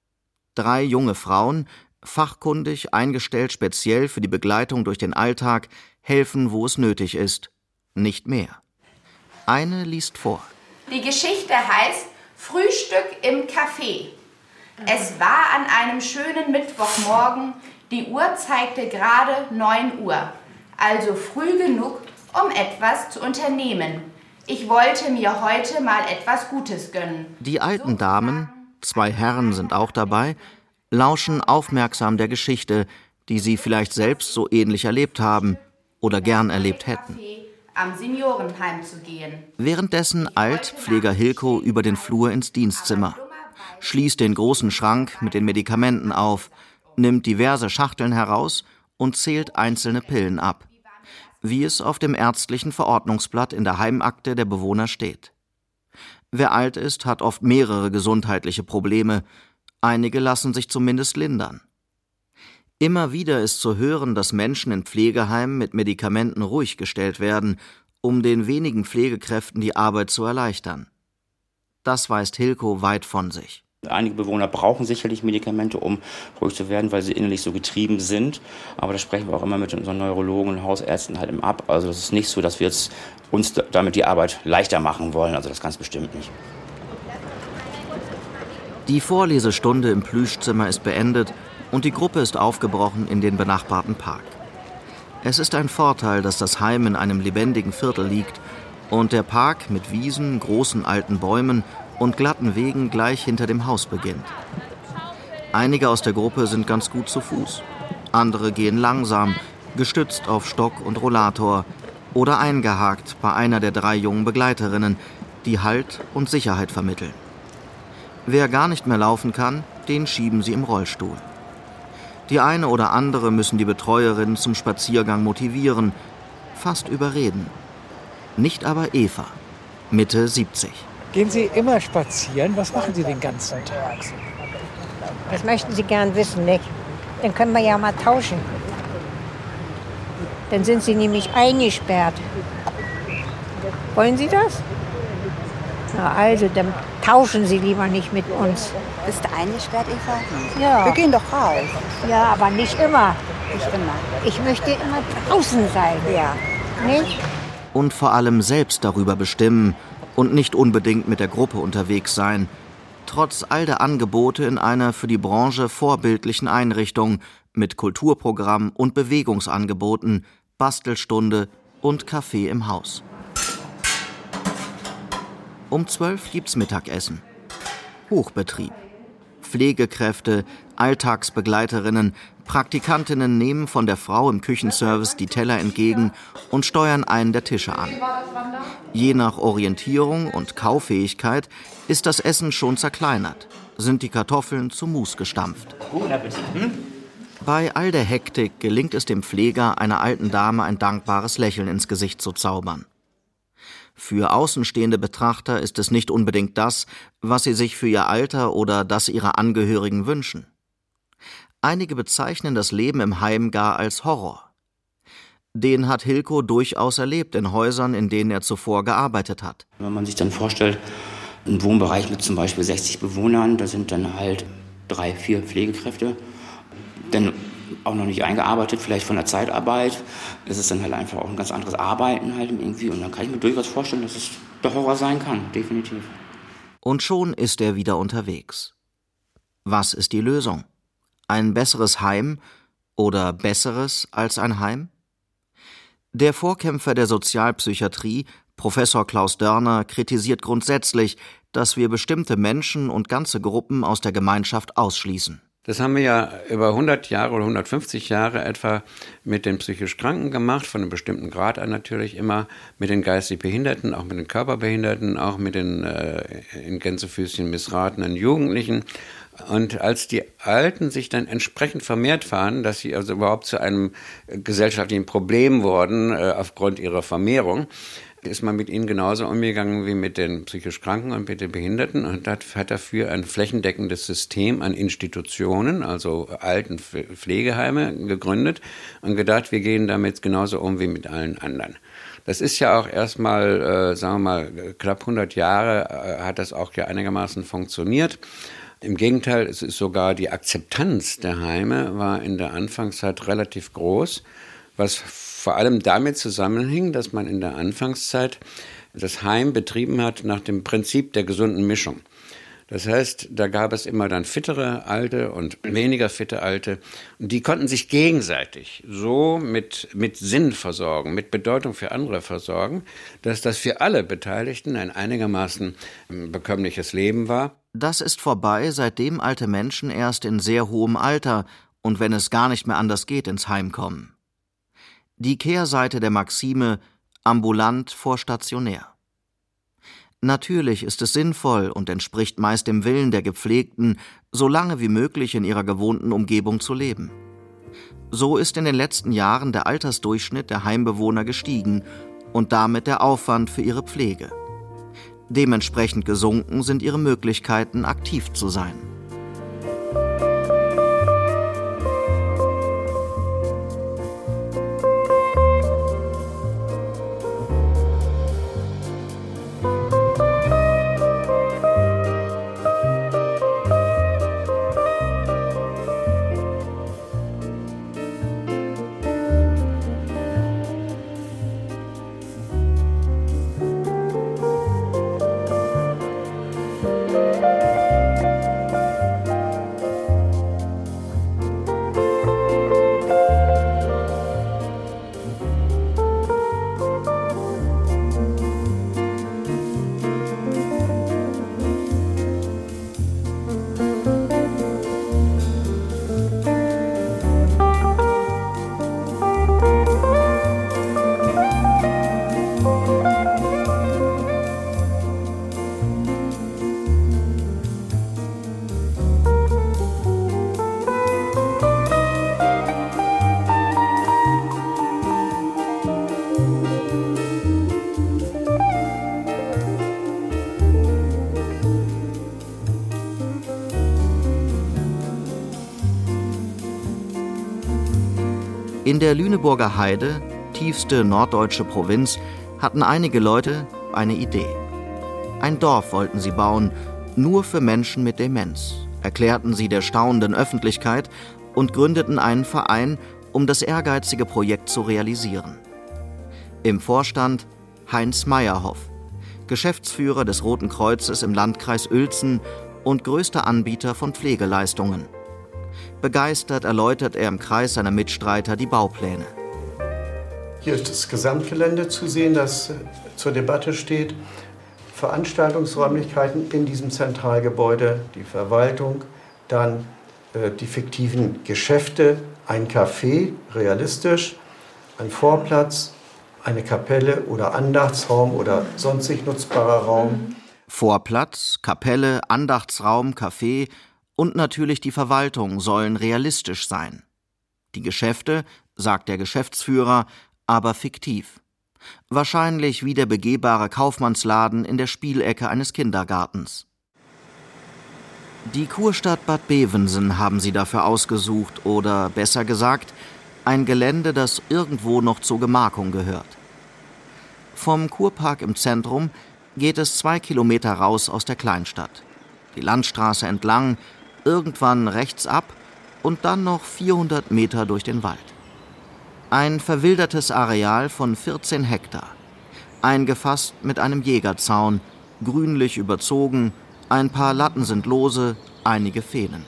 3 junge Frauen, fachkundig eingestellt speziell für die Begleitung durch den Alltag, helfen, wo es nötig ist, nicht mehr. Eine liest vor. Die Geschichte heißt Frühstück im Café. Es war an einem schönen Mittwochmorgen, die Uhr zeigte gerade 9 Uhr, also früh genug, um etwas zu unternehmen. Ich wollte mir heute mal etwas Gutes gönnen. Die alten Damen, 2 Herren sind auch dabei, lauschen aufmerksam der Geschichte, die sie vielleicht selbst so ähnlich erlebt haben oder gern erlebt hätten. Am Seniorenheim zu gehen. Währenddessen eilt Pfleger Hilko über den Flur ins Dienstzimmer, schließt den großen Schrank mit den Medikamenten auf, nimmt diverse Schachteln heraus und zählt einzelne Pillen ab, wie es auf dem ärztlichen Verordnungsblatt in der Heimakte der Bewohner steht. Wer alt ist, hat oft mehrere gesundheitliche Probleme, einige lassen sich zumindest lindern. Immer wieder ist zu hören, dass Menschen in Pflegeheimen mit Medikamenten ruhig gestellt werden, um den wenigen Pflegekräften die Arbeit zu erleichtern. Das weist Hilko weit von sich. Einige Bewohner brauchen sicherlich Medikamente, um ruhig zu werden, weil sie innerlich so getrieben sind. Aber das sprechen wir auch immer mit unseren Neurologen und Hausärzten halt ab. Also das ist nicht so, dass wir jetzt uns damit die Arbeit leichter machen wollen. Also das ganz bestimmt nicht. Die Vorlesestunde im Plüschzimmer ist beendet und die Gruppe ist aufgebrochen in den benachbarten Park. Es ist ein Vorteil, dass das Heim in einem lebendigen Viertel liegt und der Park mit Wiesen, großen alten Bäumen und glatten Wegen gleich hinter dem Haus beginnt. Einige aus der Gruppe sind ganz gut zu Fuß, andere gehen langsam, gestützt auf Stock und Rollator oder eingehakt bei einer der 3 jungen Begleiterinnen, die Halt und Sicherheit vermitteln. Wer gar nicht mehr laufen kann, den schieben sie im Rollstuhl. Die eine oder andere müssen die Betreuerin zum Spaziergang motivieren, fast überreden. Nicht aber Eva, Mitte 70. Gehen Sie immer spazieren? Was machen Sie den ganzen Tag? Das möchten Sie gern wissen, nicht? Dann können wir ja mal tauschen. Dann sind Sie nämlich eingesperrt. Wollen Sie das? Na also, dann tauschen Sie lieber nicht mit uns. Bist du eingesperrt, Eva? Ja. Wir gehen doch raus. Ja, aber nicht immer. Nicht immer. Ich möchte immer draußen sein. Ja. Nicht? Und vor allem selbst darüber bestimmen und nicht unbedingt mit der Gruppe unterwegs sein, trotz all der Angebote in einer für die Branche vorbildlichen Einrichtung mit Kulturprogramm und Bewegungsangeboten, Bastelstunde und Kaffee im Haus. Um 12 gibt's Mittagessen. Hochbetrieb. Pflegekräfte, Alltagsbegleiterinnen, Praktikantinnen nehmen von der Frau im Küchenservice die Teller entgegen und steuern einen der Tische an. Je nach Orientierung und Kauffähigkeit ist das Essen schon zerkleinert, sind die Kartoffeln zu Mus gestampft. Guten Appetit. Bei all der Hektik gelingt es dem Pfleger, einer alten Dame ein dankbares Lächeln ins Gesicht zu zaubern. Für außenstehende Betrachter ist es nicht unbedingt das, was sie sich für ihr Alter oder das ihrer Angehörigen wünschen. Einige bezeichnen das Leben im Heim gar als Horror. Den hat Hilko durchaus erlebt in Häusern, in denen er zuvor gearbeitet hat. Wenn man sich dann vorstellt, ein Wohnbereich mit zum Beispiel 60 Bewohnern, da sind dann halt 3, 4 Pflegekräfte, dann auch noch nicht eingearbeitet, vielleicht von der Zeitarbeit. Das ist dann halt einfach auch ein ganz anderes Arbeiten halt irgendwie. Und dann kann ich mir durchaus vorstellen, dass es der Horror sein kann, definitiv. Und schon ist er wieder unterwegs. Was ist die Lösung? Ein besseres Heim oder Besseres als ein Heim? Der Vorkämpfer der Sozialpsychiatrie, Professor Klaus Dörner, kritisiert grundsätzlich, dass wir bestimmte Menschen und ganze Gruppen aus der Gemeinschaft ausschließen. Das haben wir ja über 100 Jahre oder 150 Jahre etwa mit den psychisch Kranken gemacht, von einem bestimmten Grad an natürlich immer, mit den geistig Behinderten, auch mit den Körperbehinderten, auch mit den in Gänsefüßchen missratenen Jugendlichen. Und als die Alten sich dann entsprechend vermehrt fanden, dass sie also überhaupt zu einem gesellschaftlichen Problem wurden aufgrund ihrer Vermehrung, ist man mit ihnen genauso umgegangen wie mit den psychisch Kranken und mit den Behinderten und hat dafür ein flächendeckendes System an Institutionen, also alten Pflegeheime, gegründet und gedacht, wir gehen damit genauso um wie mit allen anderen. Das ist ja auch erstmal, sagen wir mal, knapp 100 Jahre hat das auch ja einigermaßen funktioniert. Im Gegenteil, es ist sogar die Akzeptanz der Heime war in der Anfangszeit relativ groß, was vor allem damit zusammenhing, dass man in der Anfangszeit das Heim betrieben hat nach dem Prinzip der gesunden Mischung. Das heißt, da gab es immer dann fittere Alte und weniger fitte Alte. Und die konnten sich gegenseitig so mit Sinn versorgen, mit Bedeutung für andere versorgen, dass das für alle Beteiligten ein einigermaßen bekömmliches Leben war. Das ist vorbei, seitdem alte Menschen erst in sehr hohem Alter und wenn es gar nicht mehr anders geht, ins Heim kommen. Die Kehrseite der Maxime ambulant vor stationär. Natürlich ist es sinnvoll und entspricht meist dem Willen der Gepflegten, so lange wie möglich in ihrer gewohnten Umgebung zu leben. So ist in den letzten Jahren der Altersdurchschnitt der Heimbewohner gestiegen und damit der Aufwand für ihre Pflege. Dementsprechend gesunken sind ihre Möglichkeiten, aktiv zu sein. In der Lüneburger Heide, tiefste norddeutsche Provinz, hatten einige Leute eine Idee. Ein Dorf wollten sie bauen, nur für Menschen mit Demenz, erklärten sie der staunenden Öffentlichkeit und gründeten einen Verein, um das ehrgeizige Projekt zu realisieren. Im Vorstand Heinz Meyerhoff, Geschäftsführer des Roten Kreuzes im Landkreis Uelzen und größter Anbieter von Pflegeleistungen. Begeistert erläutert er im Kreis seiner Mitstreiter die Baupläne. Hier ist das Gesamtgelände zu sehen, das zur Debatte steht. Veranstaltungsräumlichkeiten in diesem Zentralgebäude, die Verwaltung, dann die fiktiven Geschäfte, ein Café, realistisch, ein Vorplatz, eine Kapelle oder Andachtsraum oder sonstig nutzbarer Raum. Vorplatz, Kapelle, Andachtsraum, Café und natürlich die Verwaltung sollen realistisch sein. Die Geschäfte, sagt der Geschäftsführer, aber fiktiv. Wahrscheinlich wie der begehbare Kaufmannsladen in der Spielecke eines Kindergartens. Die Kurstadt Bad Bevensen haben sie dafür ausgesucht oder, besser gesagt, ein Gelände, das irgendwo noch zur Gemarkung gehört. Vom Kurpark im Zentrum geht es 2 Kilometer raus aus der Kleinstadt. Die Landstraße entlang, irgendwann rechts ab und dann noch 400 Meter durch den Wald. Ein verwildertes Areal von 14 Hektar, eingefasst mit einem Jägerzaun, grünlich überzogen, ein paar Latten sind lose, einige fehlen.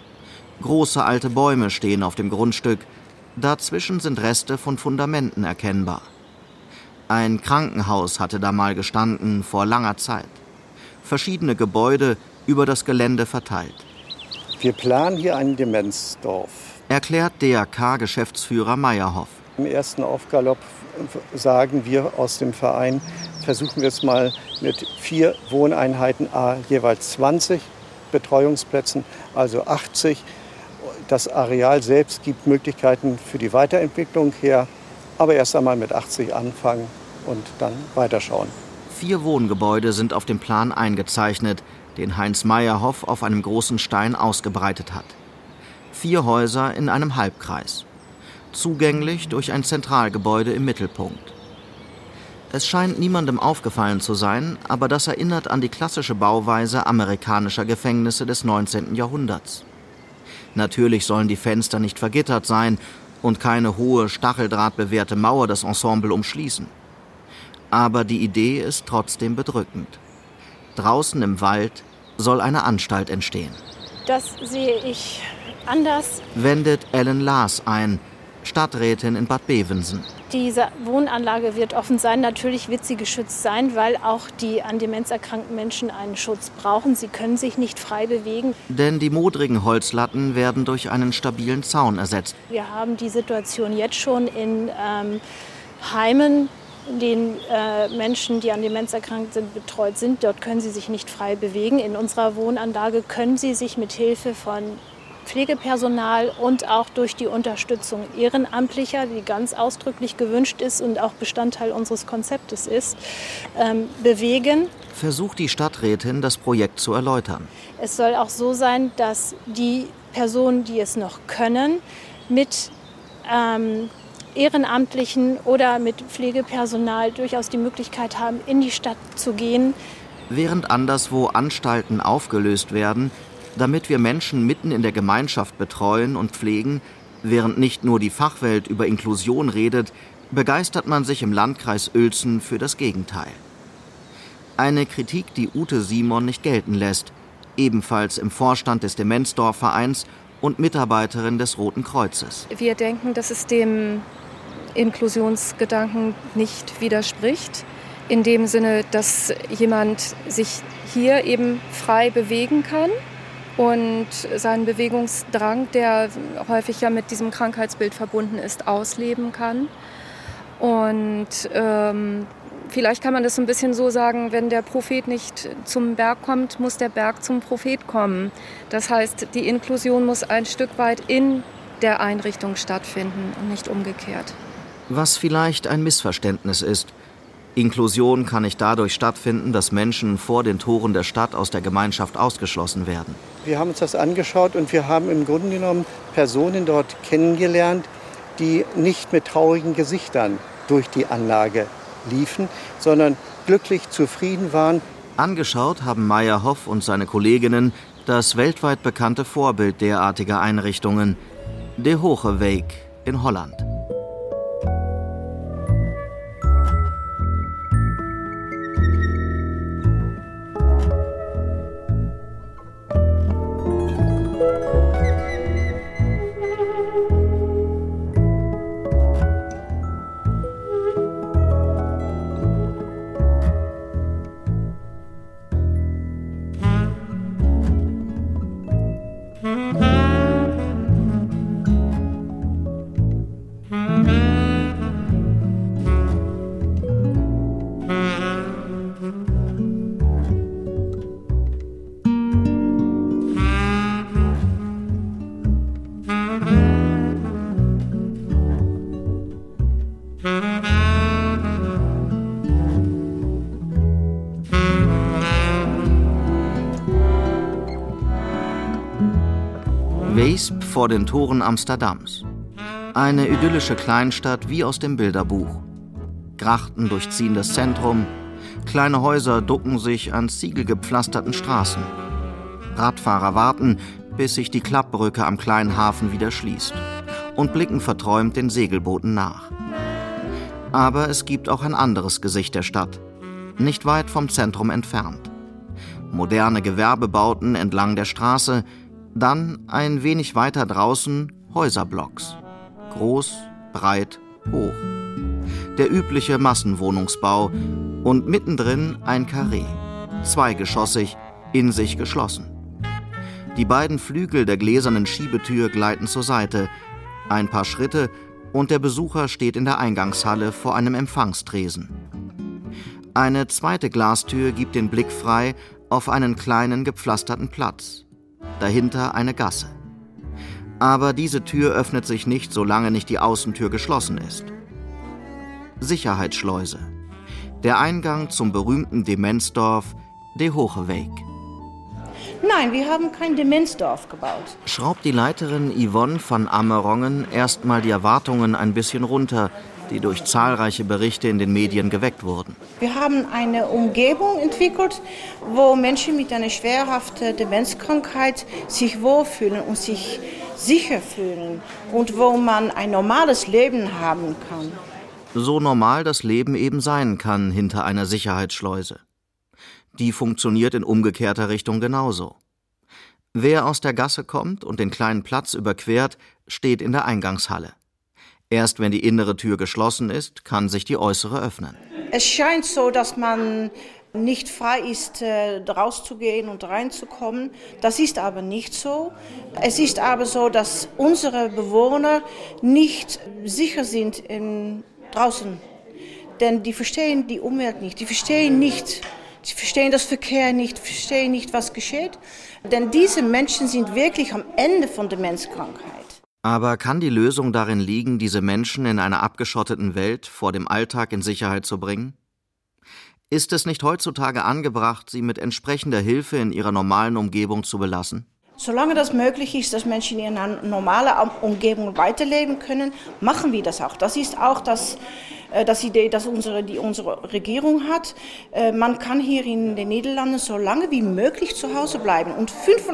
Große alte Bäume stehen auf dem Grundstück, dazwischen sind Reste von Fundamenten erkennbar. Ein Krankenhaus hatte da mal gestanden, vor langer Zeit. Verschiedene Gebäude über das Gelände verteilt. Wir planen hier ein Demenzdorf. Erklärt DRK-Geschäftsführer Meyerhoff. Im ersten Aufgalopp sagen wir aus dem Verein, versuchen wir es mal mit 4 Wohneinheiten, jeweils 20 Betreuungsplätzen, also 80. Das Areal selbst gibt Möglichkeiten für die Weiterentwicklung her, aber erst einmal mit 80 anfangen und dann weiterschauen. 4 Wohngebäude sind auf dem Plan eingezeichnet, den Heinz Meyerhoff auf einem großen Stein ausgebreitet hat. 4 Häuser in einem Halbkreis. Zugänglich durch ein Zentralgebäude im Mittelpunkt. Es scheint niemandem aufgefallen zu sein, aber das erinnert an die klassische Bauweise amerikanischer Gefängnisse des 19. Jahrhunderts. Natürlich sollen die Fenster nicht vergittert sein und keine hohe, stacheldrahtbewehrte Mauer das Ensemble umschließen. Aber die Idee ist trotzdem bedrückend. Draußen im Wald soll eine Anstalt entstehen. Das sehe ich anders. Wendet Ellen Lars ein, Stadträtin in Bad Bevensen. Diese Wohnanlage wird offen sein. Natürlich wird sie geschützt sein, weil auch die an Demenz erkrankten Menschen einen Schutz brauchen. Sie können sich nicht frei bewegen. Denn die modrigen Holzlatten werden durch einen stabilen Zaun ersetzt. Wir haben die Situation jetzt schon in Heimen, in denen Menschen, die an Demenz erkrankt sind, betreut sind. Dort können sie sich nicht frei bewegen. In unserer Wohnanlage können sie sich mit Hilfe von Pflegepersonal und auch durch die Unterstützung Ehrenamtlicher, die ganz ausdrücklich gewünscht ist und auch Bestandteil unseres Konzeptes ist, bewegen. Versucht die Stadträtin, das Projekt zu erläutern. Es soll auch so sein, dass die Personen, die es noch können, mit Ehrenamtlichen oder mit Pflegepersonal durchaus die Möglichkeit haben, in die Stadt zu gehen. Während anderswo Anstalten aufgelöst werden, damit wir Menschen mitten in der Gemeinschaft betreuen und pflegen, während nicht nur die Fachwelt über Inklusion redet, begeistert man sich im Landkreis Uelzen für das Gegenteil. Eine Kritik, die Ute Simon nicht gelten lässt, ebenfalls im Vorstand des Demenzdorfvereins und Mitarbeiterin des Roten Kreuzes. Wir denken, dass es dem Inklusionsgedanken nicht widerspricht, in dem Sinne, dass jemand sich hier eben frei bewegen kann und seinen Bewegungsdrang, der häufig ja mit diesem Krankheitsbild verbunden ist, ausleben kann. Und vielleicht kann man das ein bisschen so sagen, wenn der Prophet nicht zum Berg kommt, muss der Berg zum Prophet kommen. Das heißt, die Inklusion muss ein Stück weit in der Einrichtung stattfinden und nicht umgekehrt. Was vielleicht ein Missverständnis ist. Inklusion kann nicht dadurch stattfinden, dass Menschen vor den Toren der Stadt aus der Gemeinschaft ausgeschlossen werden. Wir haben uns das angeschaut und wir haben im Grunde genommen Personen dort kennengelernt, die nicht mit traurigen Gesichtern durch die Anlage liefen, sondern glücklich zufrieden waren. Angeschaut haben Meyerhoff und seine Kolleginnen das weltweit bekannte Vorbild derartiger Einrichtungen, De Hoogeweg in Holland. Weesp vor den Toren Amsterdams. Eine idyllische Kleinstadt wie aus dem Bilderbuch. Grachten durchziehen das Zentrum, kleine Häuser ducken sich an ziegelgepflasterten Straßen. Radfahrer warten, bis sich die Klappbrücke am kleinen Hafen wieder schließt und blicken verträumt den Segelbooten nach. Aber es gibt auch ein anderes Gesicht der Stadt, nicht weit vom Zentrum entfernt. Moderne Gewerbebauten entlang der Straße, dann ein wenig weiter draußen Häuserblocks. Groß, breit, hoch. Der übliche Massenwohnungsbau und mittendrin ein Karree, zweigeschossig, in sich geschlossen. Die beiden Flügel der gläsernen Schiebetür gleiten zur Seite, ein paar Schritte und der Besucher steht in der Eingangshalle vor einem Empfangstresen. Eine zweite Glastür gibt den Blick frei auf einen kleinen gepflasterten Platz. Dahinter eine Gasse. Aber diese Tür öffnet sich nicht, solange nicht die Außentür geschlossen ist. Sicherheitsschleuse. Der Eingang zum berühmten Demenzdorf De Hoogeweg. Nein, wir haben kein Demenzdorf gebaut. Schraubt die Leiterin Yvonne van Amerongen erstmal die Erwartungen ein bisschen runter, die durch zahlreiche Berichte in den Medien geweckt wurden. Wir haben eine Umgebung entwickelt, wo Menschen mit einer schwerhaften Demenzkrankheit sich wohlfühlen und sich sicher fühlen und wo man ein normales Leben haben kann. So normal das Leben eben sein kann hinter einer Sicherheitsschleuse. Die funktioniert in umgekehrter Richtung genauso. Wer aus der Gasse kommt und den kleinen Platz überquert, steht in der Eingangshalle. Erst wenn die innere Tür geschlossen ist, kann sich die äußere öffnen. Es scheint so, dass man nicht frei ist, rauszugehen und reinzukommen. Das ist aber nicht so. Es ist aber so, dass unsere Bewohner nicht sicher sind draußen. Denn die verstehen die Umwelt nicht. Die verstehen das Verkehr nicht, verstehen nicht, was geschieht. Denn diese Menschen sind wirklich am Ende von Demenzkrankheit. Aber kann die Lösung darin liegen, diese Menschen in einer abgeschotteten Welt vor dem Alltag in Sicherheit zu bringen? Ist es nicht heutzutage angebracht, sie mit entsprechender Hilfe in ihrer normalen Umgebung zu belassen? Solange das möglich ist, dass Menschen in einer normalen Umgebung weiterleben können, machen wir das auch. Das ist auch das Idee, die unsere Regierung hat. Man kann hier in den Niederlanden so lange wie möglich zu Hause bleiben. Und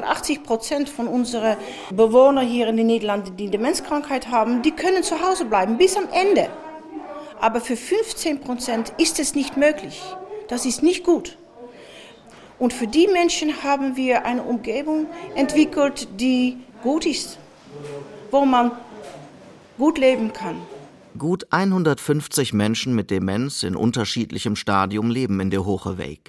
85% von unseren Bewohnern hier in den Niederlanden, die Demenzkrankheit haben, die können zu Hause bleiben bis am Ende. Aber für 15% ist es nicht möglich. Das ist nicht gut. Und für die Menschen haben wir eine Umgebung entwickelt, die gut ist, wo man gut leben kann. Gut 150 Menschen mit Demenz in unterschiedlichem Stadium leben in De Hoogeweg.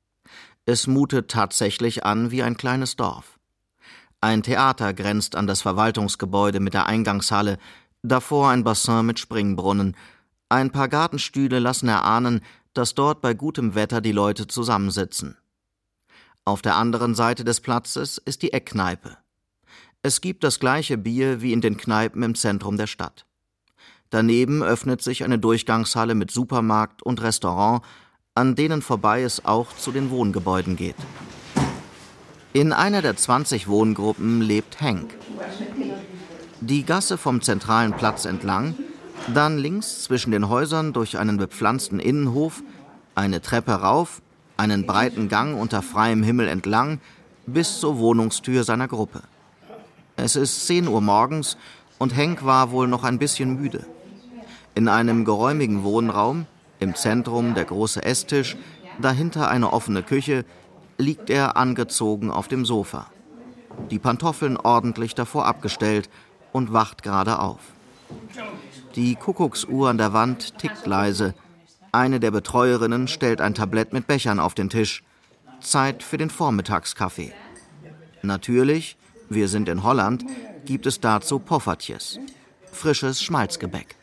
Es mutet tatsächlich an wie ein kleines Dorf. Ein Theater grenzt an das Verwaltungsgebäude mit der Eingangshalle, davor ein Bassin mit Springbrunnen. Ein paar Gartenstühle lassen erahnen, dass dort bei gutem Wetter die Leute zusammensitzen. Auf der anderen Seite des Platzes ist die Eckkneipe. Es gibt das gleiche Bier wie in den Kneipen im Zentrum der Stadt. Daneben öffnet sich eine Durchgangshalle mit Supermarkt und Restaurant, an denen vorbei es auch zu den Wohngebäuden geht. In einer der 20 Wohngruppen lebt Henk. Die Gasse vom zentralen Platz entlang, dann links zwischen den Häusern durch einen bepflanzten Innenhof, eine Treppe rauf, einen breiten Gang unter freiem Himmel entlang, bis zur Wohnungstür seiner Gruppe. Es ist 10 Uhr morgens und Henk war wohl noch ein bisschen müde. In einem geräumigen Wohnraum, im Zentrum der große Esstisch, dahinter eine offene Küche, liegt er angezogen auf dem Sofa. Die Pantoffeln ordentlich davor abgestellt und wacht gerade auf. Die Kuckucksuhr an der Wand tickt leise. Eine der Betreuerinnen stellt ein Tablett mit Bechern auf den Tisch. Zeit für den Vormittagskaffee. Natürlich, wir sind in Holland, gibt es dazu Poffertjes. Frisches Schmalzgebäck.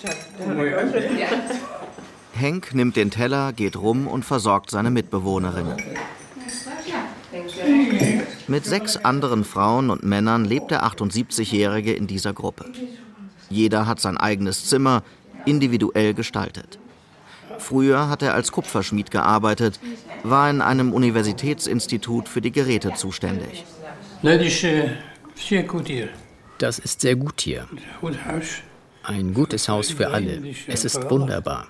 Henk nimmt den Teller, geht rum und versorgt seine Mitbewohnerinnen. Mit 6 anderen Frauen und Männern lebt der 78-Jährige in dieser Gruppe. Jeder hat sein eigenes Zimmer, individuell gestaltet. Früher hat er als Kupferschmied gearbeitet, war in einem Universitätsinstitut für die Geräte zuständig. Das ist sehr gut hier. Ein gutes Haus für alle. Es ist wunderbar.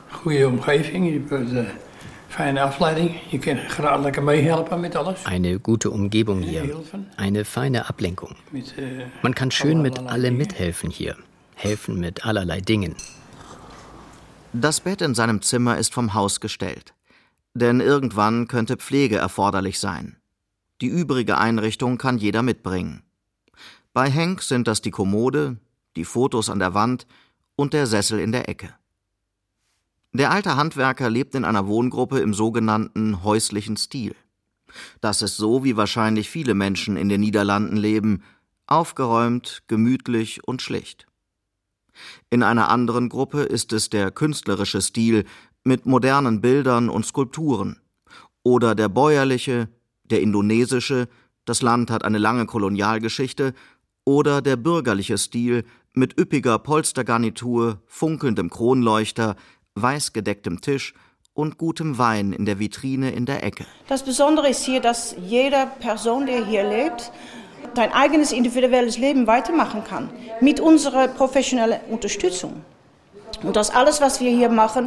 Eine gute Umgebung hier. Eine feine Ablenkung. Man kann schön mit allem mithelfen hier. Helfen mit allerlei Dingen. Das Bett in seinem Zimmer ist vom Haus gestellt. Denn irgendwann könnte Pflege erforderlich sein. Die übrige Einrichtung kann jeder mitbringen. Bei Henk sind das die Kommode, die Fotos an der Wand und der Sessel in der Ecke. Der alte Handwerker lebt in einer Wohngruppe im sogenannten häuslichen Stil. Das ist so, wie wahrscheinlich viele Menschen in den Niederlanden leben, aufgeräumt, gemütlich und schlicht. In einer anderen Gruppe ist es der künstlerische Stil mit modernen Bildern und Skulpturen. Oder der bäuerliche, der indonesische, das Land hat eine lange Kolonialgeschichte, oder der bürgerliche Stil mit üppiger Polstergarnitur, funkelndem Kronleuchter, weiß gedecktem Tisch und gutem Wein in der Vitrine in der Ecke. Das Besondere ist hier, dass jede Person, die hier lebt, sein eigenes individuelles Leben weitermachen kann, mit unserer professionellen Unterstützung. Und dass alles, was wir hier machen,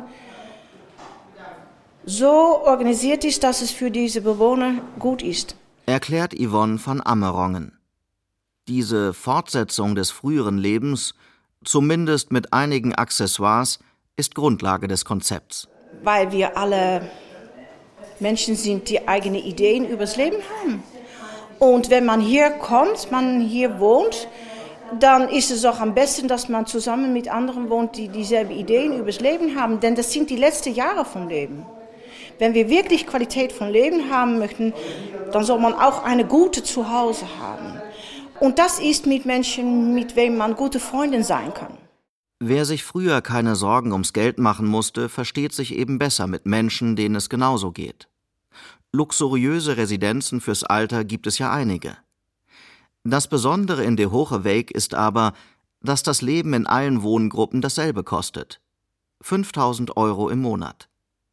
so organisiert ist, dass es für diese Bewohner gut ist. Erklärt Yvonne van Amerongen. Diese Fortsetzung des früheren Lebens, zumindest mit einigen Accessoires, ist Grundlage des Konzepts. Weil wir alle Menschen sind, die eigene Ideen übers Leben haben. Und wenn man hier kommt, man hier wohnt, dann ist es auch am besten, dass man zusammen mit anderen wohnt, die dieselben Ideen übers Leben haben. Denn das sind die letzten Jahre vom Leben. Wenn wir wirklich Qualität von Leben haben möchten, dann soll man auch eine gute Zuhause haben. Und das ist mit Menschen, mit wem man gute Freundin sein kann. Wer sich früher keine Sorgen ums Geld machen musste, versteht sich eben besser mit Menschen, denen es genauso geht. Luxuriöse Residenzen fürs Alter gibt es ja einige. Das Besondere in De Hoge Week ist aber, dass das Leben in allen Wohngruppen dasselbe kostet. 5.000 € im Monat.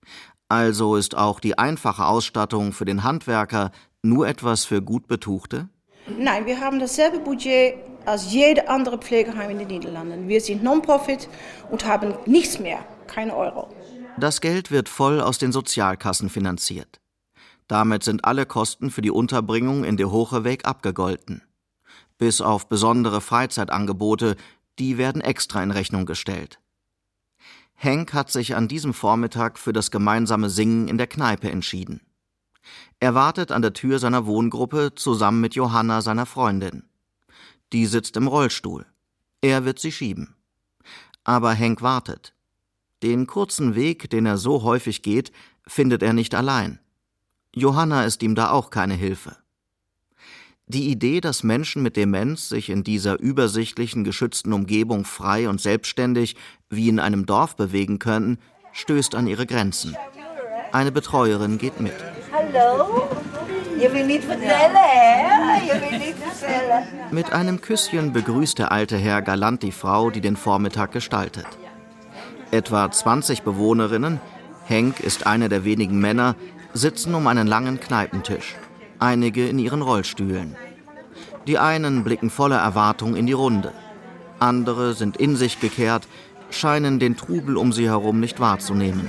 Also ist auch die einfache Ausstattung für den Handwerker nur etwas für gut Betuchte? Nein, wir haben dasselbe Budget als jede andere Pflegeheim in den Niederlanden. Wir sind Non-Profit und haben nichts mehr, keine Euro. Das Geld wird voll aus den Sozialkassen finanziert. Damit sind alle Kosten für die Unterbringung in De Hoge Week abgegolten. Bis auf besondere Freizeitangebote, die werden extra in Rechnung gestellt. Henk hat sich an diesem Vormittag für das gemeinsame Singen in der Kneipe entschieden. Er wartet an der Tür seiner Wohngruppe zusammen mit Johanna, seiner Freundin. Die sitzt im Rollstuhl. Er wird sie schieben. Aber Henk wartet. Den kurzen Weg, den er so häufig geht, findet er nicht allein. Johanna ist ihm da auch keine Hilfe. Die Idee, dass Menschen mit Demenz sich in dieser übersichtlichen, geschützten Umgebung frei und selbstständig wie in einem Dorf bewegen können, stößt an ihre Grenzen. Eine Betreuerin geht mit. Hallo? Je will nicht vertellen, hè? Je will nicht vertellen. Mit einem Küsschen begrüßt der alte Herr galant die Frau, die den Vormittag gestaltet. Etwa 20 Bewohnerinnen, Henk ist einer der wenigen Männer, sitzen um einen langen Kneipentisch. Einige in ihren Rollstühlen. Die einen blicken voller Erwartung in die Runde. Andere sind in sich gekehrt, scheinen den Trubel um sie herum nicht wahrzunehmen.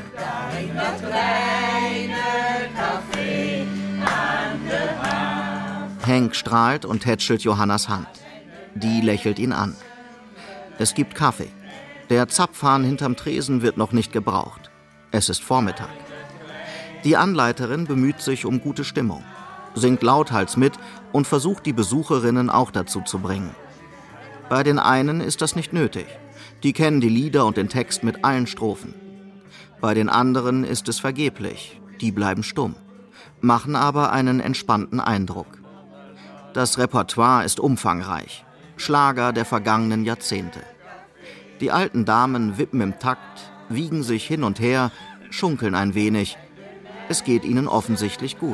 Henk strahlt und tätschelt Johannas Hand. Die lächelt ihn an. Es gibt Kaffee. Der Zapfhahn hinterm Tresen wird noch nicht gebraucht. Es ist Vormittag. Die Anleiterin bemüht sich um gute Stimmung, singt lauthals mit und versucht, die Besucherinnen auch dazu zu bringen. Bei den einen ist das nicht nötig. Die kennen die Lieder und den Text mit allen Strophen. Bei den anderen ist es vergeblich. Die bleiben stumm, machen aber einen entspannten Eindruck. Das Repertoire ist umfangreich. Schlager der vergangenen Jahrzehnte. Die alten Damen wippen im Takt, wiegen sich hin und her, schunkeln ein wenig. Es geht ihnen offensichtlich gut.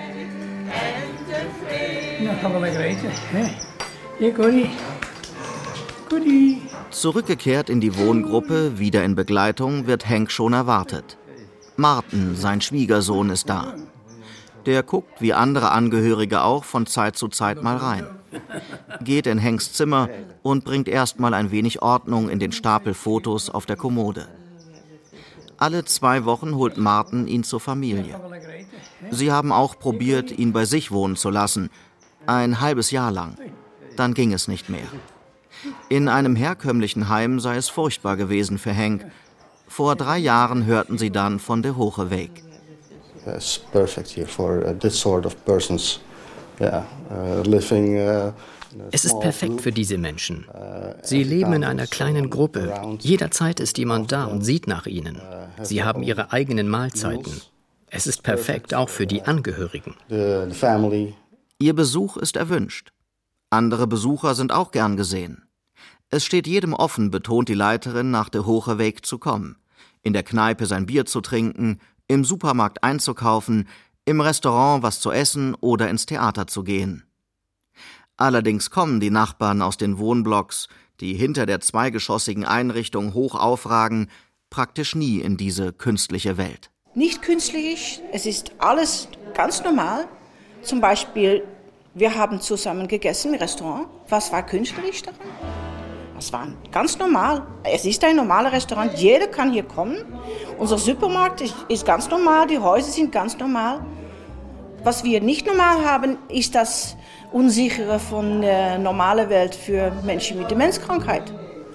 Zurückgekehrt in die Wohngruppe, wieder in Begleitung, wird Henk schon erwartet. Martin, sein Schwiegersohn, ist da. Der guckt, wie andere Angehörige auch, von Zeit zu Zeit mal rein. Geht in Henks Zimmer und bringt erst mal ein wenig Ordnung in den Stapel Fotos auf der Kommode. Alle 2 Wochen holt Martin ihn zur Familie. Sie haben auch probiert, ihn bei sich wohnen zu lassen. Ein halbes Jahr lang. Dann ging es nicht mehr. In einem herkömmlichen Heim sei es furchtbar gewesen für Henk. Vor 3 Jahren hörten sie dann von De Hoogeweg. It's perfect here for this sort of persons. Living. Es ist perfekt für diese Menschen. Sie leben in einer kleinen Gruppe. Jederzeit ist jemand da und sieht nach ihnen. Sie haben ihre eigenen Mahlzeiten. Es ist perfekt auch für die Angehörigen. Ihr Besuch ist erwünscht. Andere Besucher sind auch gern gesehen. Es steht jedem offen, betont die Leiterin, nach De Hoogeweg zu kommen, in der Kneipe sein Bier zu trinken, im Supermarkt einzukaufen, im Restaurant was zu essen oder ins Theater zu gehen. Allerdings kommen die Nachbarn aus den Wohnblocks, die hinter der zweigeschossigen Einrichtung hoch aufragen, praktisch nie in diese künstliche Welt. Nicht künstlich, es ist alles ganz normal. Zum Beispiel, wir haben zusammen gegessen im Restaurant. Was war künstlich daran? Das war ganz normal. Es ist ein normales Restaurant, jeder kann hier kommen. Unser Supermarkt ist ganz normal, die Häuser sind ganz normal. Was wir nicht normal haben, ist das Unsichere von der normalen Welt für Menschen mit Demenzkrankheit.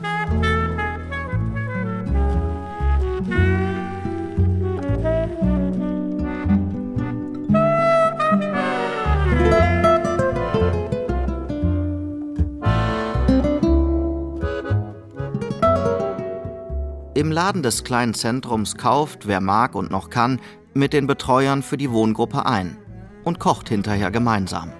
Im Laden des kleinen Zentrums kauft, wer mag und noch kann, mit den Betreuern für die Wohngruppe ein und kocht hinterher gemeinsam.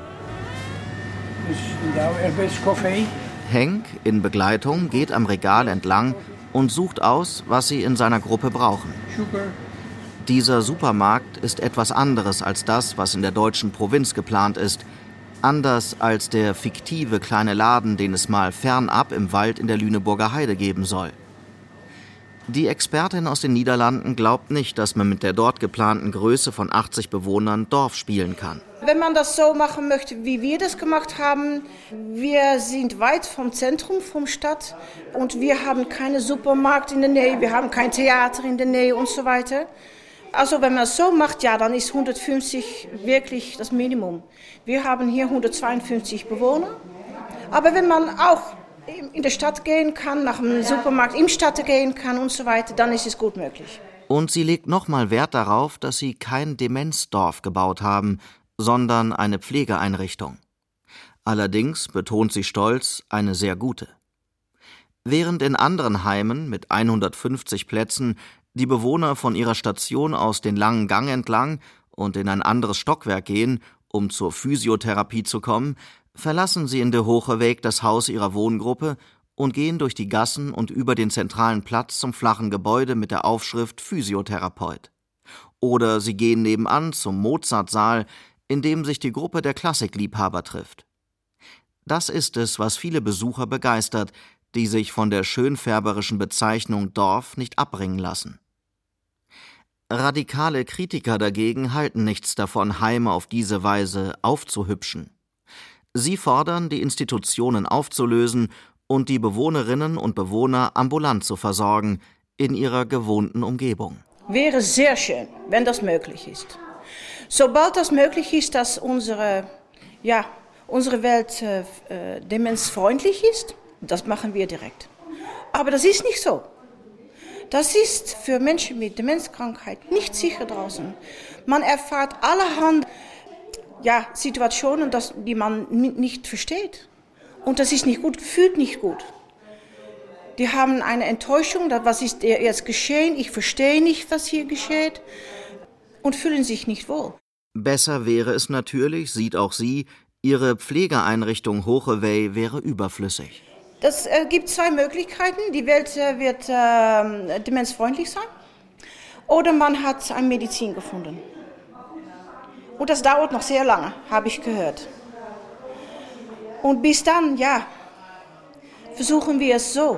Henk in Begleitung geht am Regal entlang und sucht aus, was sie in seiner Gruppe brauchen. Dieser Supermarkt ist etwas anderes als das, was in der deutschen Provinz geplant ist. Anders als der fiktive kleine Laden, den es mal fernab im Wald in der Lüneburger Heide geben soll. Die Expertin aus den Niederlanden glaubt nicht, dass man mit der dort geplanten Größe von 80 Bewohnern Dorf spielen kann. Wenn man das so machen möchte, wie wir das gemacht haben, wir sind weit vom Zentrum, vom Stadt und wir haben keinen Supermarkt in der Nähe, wir haben kein Theater in der Nähe und so weiter. Also wenn man es so macht, ja, dann ist 150 wirklich das Minimum. Wir haben hier 152 Bewohner, aber wenn man auch in der Stadt gehen kann, nach dem Supermarkt im Stadt gehen kann und so weiter, dann ist es gut möglich. Und sie legt nochmal Wert darauf, dass sie kein Demenzdorf gebaut haben, sondern eine Pflegeeinrichtung. Allerdings, betont sie stolz, eine sehr gute. Während in anderen Heimen mit 150 Plätzen die Bewohner von ihrer Station aus den langen Gang entlang und in ein anderes Stockwerk gehen, um zur Physiotherapie zu kommen, verlassen sie in De Hoogeweg das Haus ihrer Wohngruppe und gehen durch die Gassen und über den zentralen Platz zum flachen Gebäude mit der Aufschrift Physiotherapeut. Oder sie gehen nebenan zum Mozartsaal, in dem sich die Gruppe der Klassikliebhaber trifft. Das ist es, was viele Besucher begeistert, die sich von der schönfärberischen Bezeichnung Dorf nicht abbringen lassen. Radikale Kritiker dagegen halten nichts davon, Heime auf diese Weise aufzuhübschen. Sie fordern, die Institutionen aufzulösen und die Bewohnerinnen und Bewohner ambulant zu versorgen, in ihrer gewohnten Umgebung. Wäre sehr schön, wenn das möglich ist. Sobald das möglich ist, dass unsere Welt demenzfreundlich ist, das machen wir direkt. Aber das ist nicht so. Das ist für Menschen mit Demenzkrankheit nicht sicher draußen. Man erfährt allerhand Situationen, die man nicht versteht. Und das ist nicht gut, fühlt nicht gut. Die haben eine Enttäuschung, was ist jetzt geschehen, ich verstehe nicht, was hier geschieht, und fühlen sich nicht wohl. Besser wäre es natürlich, sieht auch sie, ihre Pflegeeinrichtung Hochewey wäre überflüssig. Es gibt zwei Möglichkeiten. Die Welt wird demenzfreundlich sein oder man hat eine Medizin gefunden. Und das dauert noch sehr lange, habe ich gehört. Und bis dann, versuchen wir es so.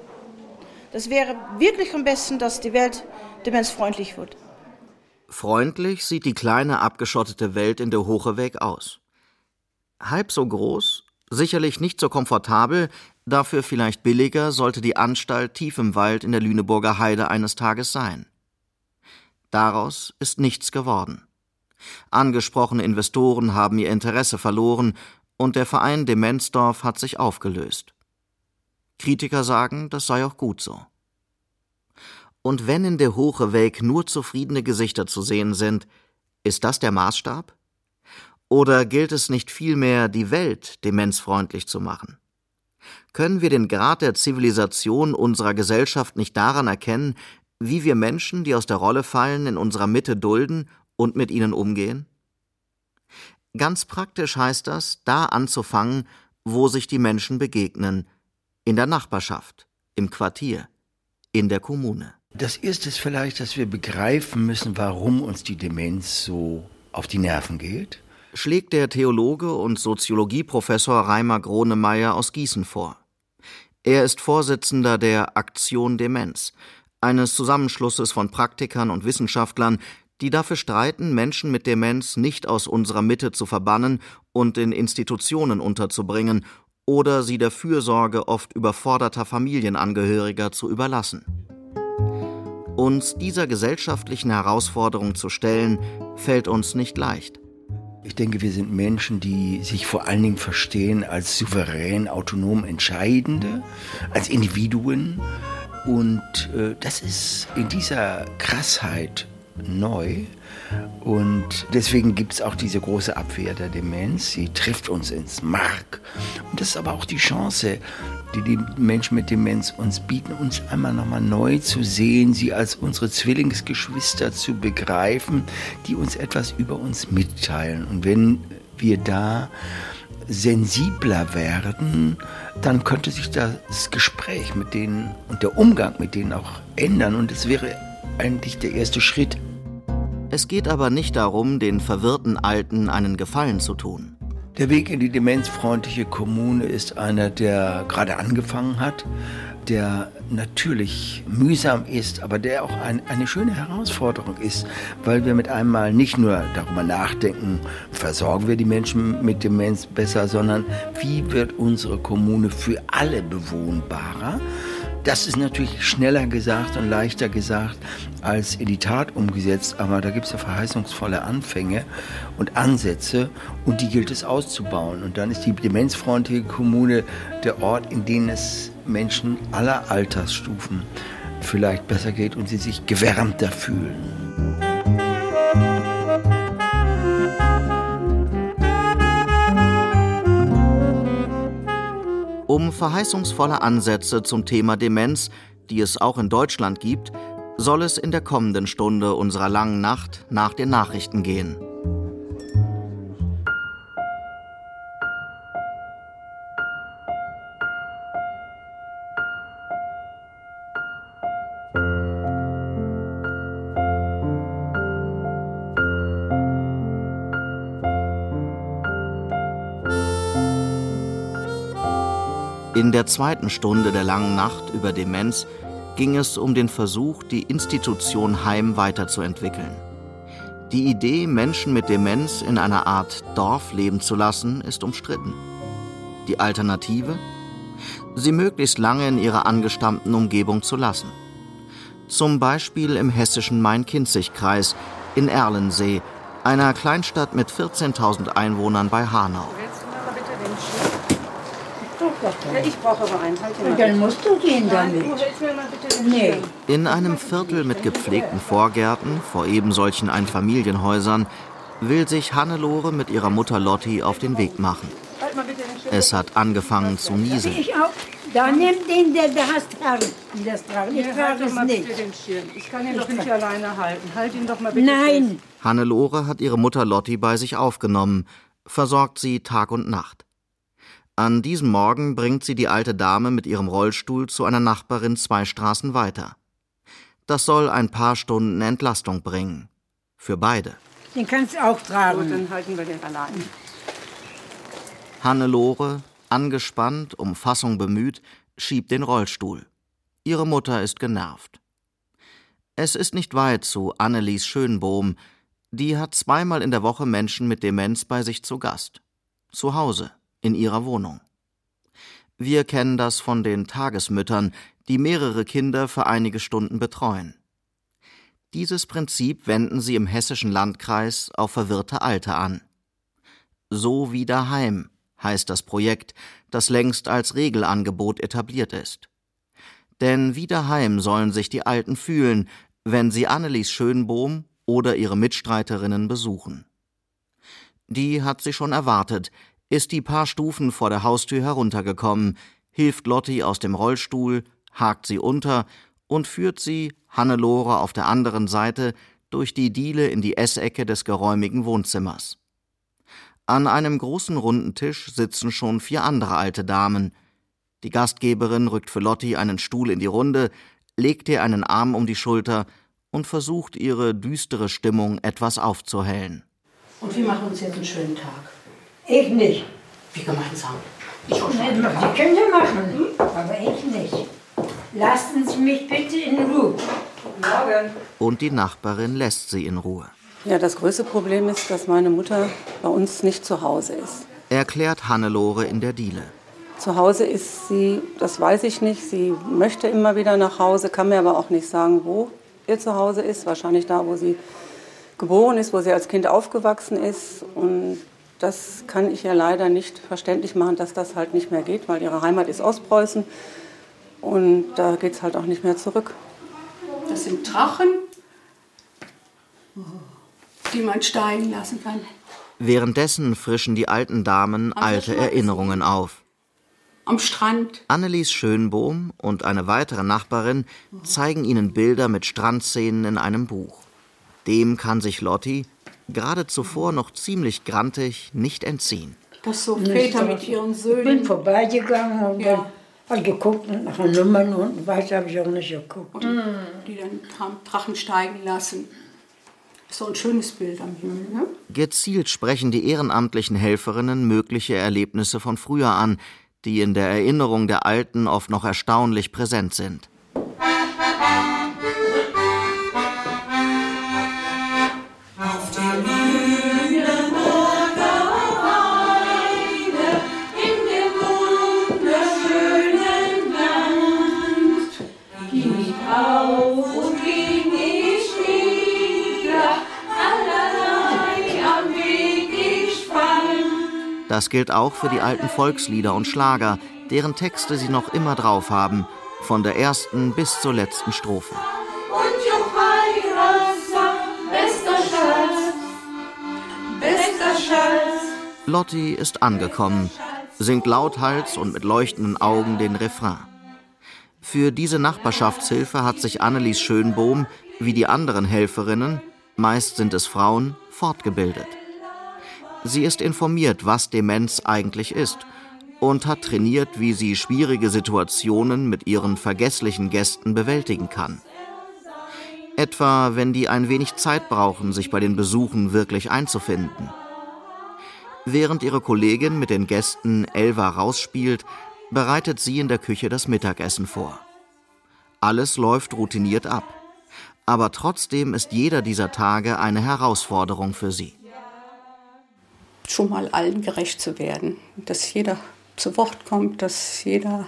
Das wäre wirklich am besten, dass die Welt demenzfreundlich wird. Freundlich sieht die kleine abgeschottete Welt in der Hocheweg aus. Halb so groß, sicherlich nicht so komfortabel, dafür vielleicht billiger sollte die Anstalt tief im Wald in der Lüneburger Heide eines Tages sein. Daraus ist nichts geworden. Angesprochene Investoren haben ihr Interesse verloren und der Verein Demenzdorf hat sich aufgelöst. Kritiker sagen, das sei auch gut so. Und wenn in der Hocheweg nur zufriedene Gesichter zu sehen sind, ist das der Maßstab? Oder gilt es nicht vielmehr, die Welt demenzfreundlich zu machen? Können wir den Grad der Zivilisation unserer Gesellschaft nicht daran erkennen, wie wir Menschen, die aus der Rolle fallen, in unserer Mitte dulden und mit ihnen umgehen? Ganz praktisch heißt das, da anzufangen, wo sich die Menschen begegnen, in der Nachbarschaft, im Quartier, in der Kommune. Das Erste ist vielleicht, dass wir begreifen müssen, warum uns die Demenz so auf die Nerven geht. Schlägt der Theologe und Soziologieprofessor Reimer Gronemeyer aus Gießen vor. Er ist Vorsitzender der Aktion Demenz, eines Zusammenschlusses von Praktikern und Wissenschaftlern, die dafür streiten, Menschen mit Demenz nicht aus unserer Mitte zu verbannen und in Institutionen unterzubringen oder sie der Fürsorge oft überforderter Familienangehöriger zu überlassen. Uns dieser gesellschaftlichen Herausforderung zu stellen, fällt uns nicht leicht. Ich denke, wir sind Menschen, die sich vor allen Dingen verstehen als souverän, autonom Entscheidende, als Individuen. Und das ist in dieser Krassheit neu. Und deswegen gibt es auch diese große Abwehr der Demenz. Sie trifft uns ins Mark. Und das ist aber auch die Chance, die die Menschen mit Demenz uns bieten, uns einmal nochmal neu zu sehen, sie als unsere Zwillingsgeschwister zu begreifen, die uns etwas über uns mitteilen. Und wenn wir da sensibler werden, dann könnte sich das Gespräch mit denen und der Umgang mit denen auch ändern. Und es wäre eigentlich der erste Schritt. Es geht aber nicht darum, den verwirrten Alten einen Gefallen zu tun. Der Weg in die demenzfreundliche Kommune ist einer, der gerade angefangen hat, der natürlich mühsam ist, aber der auch eine schöne Herausforderung ist, weil wir mit einmal nicht nur darüber nachdenken, versorgen wir die Menschen mit Demenz besser, sondern wie wird unsere Kommune für alle bewohnbarer? Das ist natürlich schneller gesagt und leichter gesagt als in die Tat umgesetzt, aber da gibt es ja verheißungsvolle Anfänge und Ansätze und die gilt es auszubauen. Und dann ist die demenzfreundliche Kommune der Ort, in dem es Menschen aller Altersstufen vielleicht besser geht und sie sich gewärmter fühlen. Um verheißungsvolle Ansätze zum Thema Demenz, die es auch in Deutschland gibt, soll es in der kommenden Stunde unserer langen Nacht nach den Nachrichten gehen. In der zweiten Stunde der langen Nacht über Demenz ging es um den Versuch, die Institution Heim weiterzuentwickeln. Die Idee, Menschen mit Demenz in einer Art Dorf leben zu lassen, ist umstritten. Die Alternative? Sie möglichst lange in ihrer angestammten Umgebung zu lassen. Zum Beispiel im hessischen Main-Kinzig-Kreis in Erlensee, einer Kleinstadt mit 14.000 Einwohnern bei Hanau. Ja, ich brauche aber einen. Halt Und dann musst du gehen damit. Nee. In einem Viertel mit gepflegten Vorgärten, vor eben solchen Einfamilienhäusern, will sich Hannelore mit ihrer Mutter Lotti auf den Weg machen. Es hat angefangen zu nieseln. Ich auch. Da nimm den, der das tragen. Das tragen. Ich trage es nicht. Ich kann ihn doch nicht alleine halten. Halt ihn doch mal bitte. Nein. Hannelore hat ihre Mutter Lotti bei sich aufgenommen, versorgt sie Tag und Nacht. An diesem Morgen bringt sie die alte Dame mit ihrem Rollstuhl zu einer Nachbarin 2 Straßen weiter. Das soll ein paar Stunden Entlastung bringen. Für beide. Den kannst du auch tragen. Gut, dann halten wir den allein. Hannelore, angespannt, um Fassung bemüht, schiebt den Rollstuhl. Ihre Mutter ist genervt. Es ist nicht weit zu Annelies Schönbohm. Die hat 2-mal in der Woche Menschen mit Demenz bei sich zu Gast. Zu Hause, in ihrer Wohnung. Wir kennen das von den Tagesmüttern, die mehrere Kinder für einige Stunden betreuen. Dieses Prinzip wenden sie im hessischen Landkreis auf verwirrte Alte an. So wie daheim heißt das Projekt, das längst als Regelangebot etabliert ist. Denn wie daheim sollen sich die Alten fühlen, wenn sie Annelies Schönbohm oder ihre Mitstreiterinnen besuchen. Die hat sie schon erwartet, ist die paar Stufen vor der Haustür heruntergekommen, hilft Lotti aus dem Rollstuhl, hakt sie unter und führt sie, Hannelore auf der anderen Seite, durch die Diele in die Essecke des geräumigen Wohnzimmers. An einem großen runden Tisch sitzen schon 4 andere alte Damen. Die Gastgeberin rückt für Lotti einen Stuhl in die Runde, legt ihr einen Arm um die Schulter und versucht, ihre düstere Stimmung etwas aufzuhellen. Und wir machen uns jetzt einen schönen Tag. Ich nicht. Wie gemeinsam. Sie können ja machen, aber ich nicht. Lassen Sie mich bitte in Ruhe. Guten Morgen. Und die Nachbarin lässt sie in Ruhe. Ja, das größte Problem ist, dass meine Mutter bei uns nicht zu Hause ist. Erklärt Hannelore in der Diele. Zu Hause ist sie, das weiß ich nicht. Sie möchte immer wieder nach Hause, kann mir aber auch nicht sagen, wo ihr Zuhause ist. Wahrscheinlich da, wo sie geboren ist, wo sie als Kind aufgewachsen ist. Und das kann ich ja leider nicht verständlich machen, dass das halt nicht mehr geht, weil ihre Heimat ist Ostpreußen. Und da geht es halt auch nicht mehr zurück. Das sind Drachen, die man steigen lassen kann. Währenddessen frischen die alten Damen alte Erinnerungen auf. Am Strand. Annelies Schönbohm und eine weitere Nachbarin zeigen ihnen Bilder mit Strandszenen in einem Buch. Dem kann sich Lotti, gerade zuvor noch ziemlich grantig, nicht entziehen. Das so Väter mit ihren Söhnen. Ich bin vorbeigegangen und dann geguckt nach den Nummern und weiter habe ich auch nicht geguckt. Und die dann Drachen steigen lassen. So ein schönes Bild am Himmel, ne? Gezielt sprechen die ehrenamtlichen Helferinnen mögliche Erlebnisse von früher an, die in der Erinnerung der Alten oft noch erstaunlich präsent sind. Auf der Lüneburger Heide, in dem wunderschönen Land, ging ich auf und ging ich nieder, allerlei am Weg ich fand. Das gilt auch für die alten Volkslieder und Schlager, deren Texte sie noch immer drauf haben, von der ersten bis zur letzten Strophe. Und Johannasa, bester Schatz, bester Schatz. Lotti ist angekommen, singt lauthals und mit leuchtenden Augen den Refrain. Für diese Nachbarschaftshilfe hat sich Annelies Schönbohm, wie die anderen Helferinnen, meist sind es Frauen, fortgebildet. Sie ist informiert, was Demenz eigentlich ist und hat trainiert, wie sie schwierige Situationen mit ihren vergesslichen Gästen bewältigen kann. Etwa, wenn die ein wenig Zeit brauchen, sich bei den Besuchen wirklich einzufinden. Während ihre Kollegin mit den Gästen Elva rausspielt, bereitet sie in der Küche das Mittagessen vor. Alles läuft routiniert ab. Aber trotzdem ist jeder dieser Tage eine Herausforderung für sie. Schon mal allen gerecht zu werden, dass jeder zu Wort kommt, dass jeder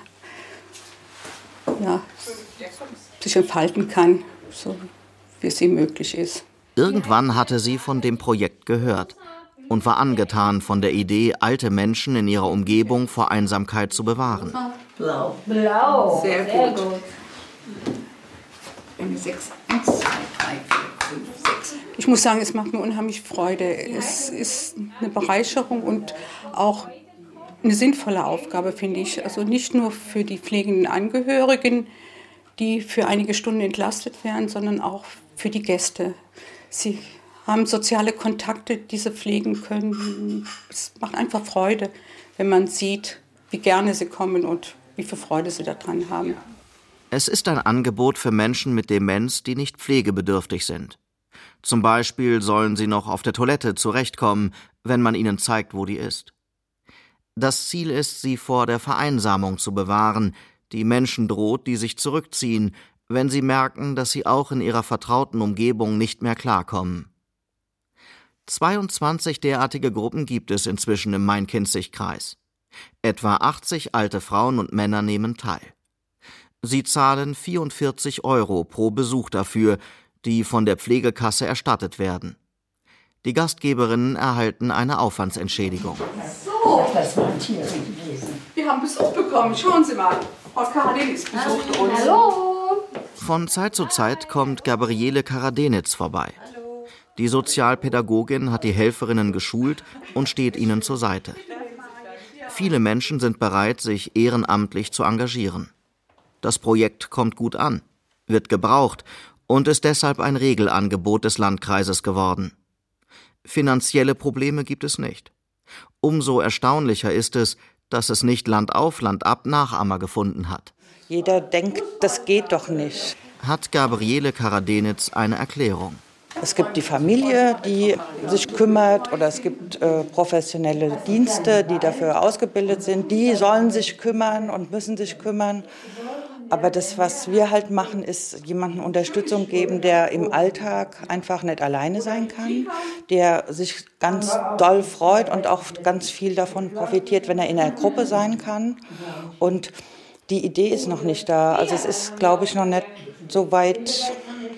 sich entfalten kann, so wie es ihm möglich ist. Irgendwann hatte sie von dem Projekt gehört und war angetan von der Idee, alte Menschen in ihrer Umgebung vor Einsamkeit zu bewahren. Blau. Blau. Sehr gut. 6, 1, 2, 3, 4, 5, 6. Ich muss sagen, es macht mir unheimlich Freude. Es ist eine Bereicherung und auch eine sinnvolle Aufgabe, finde ich. Also nicht nur für die pflegenden Angehörigen, die für einige Stunden entlastet werden, sondern auch für die Gäste. Sie haben soziale Kontakte, die sie pflegen können. Es macht einfach Freude, wenn man sieht, wie gerne sie kommen und wie viel Freude sie daran haben. Es ist ein Angebot für Menschen mit Demenz, die nicht pflegebedürftig sind. Zum Beispiel sollen sie noch auf der Toilette zurechtkommen, wenn man ihnen zeigt, wo die ist. Das Ziel ist, sie vor der Vereinsamung zu bewahren, die Menschen droht, die sich zurückziehen, wenn sie merken, dass sie auch in ihrer vertrauten Umgebung nicht mehr klarkommen. 22 derartige Gruppen gibt es inzwischen im Main-Kinzig-Kreis. Etwa 80 alte Frauen und Männer nehmen teil. Sie zahlen 44 € pro Besuch dafür, die von der Pflegekasse erstattet werden. Die Gastgeberinnen erhalten eine Aufwandsentschädigung. So, das war ein Tier gewesen. Wir haben Besuch bekommen. Schauen Sie mal. Frau Karadenitz besucht uns. Hallo. Von Zeit zu Zeit kommt Gabriele Karadenitz vorbei. Die Sozialpädagogin hat die Helferinnen geschult und steht ihnen zur Seite. Viele Menschen sind bereit, sich ehrenamtlich zu engagieren. Das Projekt kommt gut an, wird gebraucht und ist deshalb ein Regelangebot des Landkreises geworden. Finanzielle Probleme gibt es nicht. Umso erstaunlicher ist es, dass es nicht Land auf, Land ab Nachahmer gefunden hat. Jeder denkt, das geht doch nicht. Hat Gabriele Karadenitz eine Erklärung. Es gibt die Familie, die sich kümmert, oder es gibt professionelle Dienste, die dafür ausgebildet sind. Die sollen sich kümmern und müssen sich kümmern. Aber das, was wir halt machen, ist jemandem Unterstützung geben, der im Alltag einfach nicht alleine sein kann, der sich ganz doll freut und auch ganz viel davon profitiert, wenn er in einer Gruppe sein kann. Und die Idee ist noch nicht da. Also es ist, glaube ich, noch nicht so weit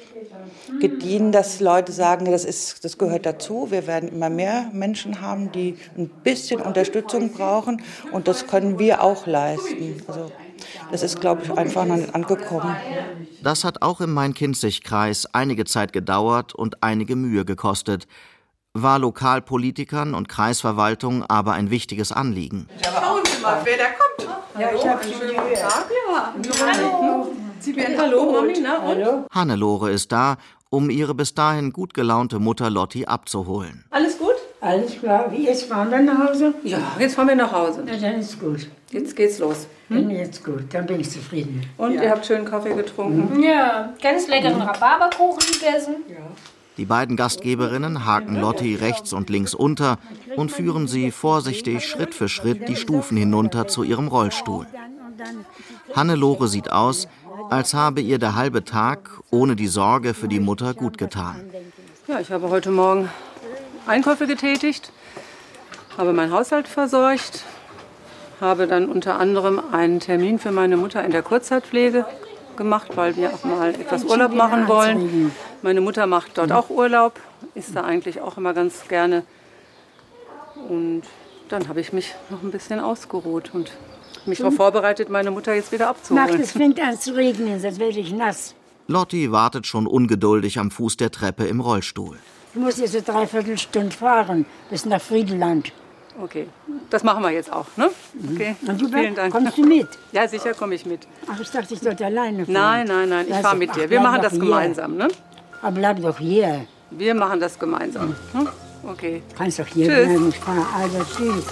gediehen, dass Leute sagen, das gehört dazu. Wir werden immer mehr Menschen haben, die ein bisschen Unterstützung brauchen, und das können wir auch leisten. Also das ist, glaube ich, einfach noch nicht angekommen. Das hat auch im Main-Kinzig-Kreis einige Zeit gedauert und einige Mühe gekostet, war Lokalpolitikern und Kreisverwaltung aber ein wichtiges Anliegen. Schauen Sie mal, wer da kommt. Ja, ich habe schönen guten Tag. Ja. Hallo. Sie werden Hallo, Mami. Na, Hallo. Hannelore ist da, um ihre bis dahin gut gelaunte Mutter Lotti abzuholen. Alles gut? Alles klar. Wie, jetzt fahren wir nach Hause? Ja, jetzt fahren wir nach Hause. Ja, dann ist gut. Jetzt geht's los. Dann jetzt gut, dann bin ich zufrieden. Und ihr habt schön Kaffee getrunken? Ja, ganz leckeren Rhabarberkuchen gegessen. Ja. Die beiden Gastgeberinnen haken Lotti rechts und links unter und führen sie vorsichtig Schritt für Schritt die Stufen hinunter zu ihrem Rollstuhl. Hannelore sieht aus, als habe ihr der halbe Tag ohne die Sorge für die Mutter gut getan. Ja, ich habe heute Morgen Einkäufe getätigt, habe meinen Haushalt versorgt, habe dann unter anderem einen Termin für meine Mutter in der Kurzzeitpflege gemacht, weil wir auch mal etwas Urlaub machen wollen. Meine Mutter macht dort auch Urlaub, ist da eigentlich auch immer ganz gerne. Und dann habe ich mich noch ein bisschen ausgeruht und mich darauf vorbereitet, meine Mutter jetzt wieder abzuholen. Es fängt an zu regnen, sonst werde ich nass. Lotti wartet schon ungeduldig am Fuß der Treppe im Rollstuhl. Ich muss jetzt eine Dreiviertelstunde fahren, bis nach Friedeland. Okay, das machen wir jetzt auch, ne? Okay, und du vielen Dank. Kommst du mit? Ja, sicher komme ich mit. Ach, ich dachte, ich sollte alleine fahren. Nein, ich fahre mit dir. Wir machen das gemeinsam, ne? Aber bleib doch hier. Wir machen das gemeinsam. Ne? Okay. Du kannst doch hier Tschüss. bleiben. Ich fahre. Also, tschüss.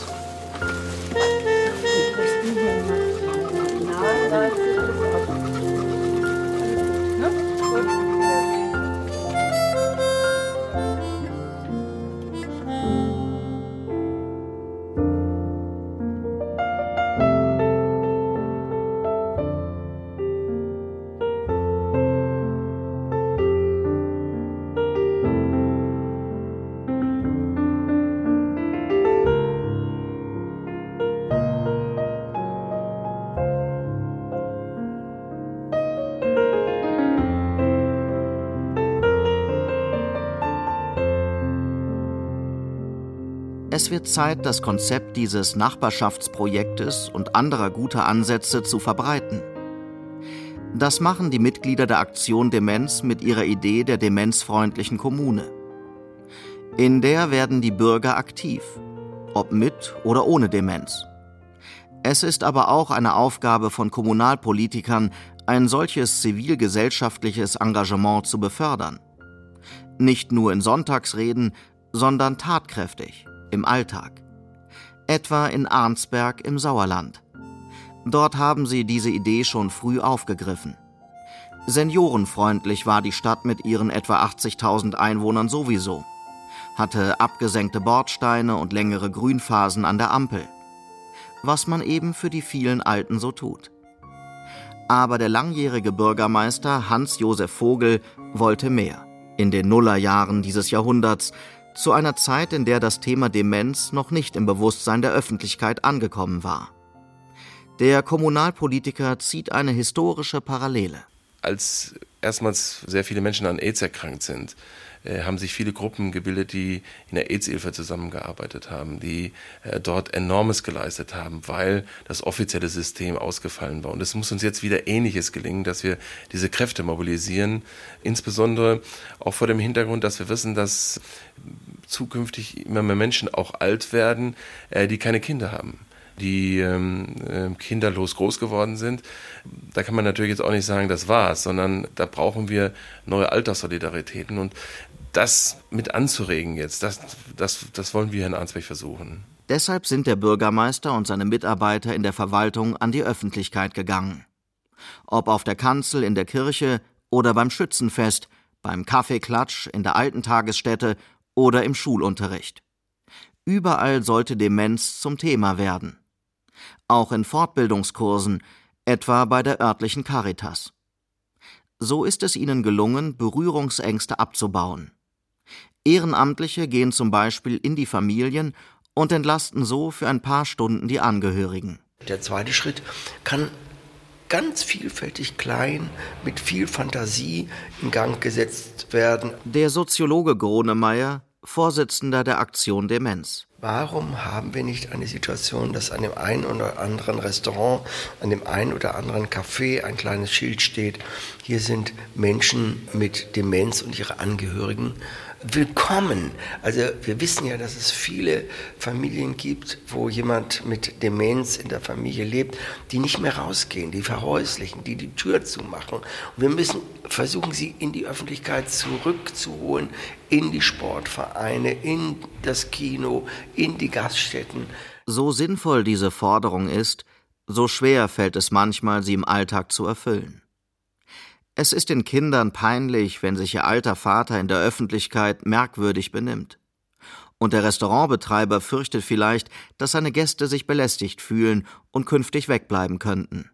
Es wird Zeit, das Konzept dieses Nachbarschaftsprojektes und anderer guter Ansätze zu verbreiten. Das machen die Mitglieder der Aktion Demenz mit ihrer Idee der demenzfreundlichen Kommune. In der werden die Bürger aktiv, ob mit oder ohne Demenz. Es ist aber auch eine Aufgabe von Kommunalpolitikern, ein solches zivilgesellschaftliches Engagement zu befördern. Nicht nur in Sonntagsreden, sondern tatkräftig, im Alltag. Etwa in Arnsberg im Sauerland. Dort haben sie diese Idee schon früh aufgegriffen. Seniorenfreundlich war die Stadt mit ihren etwa 80.000 Einwohnern sowieso. Hatte abgesenkte Bordsteine und längere Grünphasen an der Ampel. Was man eben für die vielen Alten so tut. Aber der langjährige Bürgermeister Hans-Josef Vogel wollte mehr. In den Nullerjahren dieses Jahrhunderts, zu einer Zeit, in der das Thema Demenz noch nicht im Bewusstsein der Öffentlichkeit angekommen war. Der Kommunalpolitiker zieht eine historische Parallele. Als erstmals sehr viele Menschen an AIDS erkrankt sind, haben sich viele Gruppen gebildet, die in der AIDS-Hilfe zusammengearbeitet haben, die dort Enormes geleistet haben, weil das offizielle System ausgefallen war. Und es muss uns jetzt wieder Ähnliches gelingen, dass wir diese Kräfte mobilisieren, insbesondere auch vor dem Hintergrund, dass wir wissen, dass zukünftig immer mehr Menschen auch alt werden, die keine Kinder haben, die kinderlos groß geworden sind. Da kann man natürlich jetzt auch nicht sagen, das war's, sondern da brauchen wir neue Alterssolidaritäten und das mit anzuregen jetzt, das wollen wir in Arnsberg versuchen. Deshalb sind der Bürgermeister und seine Mitarbeiter in der Verwaltung an die Öffentlichkeit gegangen. Ob auf der Kanzel in der Kirche oder beim Schützenfest, beim Kaffeeklatsch in der alten Tagesstätte oder im Schulunterricht. Überall sollte Demenz zum Thema werden. Auch in Fortbildungskursen, etwa bei der örtlichen Caritas. So ist es ihnen gelungen, Berührungsängste abzubauen. Ehrenamtliche gehen zum Beispiel in die Familien und entlasten so für ein paar Stunden die Angehörigen. Der zweite Schritt kann ganz vielfältig klein, mit viel Fantasie in Gang gesetzt werden. Der Soziologe Gronemeyer, Vorsitzender der Aktion Demenz. Warum haben wir nicht eine Situation, dass an dem einen oder anderen Restaurant, an dem einen oder anderen Café ein kleines Schild steht, hier sind Menschen mit Demenz und ihre Angehörigen willkommen. Also wir wissen ja, dass es viele Familien gibt, wo jemand mit Demenz in der Familie lebt, die nicht mehr rausgehen, die verhäuslichen, die die Tür zumachen. Und wir müssen versuchen, sie in die Öffentlichkeit zurückzuholen, in die Sportvereine, in das Kino, in die Gaststätten. So sinnvoll diese Forderung ist, so schwer fällt es manchmal, sie im Alltag zu erfüllen. Es ist den Kindern peinlich, wenn sich ihr alter Vater in der Öffentlichkeit merkwürdig benimmt. Und der Restaurantbetreiber fürchtet vielleicht, dass seine Gäste sich belästigt fühlen und künftig wegbleiben könnten.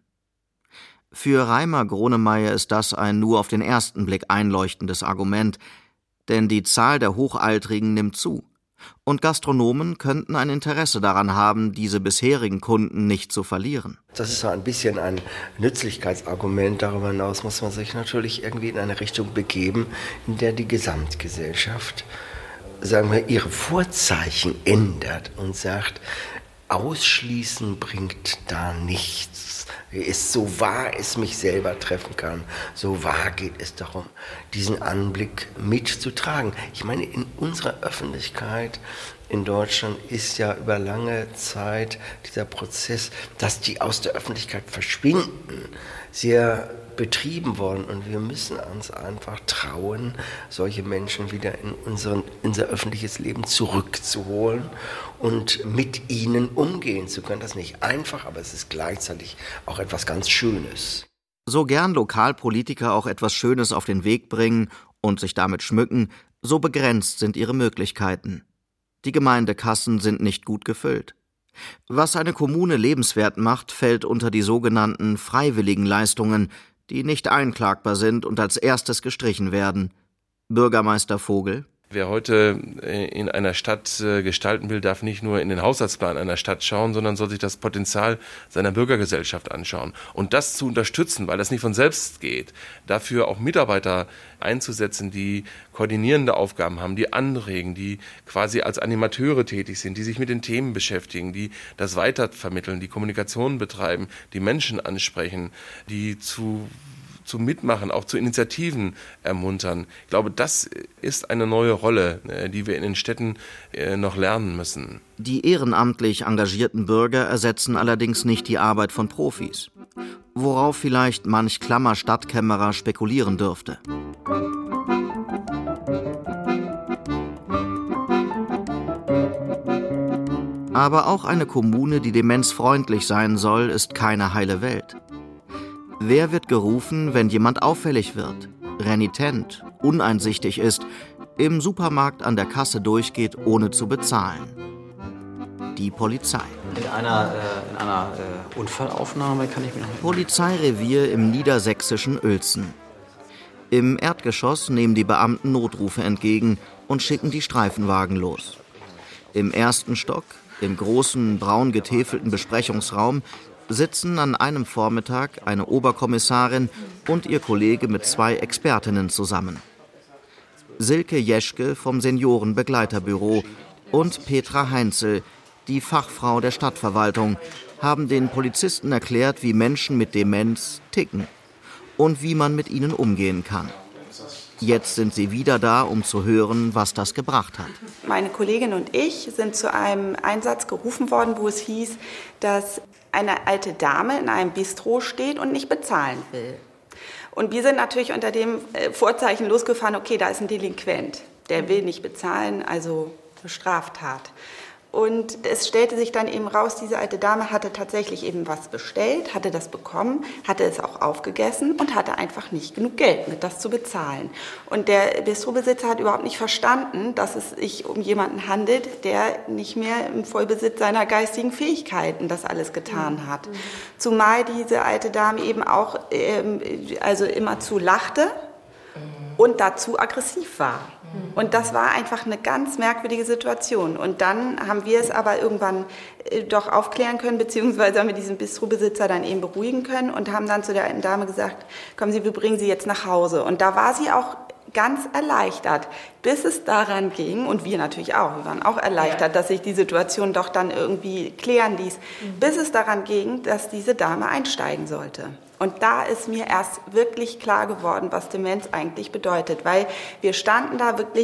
Für Reimer Gronemeyer ist das ein nur auf den ersten Blick einleuchtendes Argument, denn die Zahl der Hochaltrigen nimmt zu. Und Gastronomen könnten ein Interesse daran haben, diese bisherigen Kunden nicht zu verlieren. Das ist so ein bisschen ein Nützlichkeitsargument. Darüber hinaus muss man sich natürlich irgendwie in eine Richtung begeben, in der die Gesamtgesellschaft, sagen wir, ihre Vorzeichen ändert und sagt, ausschließen bringt da nichts. Ist so wahr es mich selber treffen kann, so wahr geht es darum, diesen Anblick mitzutragen. Ich meine, in unserer Öffentlichkeit in Deutschland ist ja über lange Zeit dieser Prozess, dass die aus der Öffentlichkeit verschwinden, sehr betrieben worden. Und wir müssen uns einfach trauen, solche Menschen wieder in unser öffentliches Leben zurückzuholen und mit ihnen umgehen zu können. Das ist nicht einfach, aber es ist gleichzeitig auch etwas ganz Schönes. So gern Lokalpolitiker auch etwas Schönes auf den Weg bringen und sich damit schmücken, so begrenzt sind ihre Möglichkeiten. Die Gemeindekassen sind nicht gut gefüllt. Was eine Kommune lebenswert macht, fällt unter die sogenannten freiwilligen Leistungen, die nicht einklagbar sind und als erstes gestrichen werden. Bürgermeister Vogel: Wer heute in einer Stadt gestalten will, darf nicht nur in den Haushaltsplan einer Stadt schauen, sondern soll sich das Potenzial seiner Bürgergesellschaft anschauen. Und das zu unterstützen, weil das nicht von selbst geht, dafür auch Mitarbeiter einzusetzen, die koordinierende Aufgaben haben, die anregen, die quasi als Animateure tätig sind, die sich mit den Themen beschäftigen, die das weitervermitteln, die Kommunikation betreiben, die Menschen ansprechen, die zu Mitmachen, auch zu Initiativen ermuntern. Ich glaube, das ist eine neue Rolle, die wir in den Städten noch lernen müssen. Die ehrenamtlich engagierten Bürger ersetzen allerdings nicht die Arbeit von Profis, worauf vielleicht manch klammer Stadtkämmerer spekulieren dürfte. Aber auch eine Kommune, die demenzfreundlich sein soll, ist keine heile Welt. Wer wird gerufen, wenn jemand auffällig wird, renitent, uneinsichtig ist, im Supermarkt an der Kasse durchgeht, ohne zu bezahlen? Die Polizei. In einer Unfallaufnahme kann ich mich noch... Polizeirevier im niedersächsischen Uelzen. Im Erdgeschoss nehmen die Beamten Notrufe entgegen und schicken die Streifenwagen los. Im ersten Stock, im großen, braun getäfelten Besprechungsraum, sitzen an einem Vormittag eine Oberkommissarin und ihr Kollege mit 2 Expertinnen zusammen. Silke Jeschke vom Seniorenbegleiterbüro und Petra Heinzel, die Fachfrau der Stadtverwaltung, haben den Polizisten erklärt, wie Menschen mit Demenz ticken und wie man mit ihnen umgehen kann. Jetzt sind sie wieder da, um zu hören, was das gebracht hat. Meine Kollegin und ich sind zu einem Einsatz gerufen worden, wo es hieß, dass eine alte Dame in einem Bistro steht und nicht bezahlen will. Und wir sind natürlich unter dem Vorzeichen losgefahren, okay, da ist ein Delinquent, der will nicht bezahlen, also eine Straftat. Und es stellte sich dann eben raus, diese alte Dame hatte tatsächlich eben was bestellt, hatte das bekommen, hatte es auch aufgegessen und hatte einfach nicht genug Geld mit, das zu bezahlen. Und der Bistrobesitzer hat überhaupt nicht verstanden, dass es sich um jemanden handelt, der nicht mehr im Vollbesitz seiner geistigen Fähigkeiten das alles getan hat. Zumal diese alte Dame eben auch immerzu lachte und dazu aggressiv war. Und das war einfach eine ganz merkwürdige Situation. Und dann haben wir es aber irgendwann doch aufklären können, beziehungsweise haben wir diesen Bistrobesitzer dann eben beruhigen können und haben dann zu der alten Dame gesagt, kommen Sie, wir bringen Sie jetzt nach Hause. Und da war sie auch ganz erleichtert, bis es daran ging, und wir natürlich auch, wir waren auch erleichtert, dass sich die Situation doch dann irgendwie klären ließ, bis es daran ging, dass diese Dame einsteigen sollte. Und da ist mir erst wirklich klar geworden, was Demenz eigentlich bedeutet, weil wir standen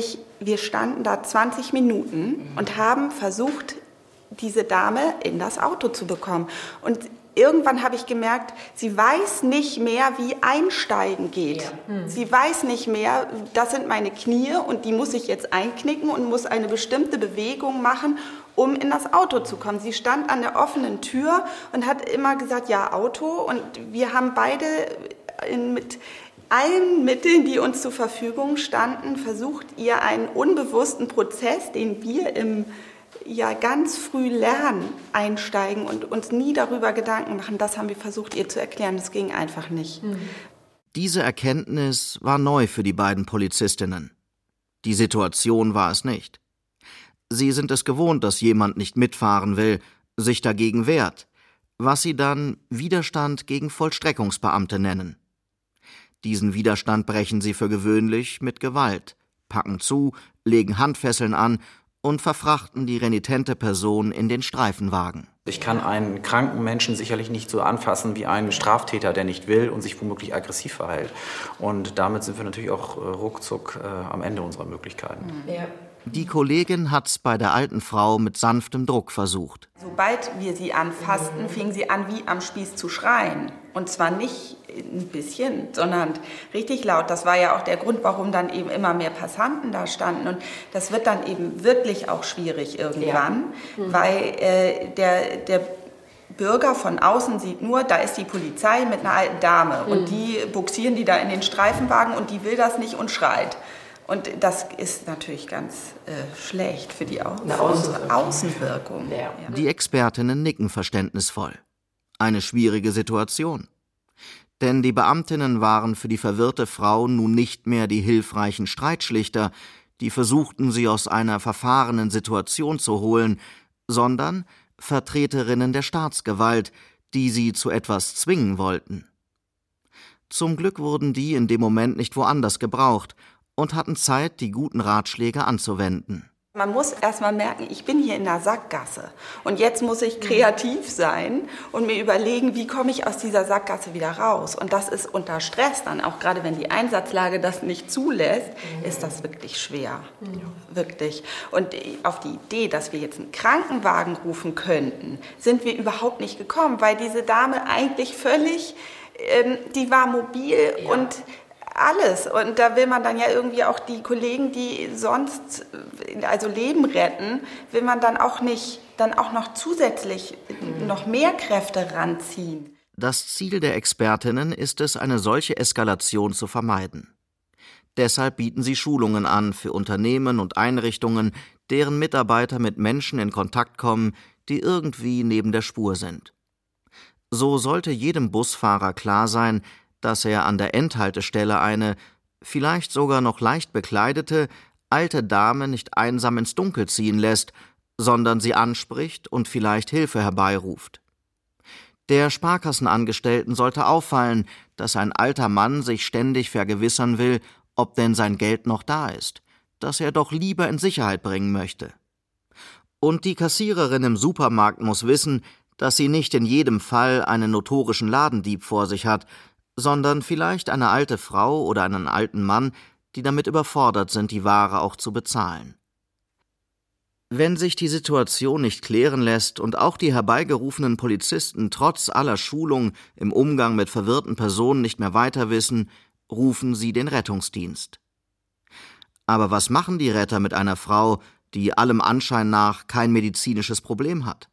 da 20 Minuten und haben versucht, diese Dame in das Auto zu bekommen. Und irgendwann habe ich gemerkt, sie weiß nicht mehr, wie Einsteigen geht. Sie weiß nicht mehr, das sind meine Knie und die muss ich jetzt einknicken und muss eine bestimmte Bewegung machen, um in das Auto zu kommen. Sie stand an der offenen Tür und hat immer gesagt, ja, Auto. Und wir haben beide mit allen Mitteln, die uns zur Verfügung standen, versucht, ihr einen unbewussten Prozess, den wir ganz früh lernen, einsteigen und uns nie darüber Gedanken machen, das haben wir versucht, ihr zu erklären. Das ging einfach nicht. Diese Erkenntnis war neu für die beiden Polizistinnen. Die Situation war es nicht. Sie sind es gewohnt, dass jemand nicht mitfahren will, sich dagegen wehrt, was sie dann Widerstand gegen Vollstreckungsbeamte nennen. Diesen Widerstand brechen sie für gewöhnlich mit Gewalt, packen zu, legen Handfesseln an und verfrachten die renitente Person in den Streifenwagen. Ich kann einen kranken Menschen sicherlich nicht so anfassen wie einen Straftäter, der nicht will und sich womöglich aggressiv verhält. Und damit sind wir natürlich auch ruckzuck am Ende unserer Möglichkeiten. Ja. Die Kollegin hat's bei der alten Frau mit sanftem Druck versucht. Sobald wir sie anfassten, fing sie an, wie am Spieß zu schreien. Und zwar nicht ein bisschen, sondern richtig laut. Das war ja auch der Grund, warum dann eben immer mehr Passanten da standen. Und das wird dann eben wirklich auch schwierig irgendwann, weil der Bürger von außen sieht nur, da ist die Polizei mit einer alten Dame. Und die buxieren die da in den Streifenwagen und die will das nicht und schreit. Und das ist natürlich ganz schlecht für die Außenwirkung. Ja. Die Expertinnen nicken verständnisvoll. Eine schwierige Situation. Denn die Beamtinnen waren für die verwirrte Frau nun nicht mehr die hilfreichen Streitschlichter, die versuchten, sie aus einer verfahrenen Situation zu holen, sondern Vertreterinnen der Staatsgewalt, die sie zu etwas zwingen wollten. Zum Glück wurden die in dem Moment nicht woanders gebraucht und hatten Zeit, die guten Ratschläge anzuwenden. Man muss erst mal merken, ich bin hier in der Sackgasse und jetzt muss ich kreativ sein und mir überlegen, wie komme ich aus dieser Sackgasse wieder raus. Und das ist unter Stress dann, auch gerade wenn die Einsatzlage das nicht zulässt, ist das wirklich schwer. Wirklich. Und auf die Idee, dass wir jetzt einen Krankenwagen rufen könnten, sind wir überhaupt nicht gekommen, weil diese Dame eigentlich völlig, die war mobil und alles. Und da will man dann ja irgendwie auch die Kollegen, die sonst also Leben retten, will man dann auch noch zusätzlich noch mehr Kräfte ranziehen. Das Ziel der Expertinnen ist es, eine solche Eskalation zu vermeiden. Deshalb bieten sie Schulungen an für Unternehmen und Einrichtungen, deren Mitarbeiter mit Menschen in Kontakt kommen, die irgendwie neben der Spur sind. So sollte jedem Busfahrer klar sein, dass er an der Endhaltestelle eine, vielleicht sogar noch leicht bekleidete, alte Dame nicht einsam ins Dunkel ziehen lässt, sondern sie anspricht und vielleicht Hilfe herbeiruft. Der Sparkassenangestellten sollte auffallen, dass ein alter Mann sich ständig vergewissern will, ob denn sein Geld noch da ist, das er doch lieber in Sicherheit bringen möchte. Und die Kassiererin im Supermarkt muss wissen, dass sie nicht in jedem Fall einen notorischen Ladendieb vor sich hat, sondern vielleicht eine alte Frau oder einen alten Mann, die damit überfordert sind, die Ware auch zu bezahlen. Wenn sich die Situation nicht klären lässt und auch die herbeigerufenen Polizisten trotz aller Schulung im Umgang mit verwirrten Personen nicht mehr weiter wissen, rufen sie den Rettungsdienst. Aber was machen die Retter mit einer Frau, die allem Anschein nach kein medizinisches Problem hat?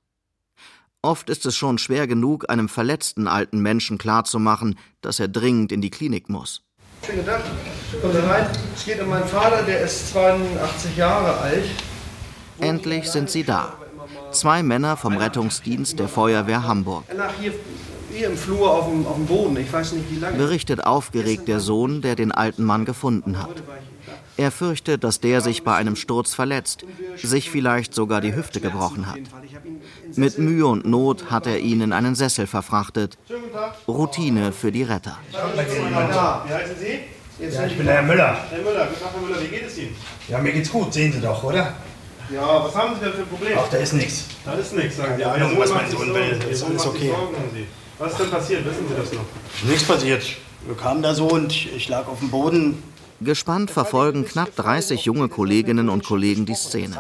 Oft ist es schon schwer genug, einem verletzten alten Menschen klarzumachen, dass er dringend in die Klinik muss. Schönen Tag, kommen Sie rein. Es geht um meinen Vater, der ist 82 Jahre alt. Endlich sind sie da. 2 Männer vom Rettungsdienst der Feuerwehr Hamburg. Er lag hier im Flur auf dem Boden, ich weiß nicht wie lange. Berichtet aufgeregt der Sohn, der den alten Mann gefunden hat. Er fürchtet, dass der sich bei einem Sturz verletzt, sich vielleicht sogar die Hüfte gebrochen hat. Mit Mühe und Not hat er ihn in einen Sessel verfrachtet. Routine für die Retter. Wie heißen Sie? Ja, ich bin der Herr Müller. Herr Müller, guten Tag, Herr Müller, wie geht es Ihnen? Ja, mir geht's gut, sehen Sie doch, oder? Ja, was haben Sie denn für ein Problem? Ach, da ist nichts. Da ist nichts, sagen Sie. Ja, was mein Sohn will, ist alles okay. Was ist denn passiert? Wissen Sie das noch? Nichts passiert. Wir kamen da so und ich lag auf dem Boden. Gespannt verfolgen knapp 30 junge Kolleginnen und Kollegen die Szene.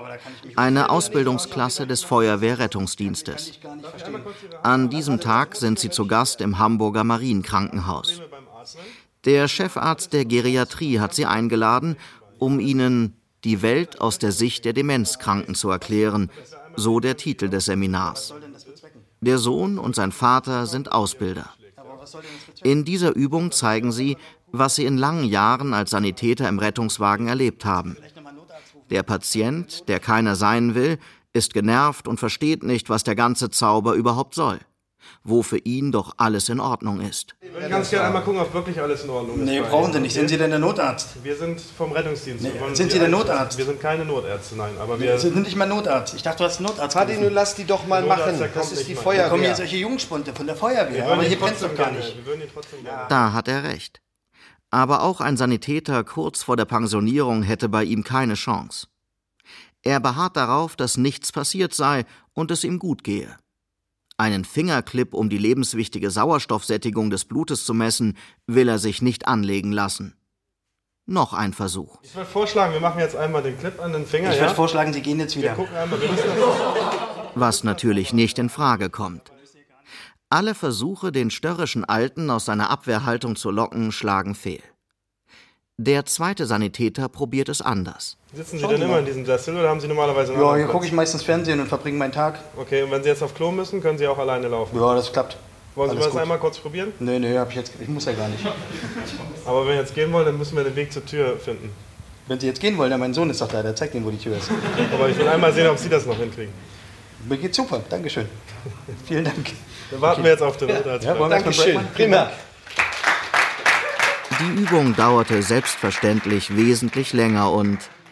Eine Ausbildungsklasse des Feuerwehrrettungsdienstes. An diesem Tag sind sie zu Gast im Hamburger Marienkrankenhaus. Der Chefarzt der Geriatrie hat sie eingeladen, um ihnen die Welt aus der Sicht der Demenzkranken zu erklären, so der Titel des Seminars. Der Sohn und sein Vater sind Ausbilder. In dieser Übung zeigen sie, was sie in langen Jahren als Sanitäter im Rettungswagen erlebt haben. Der Patient, der keiner sein will, ist genervt und versteht nicht, was der ganze Zauber überhaupt soll. Wo für ihn doch alles in Ordnung ist. Ich würde ganz gerne einmal gucken, ob wirklich alles in Ordnung ist. Nee, brauchen Sie nicht. Sind Sie denn der Notarzt? Wir sind vom Rettungsdienst. Nee, sind Sie der Notarzt? Wir sind keine Notärzte, nein. Aber wir sind nicht mal Notarzt. Ich dachte, du hast einen Notarzt. Vati, nun lass die doch mal machen. Das ist die Feuerwehr. Da kommen hier solche Jungspunde von der Feuerwehr. Aber hier brennt doch gar nicht. Da hat er recht. Aber auch ein Sanitäter kurz vor der Pensionierung hätte bei ihm keine Chance. Er beharrt darauf, dass nichts passiert sei und es ihm gut gehe. Einen Fingerclip, um die lebenswichtige Sauerstoffsättigung des Blutes zu messen, will er sich nicht anlegen lassen. Noch ein Versuch. Ich würde vorschlagen, wir machen jetzt einmal den Clip an den Finger. Ich würde vorschlagen, Sie gehen jetzt wieder. Wir gucken einmal, wir müssen Was natürlich nicht in Frage kommt. Alle Versuche, den störrischen Alten aus seiner Abwehrhaltung zu locken, schlagen fehl. Der zweite Sanitäter probiert es anders. Sitzen Sie denn immer in diesem Sessel oder haben Sie normalerweise einen Ja, anderen hier gucke ich meistens Fernsehen und verbringe meinen Tag. Okay, und wenn Sie jetzt auf Klo müssen, können Sie auch alleine laufen? Ja, das klappt. Wollen Sie das einmal kurz probieren? Nee, ich muss ja gar nicht. Aber wenn wir jetzt gehen wollen, dann müssen wir den Weg zur Tür finden. Wenn Sie jetzt gehen wollen, dann mein Sohn ist doch da, der zeigt Ihnen, wo die Tür ist. Aber ich will einmal sehen, ob Sie das noch hinkriegen. Mir geht's super, Dankeschön. Vielen Dank. Dann warten wir jetzt auf den Notarzt. Ja, Dankeschön, prima. Die Übung dauerte selbstverständlich wesentlich länger und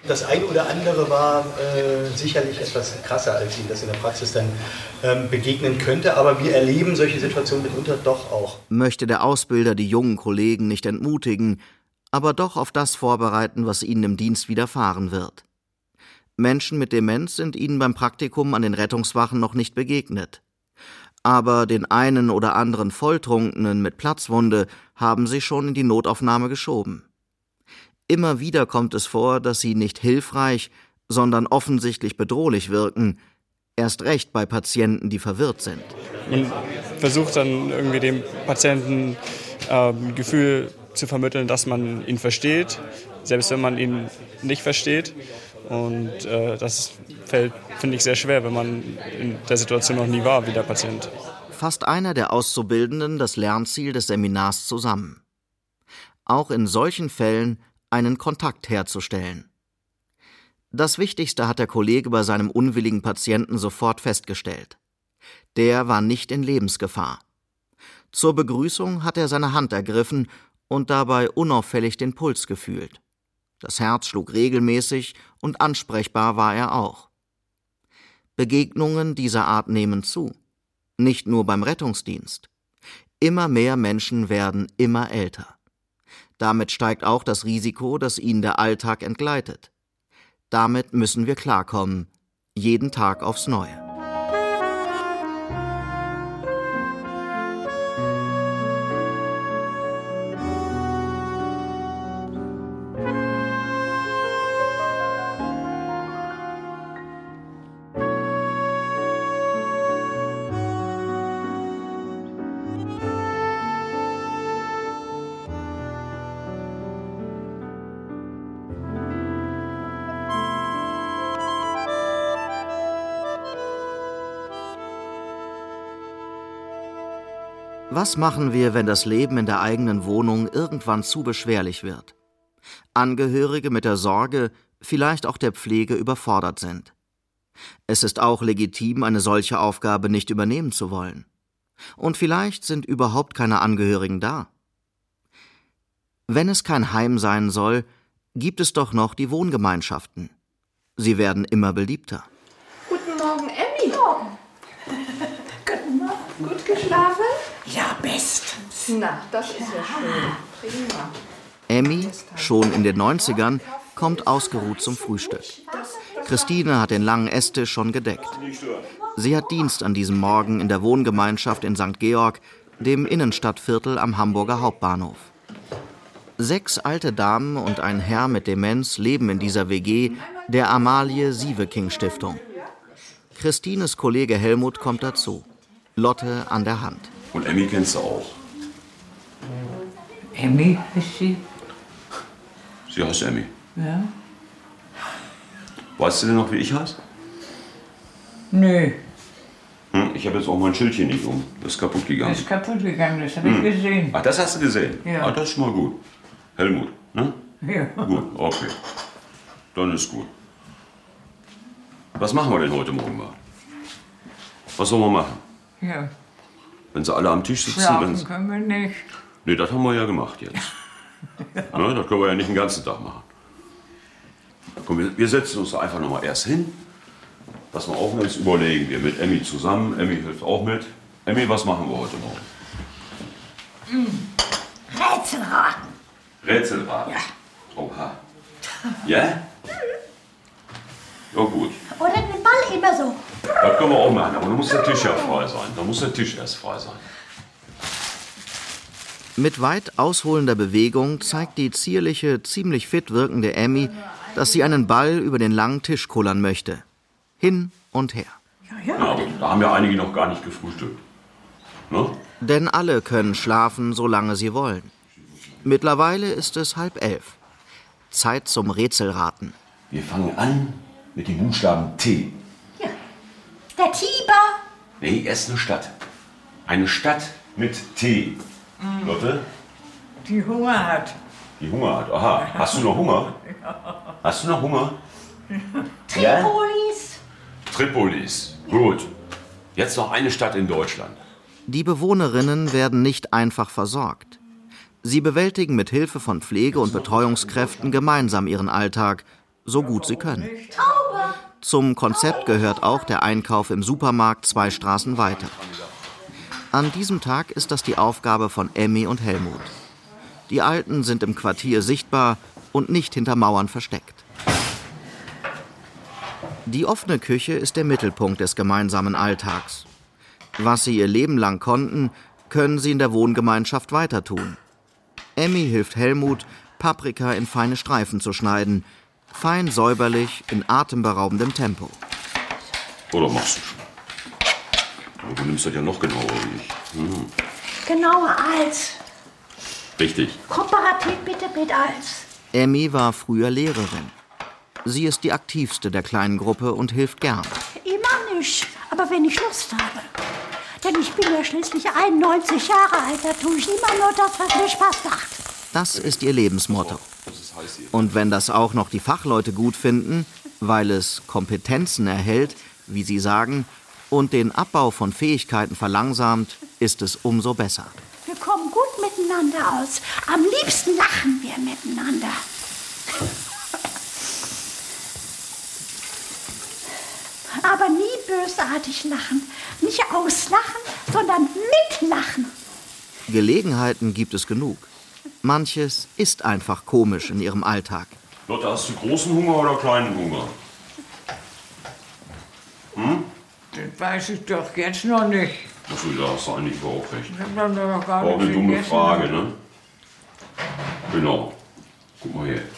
Das eine oder andere war sicherlich etwas krasser, als Ihnen das in der Praxis dann begegnen könnte. Aber wir erleben solche Situationen mitunter doch auch. Möchte der Ausbilder die jungen Kollegen nicht entmutigen, aber doch auf das vorbereiten, was ihnen im Dienst widerfahren wird. Menschen mit Demenz sind ihnen beim Praktikum an den Rettungswachen noch nicht begegnet. Aber den einen oder anderen Volltrunkenen mit Platzwunde haben sie schon in die Notaufnahme geschoben. Immer wieder kommt es vor, dass sie nicht hilfreich, sondern offensichtlich bedrohlich wirken, erst recht bei Patienten, die verwirrt sind. Man versucht dann irgendwie dem Patienten ein Gefühl zu vermitteln, dass man ihn versteht, selbst wenn man ihn nicht versteht. Und das fällt, finde ich, sehr schwer, wenn man in der Situation noch nie war wie der Patient. Fasst einer der Auszubildenden das Lernziel des Seminars zusammen. Auch in solchen Fällen einen Kontakt herzustellen. Das Wichtigste hat der Kollege bei seinem unwilligen Patienten sofort festgestellt. Der war nicht in Lebensgefahr. Zur Begrüßung hat er seine Hand ergriffen und dabei unauffällig den Puls gefühlt. Das Herz schlug regelmäßig und ansprechbar war er auch. Begegnungen dieser Art nehmen zu. Nicht nur beim Rettungsdienst. Immer mehr Menschen werden immer älter. Damit steigt auch das Risiko, dass ihnen der Alltag entgleitet. Damit müssen wir klarkommen, jeden Tag aufs Neue. Was machen wir, wenn das Leben in der eigenen Wohnung irgendwann zu beschwerlich wird? Angehörige mit der Sorge, vielleicht auch der Pflege überfordert sind. Es ist auch legitim, eine solche Aufgabe nicht übernehmen zu wollen. Und vielleicht sind überhaupt keine Angehörigen da. Wenn es kein Heim sein soll, gibt es doch noch die Wohngemeinschaften. Sie werden immer beliebter. Guten Morgen, Emmy. Guten Morgen. Gut geschlafen? Ja, bestens. Na, das ist ja schön. Prima. Emmy, schon in den 90ern, kommt ausgeruht zum Frühstück. Christine hat den langen Esstisch schon gedeckt. Sie hat Dienst an diesem Morgen in der Wohngemeinschaft in St. Georg, dem Innenstadtviertel am Hamburger Hauptbahnhof. 6 alte Damen und ein Herr mit Demenz leben in dieser WG der Amalie Sieveking Stiftung. Christines Kollege Helmut kommt dazu. Lotte an der Hand. Und Emmy kennst du auch. Emmy ist sie? Sie heißt Emmy. Ja. Weißt du denn noch, wie ich heiße? Nö. Ich habe jetzt auch mein Schildchen nicht um. Das ist kaputt gegangen. Das ist kaputt gegangen, das habe ich gesehen. Ach, das hast du gesehen? Ja. Ah, das ist schon mal gut. Helmut, ne? Ja. Gut, okay. Dann ist gut. Was machen wir denn heute Morgen mal? Was sollen wir machen? Ja. Wenn sie alle am Tisch sitzen, Schlafen können wir nicht. Nee, das haben wir ja gemacht jetzt. Ne, das können wir ja nicht den ganzen Tag machen. Komm, wir setzen uns da einfach noch mal erst hin. Was wir auch noch ist, überlegen wir mit Emmy zusammen. Emmy hilft auch mit. Emmy, was machen wir heute Morgen? Rätselraten. Rätselraten? Ja. Oha. Ja? Ja, gut. Oder den Ball immer so. Das können wir auch machen, aber dann muss der Tisch ja frei sein. Dann muss der Tisch erst frei sein. Mit weit ausholender Bewegung zeigt die zierliche, ziemlich fit wirkende Emmy, dass sie einen Ball über den langen Tisch kullern möchte. Hin und her. Ja, aber da haben ja einige noch gar nicht gefrühstückt. Ne? Denn alle können schlafen, solange sie wollen. Mittlerweile ist es 10:30. Zeit zum Rätselraten. Wir fangen an mit dem Buchstaben T. Ja. Der Tiber. Nee, erst eine Stadt. Eine Stadt mit T. Lotte? Die Hunger hat. Die Hunger hat. Aha. Hast du noch Hunger? Hast du noch Hunger? Tripolis. Tripolis. Gut. Jetzt noch eine Stadt in Deutschland. Die Bewohnerinnen werden nicht einfach versorgt. Sie bewältigen mit Hilfe von Pflege- und Betreuungskräften gemeinsam ihren Alltag, so gut sie können. Zum Konzept gehört auch der Einkauf im Supermarkt 2 Straßen weiter. An diesem Tag ist das die Aufgabe von Emmy und Helmut. Die Alten sind im Quartier sichtbar und nicht hinter Mauern versteckt. Die offene Küche ist der Mittelpunkt des gemeinsamen Alltags. Was sie ihr Leben lang konnten, können sie in der Wohngemeinschaft weiter tun. Emmy hilft Helmut, Paprika in feine Streifen zu schneiden, fein säuberlich in atemberaubendem Tempo. Oder machst du schon? Aber du nimmst das ja noch genauer wie ich. Genauer als. Richtig. Kooperativ bitte mit als. Emmy war früher Lehrerin. Sie ist die aktivste der kleinen Gruppe und hilft gern. Immer nicht, aber wenn ich Lust habe. Denn ich bin ja schließlich 91 Jahre alt, da tue ich immer nur das, was mir Spaß macht. Das ist ihr Lebensmotto. Und wenn das auch noch die Fachleute gut finden, weil es Kompetenzen erhält, wie sie sagen, und den Abbau von Fähigkeiten verlangsamt, ist es umso besser. Wir kommen gut miteinander aus. Am liebsten lachen wir miteinander. Aber nie bösartig lachen. Nicht auslachen, sondern mitlachen. Gelegenheiten gibt es genug. Manches ist einfach komisch in ihrem Alltag. Lotte, hast du großen Hunger oder kleinen Hunger? Das weiß ich doch jetzt noch nicht. Achso, da hast du eigentlich auch recht. Ich hab noch gar Auch nicht eine dumme gegessen. Frage, ne? Genau. Guck mal her.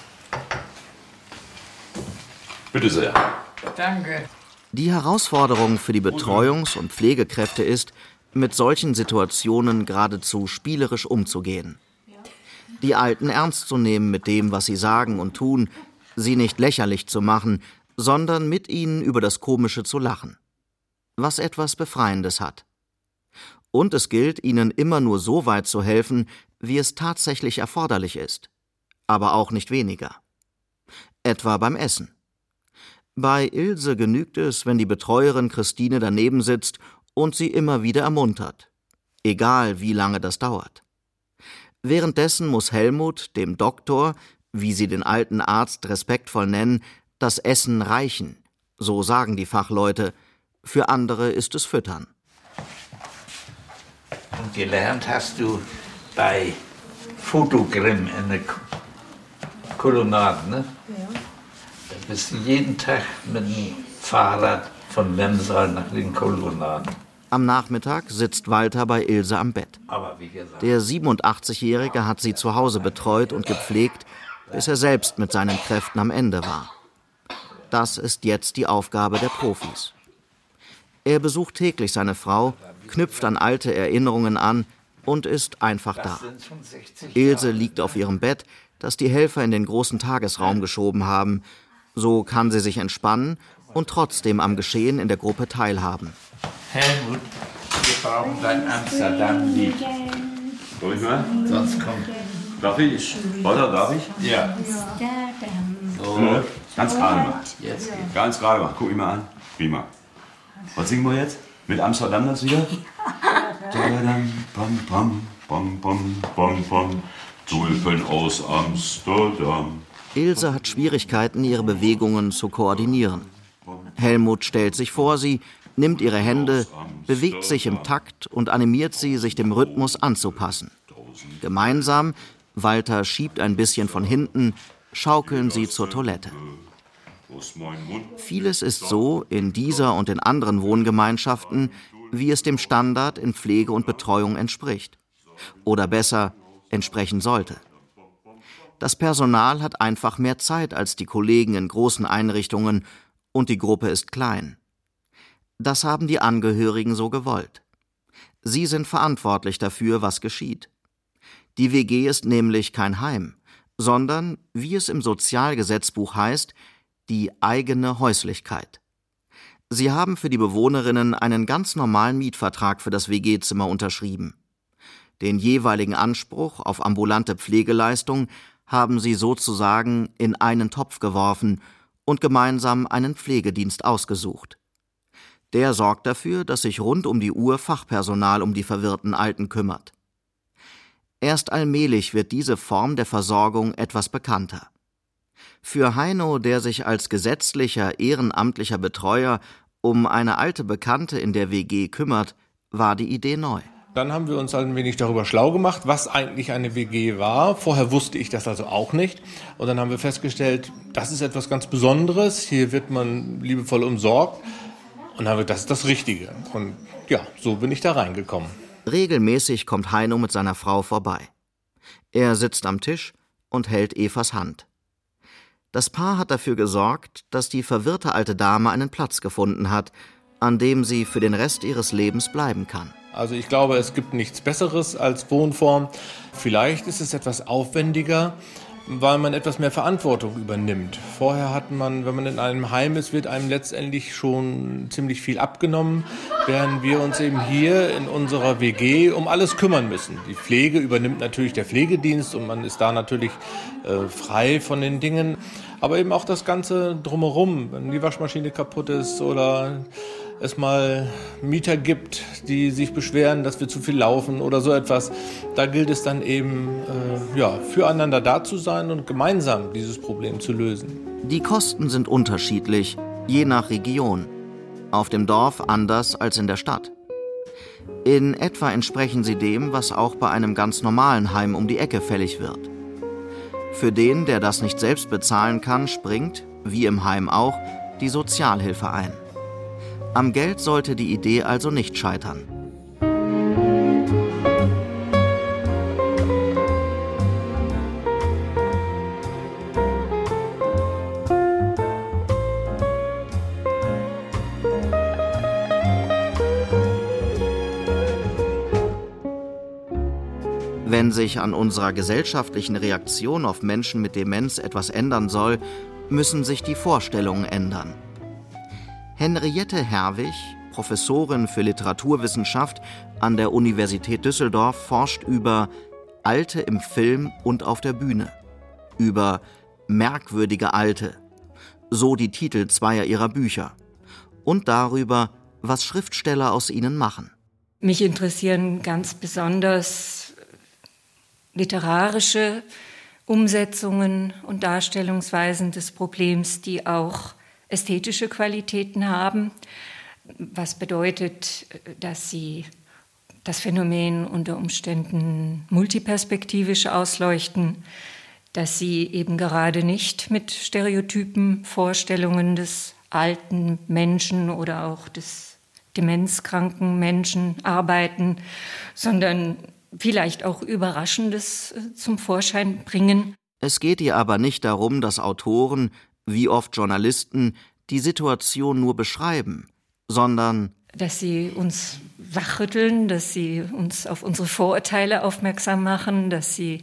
Bitte sehr. Danke. Die Herausforderung für die Betreuungs- und Pflegekräfte ist, mit solchen Situationen geradezu spielerisch umzugehen. Die Alten ernst zu nehmen mit dem, was sie sagen und tun, sie nicht lächerlich zu machen, sondern mit ihnen über das Komische zu lachen, was etwas Befreiendes hat. Und es gilt, ihnen immer nur so weit zu helfen, wie es tatsächlich erforderlich ist, aber auch nicht weniger. Etwa beim Essen. Bei Ilse genügt es, wenn die Betreuerin Christine daneben sitzt und sie immer wieder ermuntert, egal wie lange das dauert. Währenddessen muss Helmut, dem Doktor, wie sie den alten Arzt respektvoll nennen, das Essen reichen, so sagen die Fachleute, für andere ist es Füttern. Und gelernt hast du bei Fotogrimm in der Kolonnade, ne? Ja. Da bist du jeden Tag mit dem Fahrrad von Lemsal nach den Kolonnaden. Am Nachmittag sitzt Walter bei Ilse am Bett. Aber wie gesagt, Der 87-Jährige hat sie zu Hause betreut und gepflegt, bis er selbst mit seinen Kräften am Ende war. Das ist jetzt die Aufgabe der Profis. Er besucht täglich seine Frau, knüpft an alte Erinnerungen an und ist einfach da. Ilse liegt auf ihrem Bett, das die Helfer in den großen Tagesraum geschoben haben. So kann sie sich entspannen und trotzdem am Geschehen in der Gruppe teilhaben. Helmut, wir brauchen dein Amsterdam-Lied. Soll ich mal? Sonst kommt. Darf ich? Walter, darf ich? Ja. So. Ganz gerade mal. Jetzt geht's. Ganz gerade mal. Guck mich mal an. Prima. Was singen wir jetzt? Mit Amsterdam das wieder? Tadam, pam, pam, pam, pam, pam, pam. Tulpen aus Amsterdam. Ilse hat Schwierigkeiten, ihre Bewegungen zu koordinieren. Helmut stellt sich vor sie, nimmt ihre Hände, bewegt sich im Takt und animiert sie, sich dem Rhythmus anzupassen. Gemeinsam, Walter schiebt ein bisschen von hinten, schaukeln sie zur Toilette. Vieles ist so in dieser und in anderen Wohngemeinschaften, wie es dem Standard in Pflege und Betreuung entspricht. Oder besser, entsprechen sollte. Das Personal hat einfach mehr Zeit als die Kollegen in großen Einrichtungen und die Gruppe ist klein. Das haben die Angehörigen so gewollt. Sie sind verantwortlich dafür, was geschieht. Die WG ist nämlich kein Heim, sondern, wie es im Sozialgesetzbuch heißt, die eigene Häuslichkeit. Sie haben für die Bewohnerinnen einen ganz normalen Mietvertrag für das WG-Zimmer unterschrieben. Den jeweiligen Anspruch auf ambulante Pflegeleistung haben sie sozusagen in einen Topf geworfen und gemeinsam einen Pflegedienst ausgesucht. Der sorgt dafür, dass sich rund um die Uhr Fachpersonal um die verwirrten Alten kümmert. Erst allmählich wird diese Form der Versorgung etwas bekannter. Für Heino, der sich als gesetzlicher, ehrenamtlicher Betreuer um eine alte Bekannte in der WG kümmert, war die Idee neu. Dann haben wir uns ein wenig darüber schlau gemacht, was eigentlich eine WG war. Vorher wusste ich das also auch nicht. Und dann haben wir festgestellt, das ist etwas ganz Besonderes. Hier wird man liebevoll umsorgt. Und dann haben wir, das ist das Richtige. Und ja, so bin ich da reingekommen. Regelmäßig kommt Heino mit seiner Frau vorbei. Er sitzt am Tisch und hält Evas Hand. Das Paar hat dafür gesorgt, dass die verwirrte alte Dame einen Platz gefunden hat, an dem sie für den Rest ihres Lebens bleiben kann. Also ich glaube, es gibt nichts Besseres als Wohnform. Vielleicht ist es etwas aufwendiger, weil man etwas mehr Verantwortung übernimmt. Vorher hat man, wenn man in einem Heim ist, wird einem letztendlich schon ziemlich viel abgenommen, während wir uns eben hier in unserer WG um alles kümmern müssen. Die Pflege übernimmt natürlich der Pflegedienst und man ist da natürlich frei von den Dingen. Aber eben auch das Ganze drumherum, wenn die Waschmaschine kaputt ist oder es mal Mieter gibt, die sich beschweren, dass wir zu viel laufen oder so etwas. Da gilt es dann eben, füreinander da zu sein und gemeinsam dieses Problem zu lösen. Die Kosten sind unterschiedlich, je nach Region. Auf dem Dorf anders als in der Stadt. In etwa entsprechen sie dem, was auch bei einem ganz normalen Heim um die Ecke fällig wird. Für den, der das nicht selbst bezahlen kann, springt, wie im Heim auch, die Sozialhilfe ein. Am Geld sollte die Idee also nicht scheitern. Wenn sich an unserer gesellschaftlichen Reaktion auf Menschen mit Demenz etwas ändern soll, müssen sich die Vorstellungen ändern. Henriette Herwig, Professorin für Literaturwissenschaft an der Universität Düsseldorf, forscht über Alte im Film und auf der Bühne, über merkwürdige Alte, so die Titel zweier ihrer Bücher, und darüber, was Schriftsteller aus ihnen machen. Mich interessieren ganz besonders literarische Umsetzungen und Darstellungsweisen des Problems, die auch ästhetische Qualitäten haben, was bedeutet, dass sie das Phänomen unter Umständen multiperspektivisch ausleuchten, dass sie eben gerade nicht mit stereotypen Vorstellungen des alten Menschen oder auch des demenzkranken Menschen arbeiten, sondern vielleicht auch Überraschendes zum Vorschein bringen. Es geht ihr aber nicht darum, dass Autoren, wie oft Journalisten, die Situation nur beschreiben, sondern dass sie uns wachrütteln, dass sie uns auf unsere Vorurteile aufmerksam machen, dass sie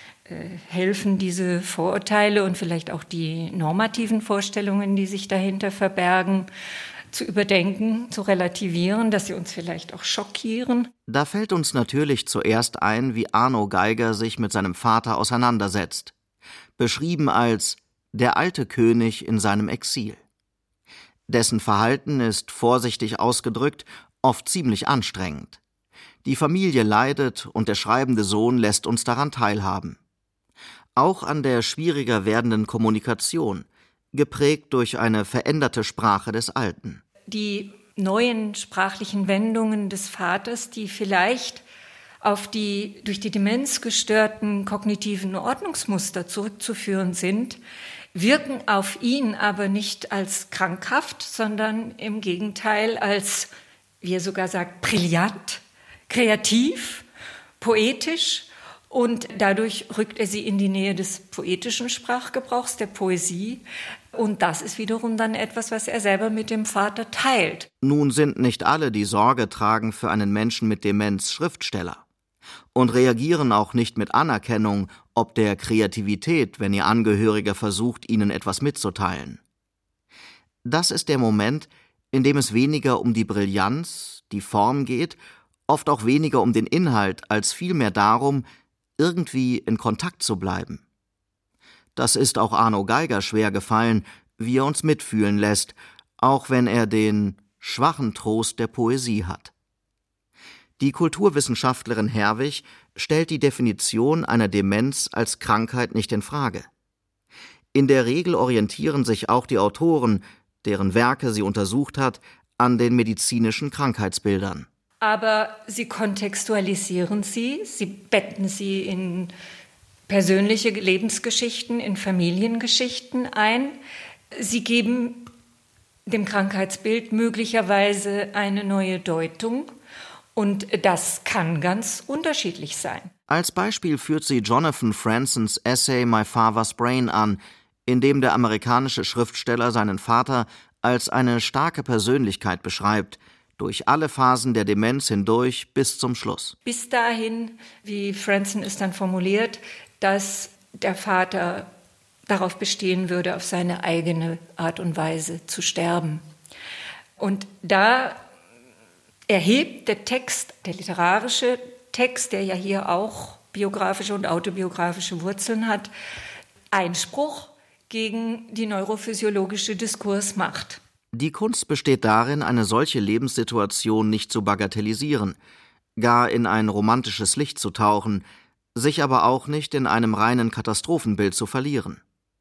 helfen, diese Vorurteile und vielleicht auch die normativen Vorstellungen, die sich dahinter verbergen, zu überdenken, zu relativieren, dass sie uns vielleicht auch schockieren. Da fällt uns natürlich zuerst ein, wie Arno Geiger sich mit seinem Vater auseinandersetzt. Beschrieben als der alte König in seinem Exil. Dessen Verhalten ist, vorsichtig ausgedrückt, oft ziemlich anstrengend. Die Familie leidet und der schreibende Sohn lässt uns daran teilhaben. Auch an der schwieriger werdenden Kommunikation, geprägt durch eine veränderte Sprache des Alten. Die neuen sprachlichen Wendungen des Vaters, die vielleicht auf die durch die Demenz gestörten kognitiven Ordnungsmuster zurückzuführen sind, wirken auf ihn aber nicht als krankhaft, sondern im Gegenteil als, wie er sogar sagt, brillant, kreativ, poetisch. Und dadurch rückt er sie in die Nähe des poetischen Sprachgebrauchs, der Poesie. Und das ist wiederum dann etwas, was er selber mit dem Vater teilt. Nun sind nicht alle, die Sorge tragen für einen Menschen mit Demenz, Schriftsteller. Und reagieren auch nicht mit Anerkennung, ob der Kreativität, wenn ihr Angehöriger versucht, ihnen etwas mitzuteilen. Das ist der Moment, in dem es weniger um die Brillanz, die Form geht, oft auch weniger um den Inhalt, als vielmehr darum, irgendwie in Kontakt zu bleiben. Das ist auch Arno Geiger schwer gefallen, wie er uns mitfühlen lässt, auch wenn er den schwachen Trost der Poesie hat. Die Kulturwissenschaftlerin Herwig stellt die Definition einer Demenz als Krankheit nicht in Frage. In der Regel orientieren sich auch die Autoren, deren Werke sie untersucht hat, an den medizinischen Krankheitsbildern. Aber sie kontextualisieren sie betten sie in persönliche Lebensgeschichten, in Familiengeschichten ein. Sie geben dem Krankheitsbild möglicherweise eine neue Deutung. Und das kann ganz unterschiedlich sein. Als Beispiel führt sie Jonathan Fransons Essay My Father's Brain an, in dem der amerikanische Schriftsteller seinen Vater als eine starke Persönlichkeit beschreibt, durch alle Phasen der Demenz hindurch bis zum Schluss. Bis dahin, wie Franson es dann formuliert, dass der Vater darauf bestehen würde, auf seine eigene Art und Weise zu sterben. Und da erhebt der Text, der literarische Text, der ja hier auch biografische und autobiografische Wurzeln hat, Einspruch gegen die neurophysiologische Diskursmacht. Die Kunst besteht darin, eine solche Lebenssituation nicht zu bagatellisieren, gar in ein romantisches Licht zu tauchen, sich aber auch nicht in einem reinen Katastrophenbild zu verlieren.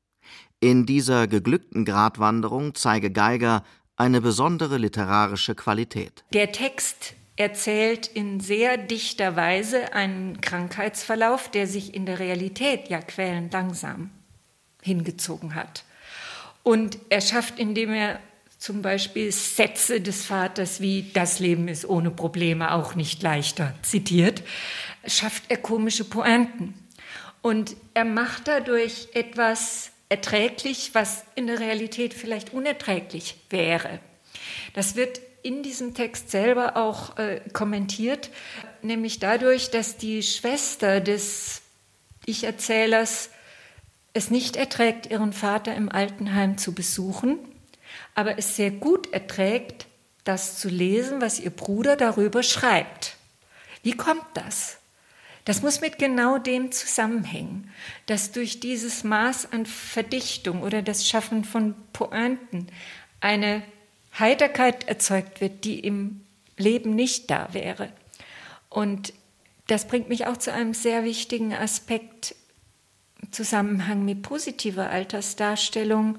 In dieser geglückten Gratwanderung zeige Geiger eine besondere literarische Qualität. Der Text erzählt in sehr dichter Weise einen Krankheitsverlauf, der sich in der Realität ja quälend langsam hingezogen hat. Und er schafft, indem er zum Beispiel Sätze des Vaters wie „Das Leben ist ohne Probleme auch nicht leichter" zitiert, schafft er komische Pointen. Und er macht dadurch etwas erträglich, was in der Realität vielleicht unerträglich wäre. Das wird in diesem Text selber auch kommentiert, nämlich dadurch, dass die Schwester des Ich-Erzählers es nicht erträgt, ihren Vater im Altenheim zu besuchen, aber es sehr gut erträgt, das zu lesen, was ihr Bruder darüber schreibt. Wie kommt das? Das muss mit genau dem zusammenhängen, dass durch dieses Maß an Verdichtung oder das Schaffen von Pointen eine Heiterkeit erzeugt wird, die im Leben nicht da wäre. Und das bringt mich auch zu einem sehr wichtigen Aspekt im Zusammenhang mit positiver Altersdarstellung: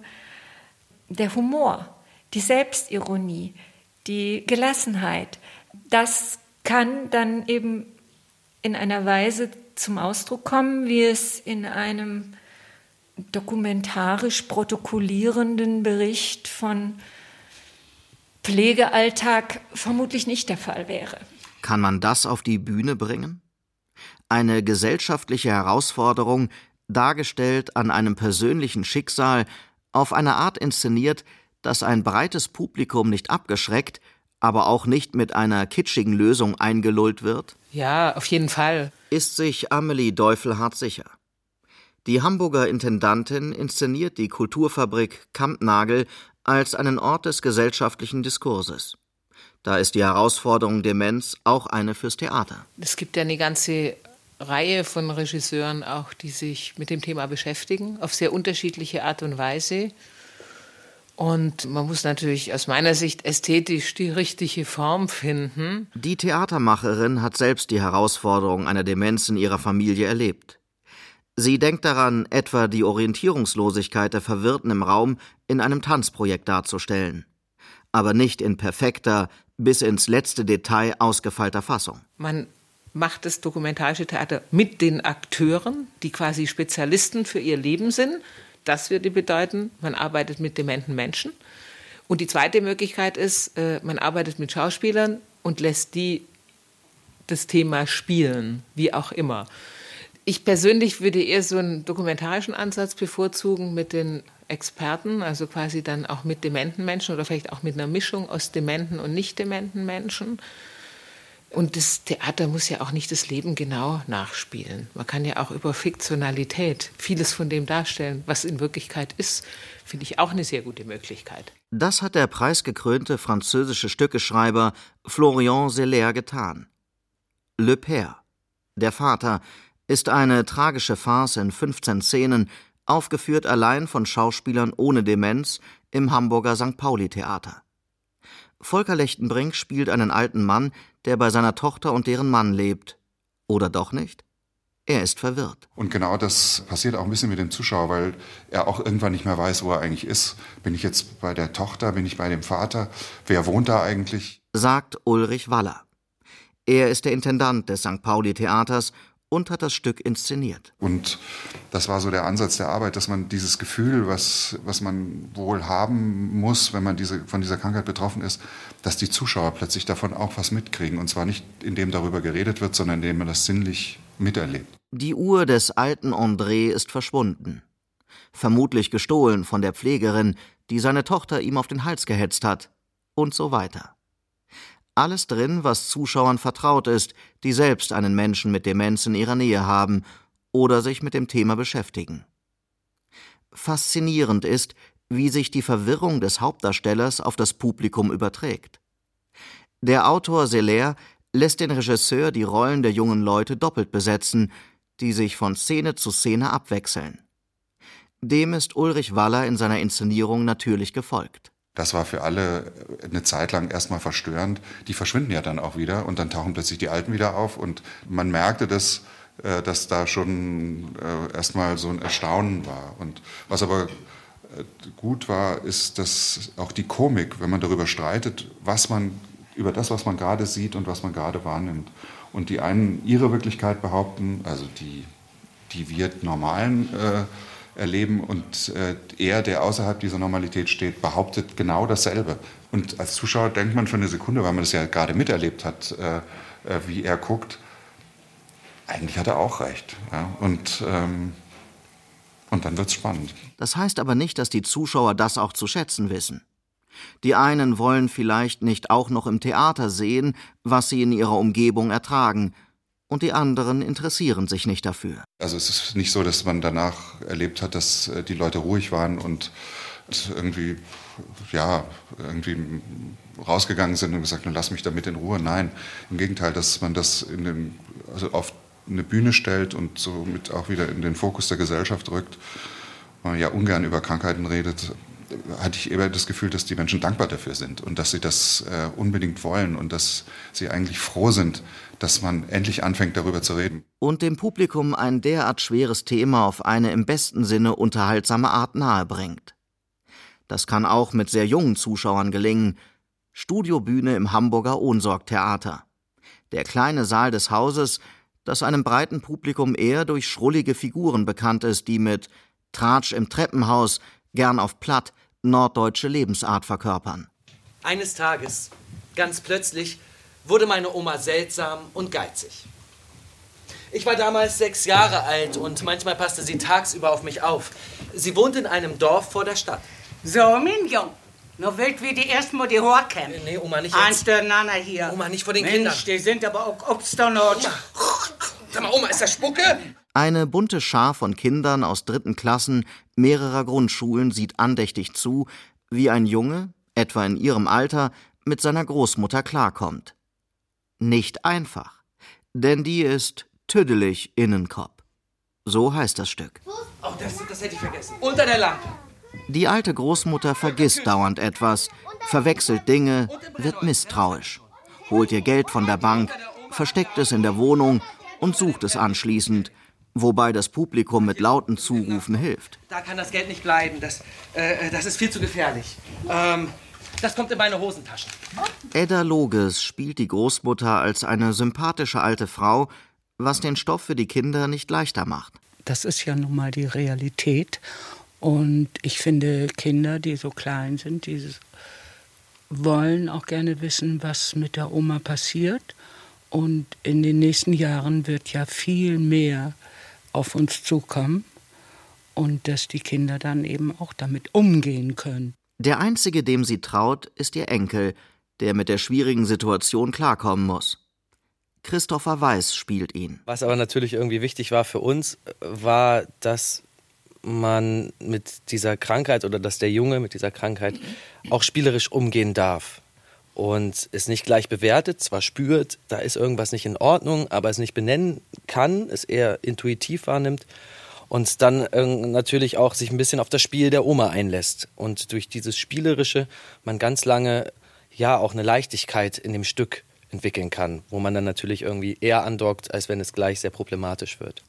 der Humor, die Selbstironie, die Gelassenheit. Das kann dann eben in einer Weise zum Ausdruck kommen, wie es in einem dokumentarisch protokollierenden Bericht von Pflegealltag vermutlich nicht der Fall wäre. Kann man das auf die Bühne bringen? Eine gesellschaftliche Herausforderung, dargestellt an einem persönlichen Schicksal, auf eine Art inszeniert, dass ein breites Publikum nicht abgeschreckt, aber auch nicht mit einer kitschigen Lösung eingelullt wird? Ja, auf jeden Fall. Ist sich Amelie Deufelhardt sicher. Die Hamburger Intendantin inszeniert die Kulturfabrik Kampnagel als einen Ort des gesellschaftlichen Diskurses. Da ist die Herausforderung Demenz auch eine fürs Theater. Es gibt ja eine ganze Reihe von Regisseuren auch, die sich mit dem Thema beschäftigen, auf sehr unterschiedliche Art und Weise. Und man muss natürlich aus meiner Sicht ästhetisch die richtige Form finden. Die Theatermacherin hat selbst die Herausforderung einer Demenz in ihrer Familie erlebt. Sie denkt daran, etwa die Orientierungslosigkeit der Verwirrten im Raum in einem Tanzprojekt darzustellen. Aber nicht in perfekter, bis ins letzte Detail ausgefeilter Fassung. Man macht das dokumentarische Theater mit den Akteuren, die quasi Spezialisten für ihr Leben sind. Das würde bedeuten, man arbeitet mit dementen Menschen. Und die zweite Möglichkeit ist, man arbeitet mit Schauspielern und lässt die das Thema spielen, wie auch immer. Ich persönlich würde eher so einen dokumentarischen Ansatz bevorzugen mit den Experten, also quasi dann auch mit dementen Menschen oder vielleicht auch mit einer Mischung aus dementen und nicht dementen Menschen. Und das Theater muss ja auch nicht das Leben genau nachspielen. Man kann ja auch über Fiktionalität vieles von dem darstellen, was in Wirklichkeit ist, finde ich auch eine sehr gute Möglichkeit. Das hat der preisgekrönte französische Stückeschreiber Florian Zeller getan. Le Père, der Vater, ist eine tragische Farce in 15 Szenen, aufgeführt allein von Schauspielern ohne Demenz im Hamburger St. Pauli-Theater. Volker Lechtenbrink spielt einen alten Mann, der bei seiner Tochter und deren Mann lebt. Oder doch nicht? Er ist verwirrt. Und genau das passiert auch ein bisschen mit dem Zuschauer, weil er auch irgendwann nicht mehr weiß, wo er eigentlich ist. Bin ich jetzt bei der Tochter, bin ich bei dem Vater? Wer wohnt da eigentlich? Sagt Ulrich Waller. Er ist der Intendant des St. Pauli-Theaters und hat das Stück inszeniert. Und das war so der Ansatz der Arbeit, dass man dieses Gefühl, was man wohl haben muss, wenn man von dieser Krankheit betroffen ist, dass die Zuschauer plötzlich davon auch was mitkriegen. Und zwar nicht, indem darüber geredet wird, sondern indem man das sinnlich miterlebt. Die Uhr des alten André ist verschwunden. Vermutlich gestohlen von der Pflegerin, die seine Tochter ihm auf den Hals gehetzt hat. Und so weiter. Alles drin, was Zuschauern vertraut ist, die selbst einen Menschen mit Demenz in ihrer Nähe haben oder sich mit dem Thema beschäftigen. Faszinierend ist, wie sich die Verwirrung des Hauptdarstellers auf das Publikum überträgt. Der Autor Seller lässt den Regisseur die Rollen der jungen Leute doppelt besetzen, die sich von Szene zu Szene abwechseln. Dem ist Ulrich Waller in seiner Inszenierung natürlich gefolgt. Das war für alle eine Zeit lang erstmal verstörend. Die verschwinden ja dann auch wieder und dann tauchen plötzlich die Alten wieder auf. Und man merkte, dass da schon erstmal so ein Erstaunen war. Und was aber gut war, ist, dass auch die Komik, wenn man darüber streitet, über das, was man gerade sieht und was man gerade wahrnimmt. Und die einen ihre Wirklichkeit behaupten, also die wir Normalen erleben, und er, der außerhalb dieser Normalität steht, behauptet genau dasselbe. Und als Zuschauer denkt man für eine Sekunde, weil man das ja gerade miterlebt hat, wie er guckt, eigentlich hat er auch recht. Ja? Und dann wird's spannend. Das heißt aber nicht, dass die Zuschauer das auch zu schätzen wissen. Die einen wollen vielleicht nicht auch noch im Theater sehen, was sie in ihrer Umgebung ertragen, und die anderen interessieren sich nicht dafür. Also es ist nicht so, dass man danach erlebt hat, dass die Leute ruhig waren und irgendwie rausgegangen sind und gesagt, lass mich damit in Ruhe. Nein, im Gegenteil, dass man das auf eine Bühne stellt und somit auch wieder in den Fokus der Gesellschaft rückt, weil man ja ungern über Krankheiten redet, hatte ich eher das Gefühl, dass die Menschen dankbar dafür sind und dass sie das unbedingt wollen und dass sie eigentlich froh sind, dass man endlich anfängt, darüber zu reden. Und dem Publikum ein derart schweres Thema auf eine im besten Sinne unterhaltsame Art nahebringt. Das kann auch mit sehr jungen Zuschauern gelingen. Studiobühne im Hamburger Ohnsorg-Theater. Der kleine Saal des Hauses, das einem breiten Publikum eher durch schrullige Figuren bekannt ist, die mit Tratsch im Treppenhaus gern auf platt norddeutsche Lebensart verkörpern. Eines Tages, ganz plötzlich, wurde meine Oma seltsam und geizig. Ich war damals 6 Jahre alt und manchmal passte sie tagsüber auf mich auf. Sie wohnte in einem Dorf vor der Stadt. So, mein Jung, noch wollt wir die erstmal die Haare kämmen. Nee, Oma, nicht jetzt. Anteinander hier. Oma, nicht vor den Mensch, Kindern. Die sind aber auch obsternot. Sag mal, Oma, ist das Spucke? Eine bunte Schar von Kindern aus 3. Klassen mehrerer Grundschulen sieht andächtig zu, wie ein Junge, etwa in ihrem Alter, mit seiner Großmutter klarkommt. Nicht einfach, denn die ist tüdelig Innenkopf. So heißt das Stück. Oh, das hätte ich vergessen. Unter der Lampe. Die alte Großmutter vergisst dauernd etwas, verwechselt Dinge, wird misstrauisch, holt ihr Geld von der Bank, versteckt es in der Wohnung und sucht es anschließend, wobei das Publikum mit lauten Zurufen hilft. Da kann das Geld nicht bleiben, das ist viel zu gefährlich. Das kommt in meine Hosentaschen. Edda Loges spielt die Großmutter als eine sympathische alte Frau, was den Stoff für die Kinder nicht leichter macht. Das ist ja nun mal die Realität. Und ich finde, Kinder, die so klein sind, die wollen auch gerne wissen, was mit der Oma passiert. Und in den nächsten Jahren wird ja viel mehr auf uns zukommen. Und dass die Kinder dann eben auch damit umgehen können. Der Einzige, dem sie traut, ist ihr Enkel, der mit der schwierigen Situation klarkommen muss. Christopher Weiß spielt ihn. Was aber natürlich irgendwie wichtig war für uns, war, dass man mit dieser Krankheit oder dass der Junge mit dieser Krankheit auch spielerisch umgehen darf. Und es nicht gleich bewertet, zwar spürt, da ist irgendwas nicht in Ordnung, aber es nicht benennen kann, es eher intuitiv wahrnimmt. Und dann natürlich auch sich ein bisschen auf das Spiel der Oma einlässt. Und durch dieses Spielerische man ganz lange ja auch eine Leichtigkeit in dem Stück entwickeln kann, wo man dann natürlich irgendwie eher andockt, als wenn es gleich sehr problematisch wird.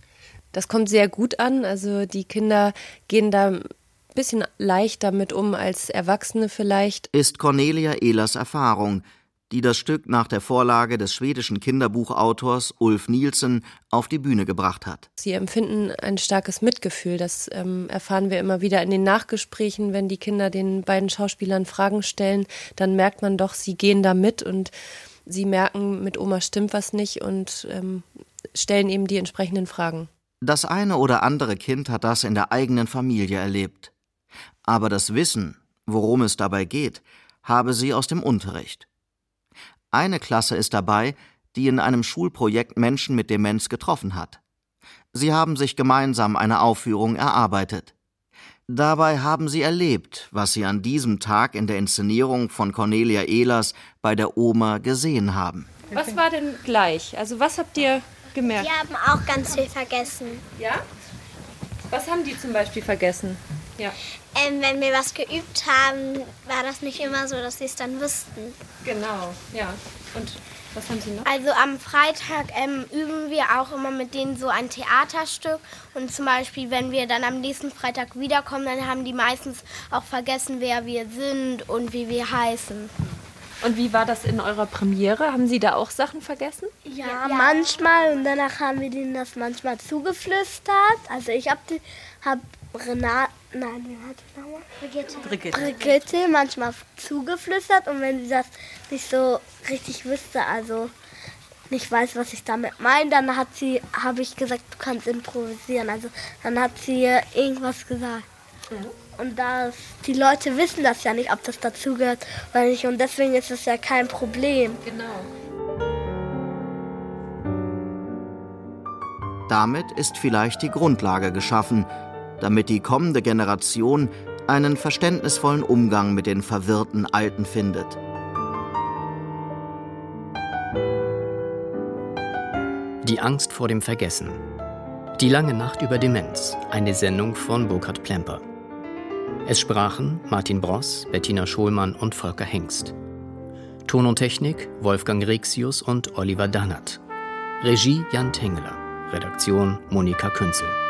Das kommt sehr gut an. Also die Kinder gehen da ein bisschen leichter mit um als Erwachsene vielleicht. Ist Cornelia Ehlers Erfahrung, die das Stück nach der Vorlage des schwedischen Kinderbuchautors Ulf Nielsen auf die Bühne gebracht hat. Sie empfinden ein starkes Mitgefühl. Das erfahren wir immer wieder in den Nachgesprächen, wenn die Kinder den beiden Schauspielern Fragen stellen. Dann merkt man doch, sie gehen da mit und sie merken, mit Oma stimmt was nicht und stellen eben die entsprechenden Fragen. Das eine oder andere Kind hat das in der eigenen Familie erlebt. Aber das Wissen, worum es dabei geht, habe sie aus dem Unterricht. Eine Klasse ist dabei, die in einem Schulprojekt Menschen mit Demenz getroffen hat. Sie haben sich gemeinsam eine Aufführung erarbeitet. Dabei haben sie erlebt, was sie an diesem Tag in der Inszenierung von Cornelia Ehlers bei der Oma gesehen haben. Was war denn gleich? Also was habt ihr gemerkt? Die haben auch ganz viel vergessen. Ja? Was haben die zum Beispiel vergessen? Ja. Wenn wir was geübt haben, war das nicht immer so, dass sie es dann wüssten. Genau, ja. Und was haben Sie noch? Also am Freitag üben wir auch immer mit denen so ein Theaterstück. Und zum Beispiel, wenn wir dann am nächsten Freitag wiederkommen, dann haben die meistens auch vergessen, wer wir sind und wie wir heißen. Und wie war das in eurer Premiere? Haben Sie da auch Sachen vergessen? Ja, manchmal. Und danach haben wir denen das manchmal zugeflüstert. Also ich habe Renate, nein, wie hat sie nochmal? Brigitte manchmal zugeflüstert. Und wenn sie das nicht so richtig wüsste, also nicht weiß, was ich damit meine, dann habe ich gesagt, du kannst improvisieren. Also dann hat sie irgendwas gesagt. Mhm. Und die Leute wissen das ja nicht, ob das dazugehört oder nicht. Und deswegen ist es ja kein Problem. Genau. Damit ist vielleicht die Grundlage geschaffen, damit die kommende Generation einen verständnisvollen Umgang mit den verwirrten Alten findet. Die Angst vor dem Vergessen. Die lange Nacht über Demenz. Eine Sendung von Burkhard Plemper. Es sprachen Martin Bross, Bettina Scholmann und Volker Hengst. Ton und Technik Wolfgang Rexius und Oliver Dannert. Regie Jan Tengeler. Redaktion Monika Künzel.